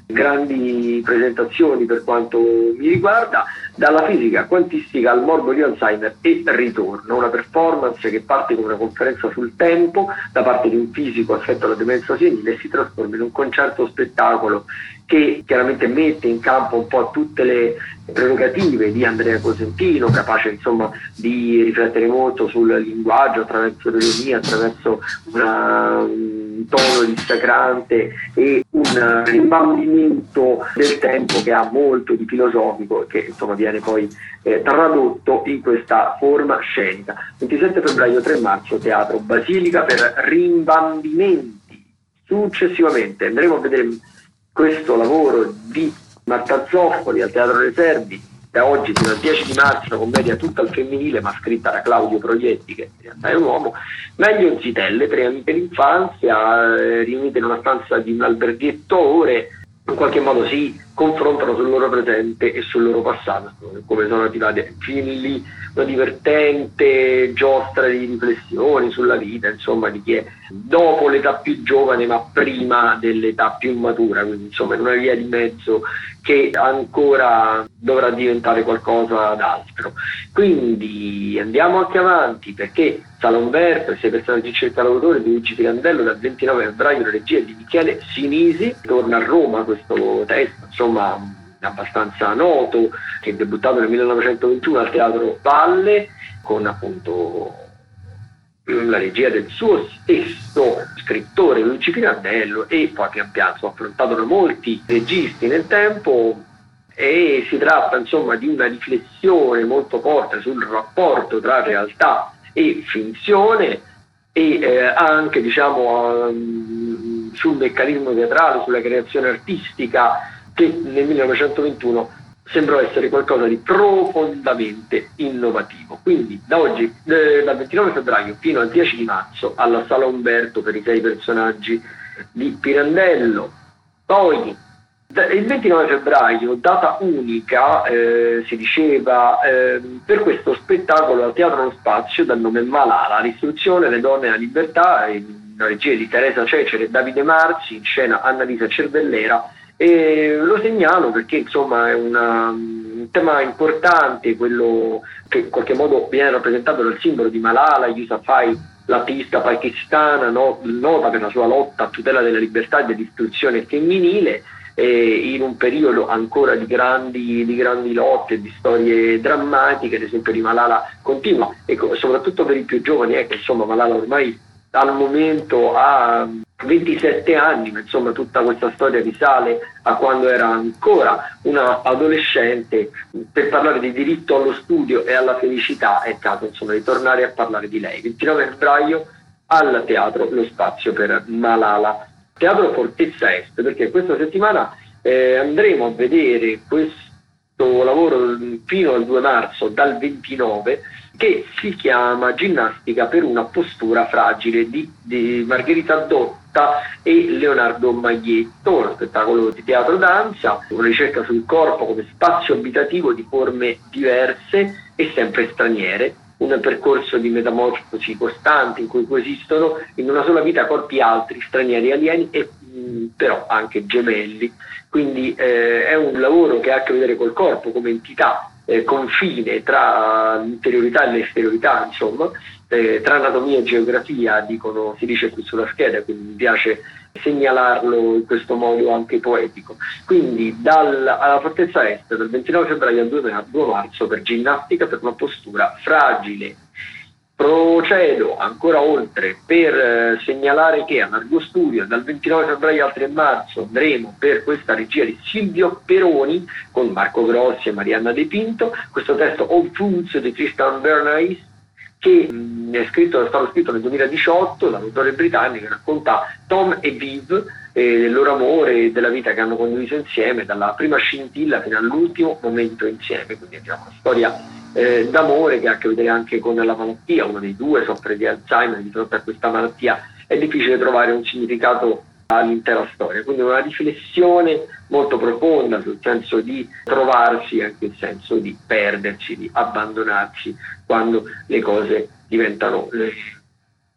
grandi presentazioni per quanto mi riguarda, dalla fisica quantistica al morbo di Alzheimer e ritorno, una performance che parte come una conferenza sul tempo da parte di un fisico affetto alla demenza senile e si trasforma in un concerto spettacolo che chiaramente mette in campo un po' tutte le prerogative di Andrea Cosentino, capace insomma di riflettere molto sul linguaggio attraverso l'ironia, attraverso una, un tono dissacrante e un rimbambimento del tempo che ha molto di filosofico e che insomma viene poi eh, tradotto in questa forma scenica. ventisette febbraio, tre marzo, Teatro Basilica per rimbambimenti. Successivamente andremo a vedere questo lavoro di Marta Zoffoli al Teatro delle Servi, da oggi fino al dieci di marzo, una commedia tutta al femminile ma scritta da Claudio Proietti, che in realtà è un uomo. Meglio Zitelle, tre amiche d'infanzia eh, riunite in una stanza di un alberghetto, ore in qualche modo si confrontano sul loro presente e sul loro passato, come sono arrivate fin lì una divertente giostra di riflessioni sulla vita, insomma, di chi è dopo l'età più giovane ma prima dell'età più matura, quindi insomma in una via di mezzo che ancora dovrà diventare qualcosa d'altro. Quindi andiamo anche avanti, perché Salomberto e sei personaggi cerca l'autore di Luigi Pirandello, dal ventinove febbraio, la regia di Michele Sinisi. Torna a Roma questo testo, insomma abbastanza noto, che è debuttato nel millenovecentoventuno al Teatro Valle, con appunto la regia del suo stesso scrittore Luigi Pirandello, e poi pian piano sono affrontato da molti registi nel tempo, e si tratta insomma di una riflessione molto forte sul rapporto tra realtà e finzione e eh, anche diciamo um, sul meccanismo teatrale, sulla creazione artistica, che nel millenovecentoventuno sembrò essere qualcosa di profondamente innovativo. Quindi da oggi, eh, dal ventinove febbraio fino al dieci di marzo, alla Sala Umberto per i sei personaggi di Pirandello. Poi il ventinove febbraio, data unica, eh, si diceva, eh, per questo spettacolo al Teatro Lo Spazio dal nome Malala, l'istruzione, le donne e la libertà, una regia di Teresa Cecere e Davide Marzi, in scena Annalisa Cervellera. E lo segnalo perché insomma è una, un tema importante, quello che in qualche modo viene rappresentato dal simbolo di Malala Yousafzai, l'attivista pakistana, no, nota per la sua lotta a tutela della libertà e dell'istruzione femminile, eh, in un periodo ancora di grandi, di grandi lotte, di storie drammatiche. Ad esempio di Malala continua, e soprattutto per i più giovani, è che insomma Malala ormai al momento ha ventisette anni, ma insomma tutta questa storia risale a quando era ancora una adolescente. Per parlare di diritto allo studio e alla felicità è caso insomma di tornare a parlare di lei. ventinove febbraio al Teatro Lo Spazio per Malala. Teatro Fortezza Est, perché questa settimana eh, andremo a vedere questo lavoro fino al due marzo, dal ventinove, che si chiama Ginnastica per una postura fragile, di, di Margherita Dotta e Leonardo Maglietto, uno spettacolo di teatro danza, una ricerca sul corpo come spazio abitativo di forme diverse e sempre straniere, un percorso di metamorfosi costante in cui coesistono in una sola vita corpi altri, stranieri, alieni e mh, però anche gemelli. Quindi eh, è un lavoro che ha a che vedere col corpo come entità, Eh, confine tra l'interiorità e l'esteriorità, insomma, eh, tra anatomia e geografia, dicono, si dice qui sulla scheda, quindi mi piace segnalarlo in questo modo anche poetico. Quindi dal, alla Fortezza Est, dal ventinove febbraio al due marzo, per Ginnastica per una postura fragile. Procedo ancora oltre per eh, segnalare che a Largo Studio dal ventinove febbraio al tre marzo andremo per questa regia di Silvio Peroni con Marco Grossi e Marianna De Pinto, questo testo Old Foods di Tristan Bernays, che mh, è, scritto, è stato scritto nel duemiladiciotto dall'autore britannico, che racconta Tom e Viv e del loro amore e della vita che hanno condiviso insieme, dalla prima scintilla fino all'ultimo momento insieme. Quindi abbiamo una storia Eh, d'amore che ha a che vedere anche con la malattia. Uno dei due soffre di Alzheimer, di fronte a questa malattia è difficile trovare un significato all'intera storia, quindi una riflessione molto profonda sul senso di trovarsi, anche il senso di perdersi, di abbandonarsi quando le cose diventano eh,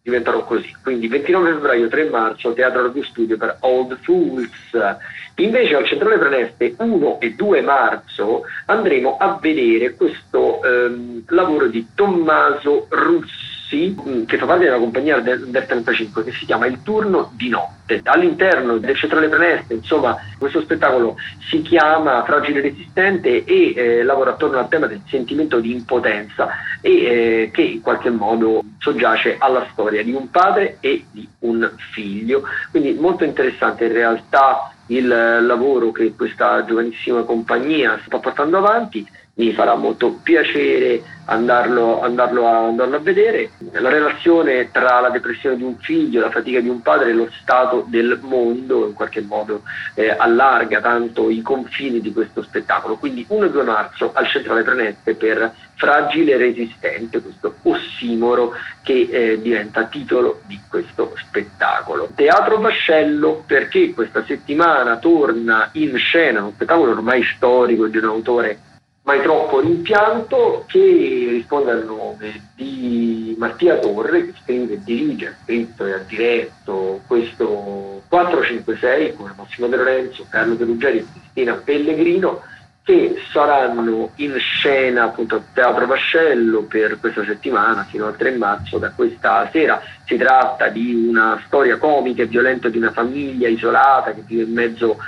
diventano così. Quindi ventinove febbraio, tre marzo, Teatro Radio Studio per Old Fools. Invece al Centrale Preneste uno e due marzo andremo a vedere questo ehm, lavoro di Tommaso Russi, che fa parte della compagnia del, del trentacinque, che si chiama Il turno di notte. All'interno del Centrale Preneste, insomma, questo spettacolo si chiama Fragile Resistente e eh, lavora attorno al tema del sentimento di impotenza e eh, che in qualche modo soggiace alla storia di un padre e di un figlio. Quindi molto interessante in realtà il lavoro che questa giovanissima compagnia sta portando avanti. Mi farà molto piacere andarlo, andarlo, a, andarlo a vedere. La relazione tra la depressione di un figlio, la fatica di un padre e lo stato del mondo in qualche modo eh, allarga tanto i confini di questo spettacolo. Quindi uno e due marzo al Centrale Preneste per Fragile Resistente, questo ossimoro che eh, diventa titolo di questo spettacolo. Teatro Vascello, perché questa settimana torna in scena un spettacolo ormai storico di un autore mai troppo rimpianto, che risponde al nome di Mattia Torre, che scrive e dirige, ha scritto e ha diretto questo quattro cinque sei con Massimo De Lorenzo, Carlo De Ruggeri e Cristina Pellegrino, che saranno in scena appunto a Teatro Vascello per questa settimana fino al tre marzo, da questa sera. Si tratta di una storia comica e violenta di una famiglia isolata che vive in mezzo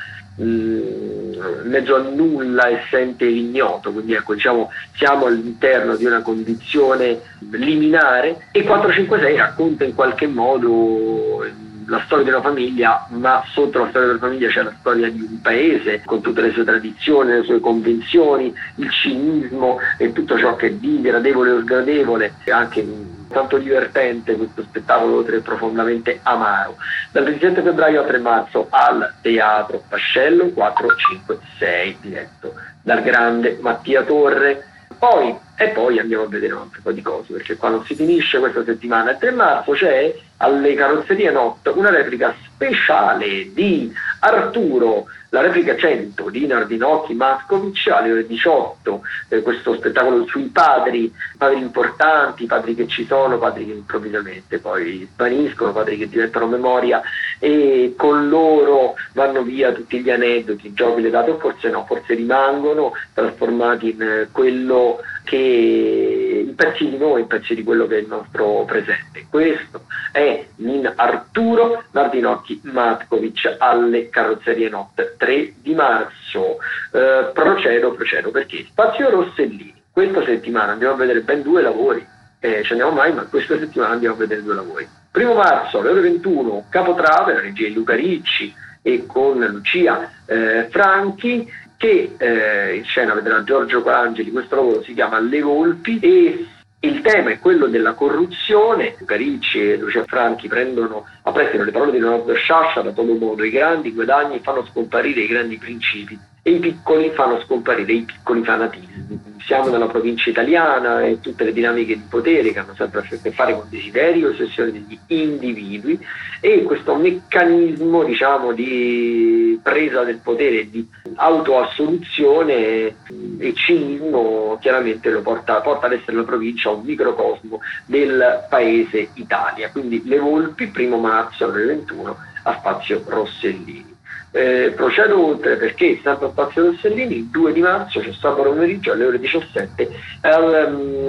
in mezzo a nulla e sente l'ignoto, quindi ecco, diciamo, siamo all'interno di una condizione liminare, e quattro cinque sei racconta in qualche modo la storia di una famiglia, ma sotto la storia della famiglia c'è la storia di un paese con tutte le sue tradizioni, le sue convenzioni, il cinismo e tutto ciò che è di gradevole o sgradevole, e anche tanto divertente questo spettacolo, oltre che profondamente amaro. Dal ventisette febbraio al tre marzo al Teatro Vascello, quattro cinque sei, diretto dal grande Mattia Torre. Poi, e poi andiamo a vedere un altro po' di cose, perché qua non si finisce questa settimana. Il tre marzo c'è alle Carrozzerie Not una replica speciale di Arturo, la replica cento di Nardinocchi Mascovic alle ore diciotto, eh, questo spettacolo sui padri, padri importanti, padri che ci sono, padri che improvvisamente poi svaniscono, padri che diventano memoria, e con loro vanno via tutti gli aneddoti, i giochi, le date, o forse no, forse rimangono trasformati in eh, quello che in pezzi di noi, in pezzi di quello che è il nostro presente. Questo è in Arturo Nardinocchi Matkovic alle Carrozzerie Not, tre di marzo. Eh, procedo, procedo perché Spazio Rossellini. Questa settimana andiamo a vedere ben due lavori, eh, ci andiamo mai, ma questa settimana andiamo a vedere due lavori. Primo marzo alle ore ventuno, Capotrave, la regia di Luca Ricci e con Lucia eh, Franchi, che eh, in scena vedrà Giorgio Colangeli. Questo lavoro si chiama Le Volpi e il tema è quello della corruzione. Luca Ricci e Lucia Franchi prendono a prestito le parole di Leonardo Sciascia da todo modo: i grandi guadagni fanno scomparire i grandi principi e i piccoli fanno scomparire i piccoli fanatismi. Siamo nella provincia italiana e tutte le dinamiche di potere che hanno sempre a che fare con desiderio e ossessione degli individui, e questo meccanismo, diciamo, di presa del potere, di autoassoluzione e cinismo, chiaramente lo porta, porta ad essere la provincia un microcosmo del paese Italia. Quindi Le Volpi, primo marzo alle ventuno a Spazio Rossellini. Eh, procedo oltre perché sempre a Spazio Rossellini il due di marzo c'è sabato pomeriggio alle ore diciassette, eh,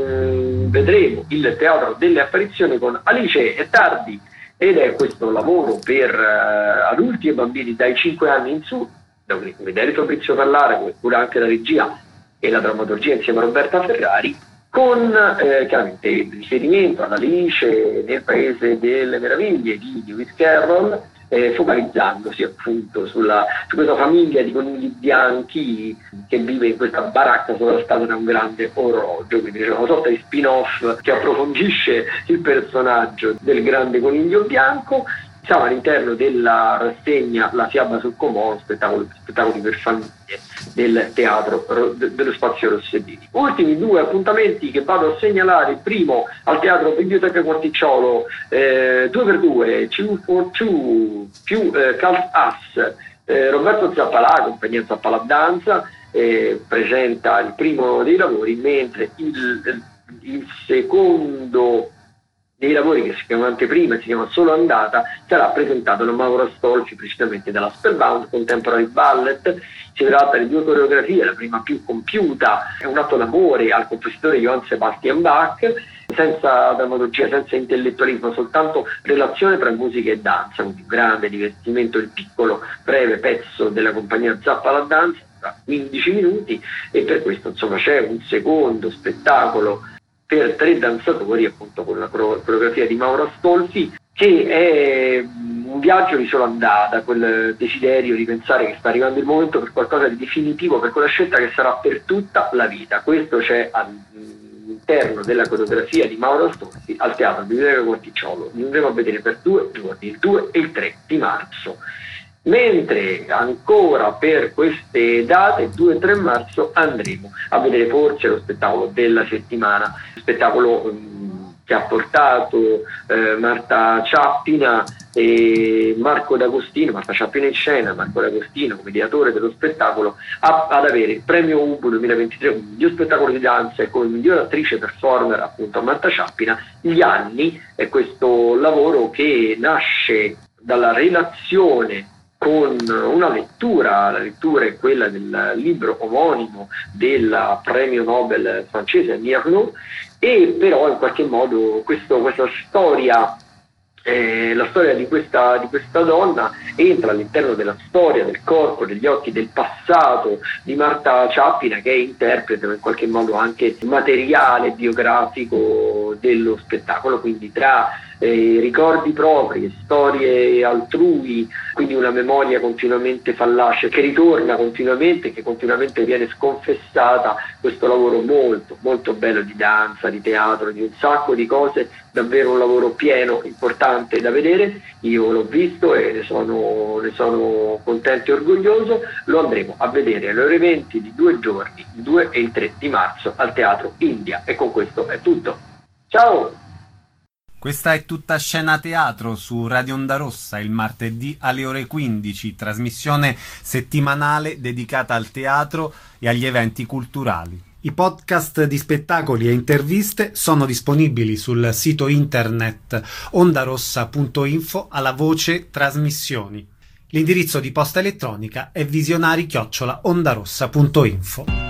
um, vedremo il Teatro delle Apparizioni con Alice e Tardi, ed è questo lavoro per uh, adulti e bambini dai cinque anni in su, da vedere Fabrizio Pallara, come cura anche la regia e la drammaturgia insieme a Roberta Ferrari, con eh, chiaramente il riferimento all'Alice nel Paese delle Meraviglie di Lewis Carroll, Eh, focalizzandosi appunto sulla, su questa famiglia di conigli bianchi che vive in questa baracca sovrastata da un grande orologio. Quindi c'è una sorta di spin-off che approfondisce il personaggio del grande coniglio bianco. Siamo all'interno della rassegna La fiaba sul Comò, spettacolo, spettacoli per famiglie del teatro dello Spazio Rossellini. Ultimi due appuntamenti che vado a segnalare: il primo al Teatro Biblioteca Quarticciolo, eh, due per due, two for two, più eh, Cult Us, eh, Roberto Zappalà, compagnia Zappalà Danza, eh, presenta il primo dei lavori, mentre il, il secondo dei lavori che si chiama anteprima, si chiama Solo Andata, sarà presentato da Mauro Astolfi, precisamente dalla Spellbound Contemporary Ballet. Si tratta di due coreografie, la prima più compiuta è un atto d'amore al compositore Johann Sebastian Bach, senza drammaturgia, senza intellettualismo, soltanto relazione tra musica e danza, un grande divertimento, il piccolo breve pezzo della compagnia Zappa la Danza, tra quindici minuti, e per questo insomma c'è un secondo spettacolo per tre danzatori, appunto con la coreografia di Mauro Astolfi, che è un viaggio di sola andata, quel desiderio di pensare che sta arrivando il momento per qualcosa di definitivo, per quella scelta che sarà per tutta la vita. Questo c'è all'interno della coreografia di Mauro Astolfi al Teatro Biblioteca Corticciolo. Li andremo a vedere per due giorni, il due e il tre di marzo. Mentre ancora per queste date, due e tre marzo, andremo a vedere forse lo spettacolo della settimana, spettacolo um, che ha portato eh, Marta Ciappina e Marco D'Agostino, Marta Ciappina in scena, Marco D'Agostino come ideatore dello spettacolo, a, ad avere il premio U B U duemilaventitré come miglior spettacolo di danza e come miglior attrice performer appunto a Marta Ciappina. Gli anni è questo lavoro che nasce dalla relazione con una lettura, la lettura è quella del libro omonimo del premio Nobel francese Myrno, e però in qualche modo questo, questa storia, eh, la storia di questa, di questa donna entra all'interno della storia, del corpo, degli occhi, del passato di Marta Ciappina, che è interprete in qualche modo anche materiale, biografico dello spettacolo, quindi tra Eh, ricordi propri, storie altrui, quindi una memoria continuamente fallace che ritorna continuamente, che continuamente viene sconfessata. Questo lavoro molto molto bello di danza, di teatro, di un sacco di cose, davvero un lavoro pieno, importante da vedere. Io l'ho visto e ne sono, ne sono contento e orgoglioso. Lo andremo a vedere alle ore venti di due giorni, il due e il tre di marzo al Teatro India. E con questo è tutto. Ciao! Questa è Tutta Scena Teatro su Radio Onda Rossa il martedì alle ore quindici, trasmissione settimanale dedicata al teatro e agli eventi culturali. I podcast di spettacoli e interviste sono disponibili sul sito internet ondarossa punto info alla voce trasmissioni. L'indirizzo di posta elettronica è visionari chiocciola ondarossa punto info.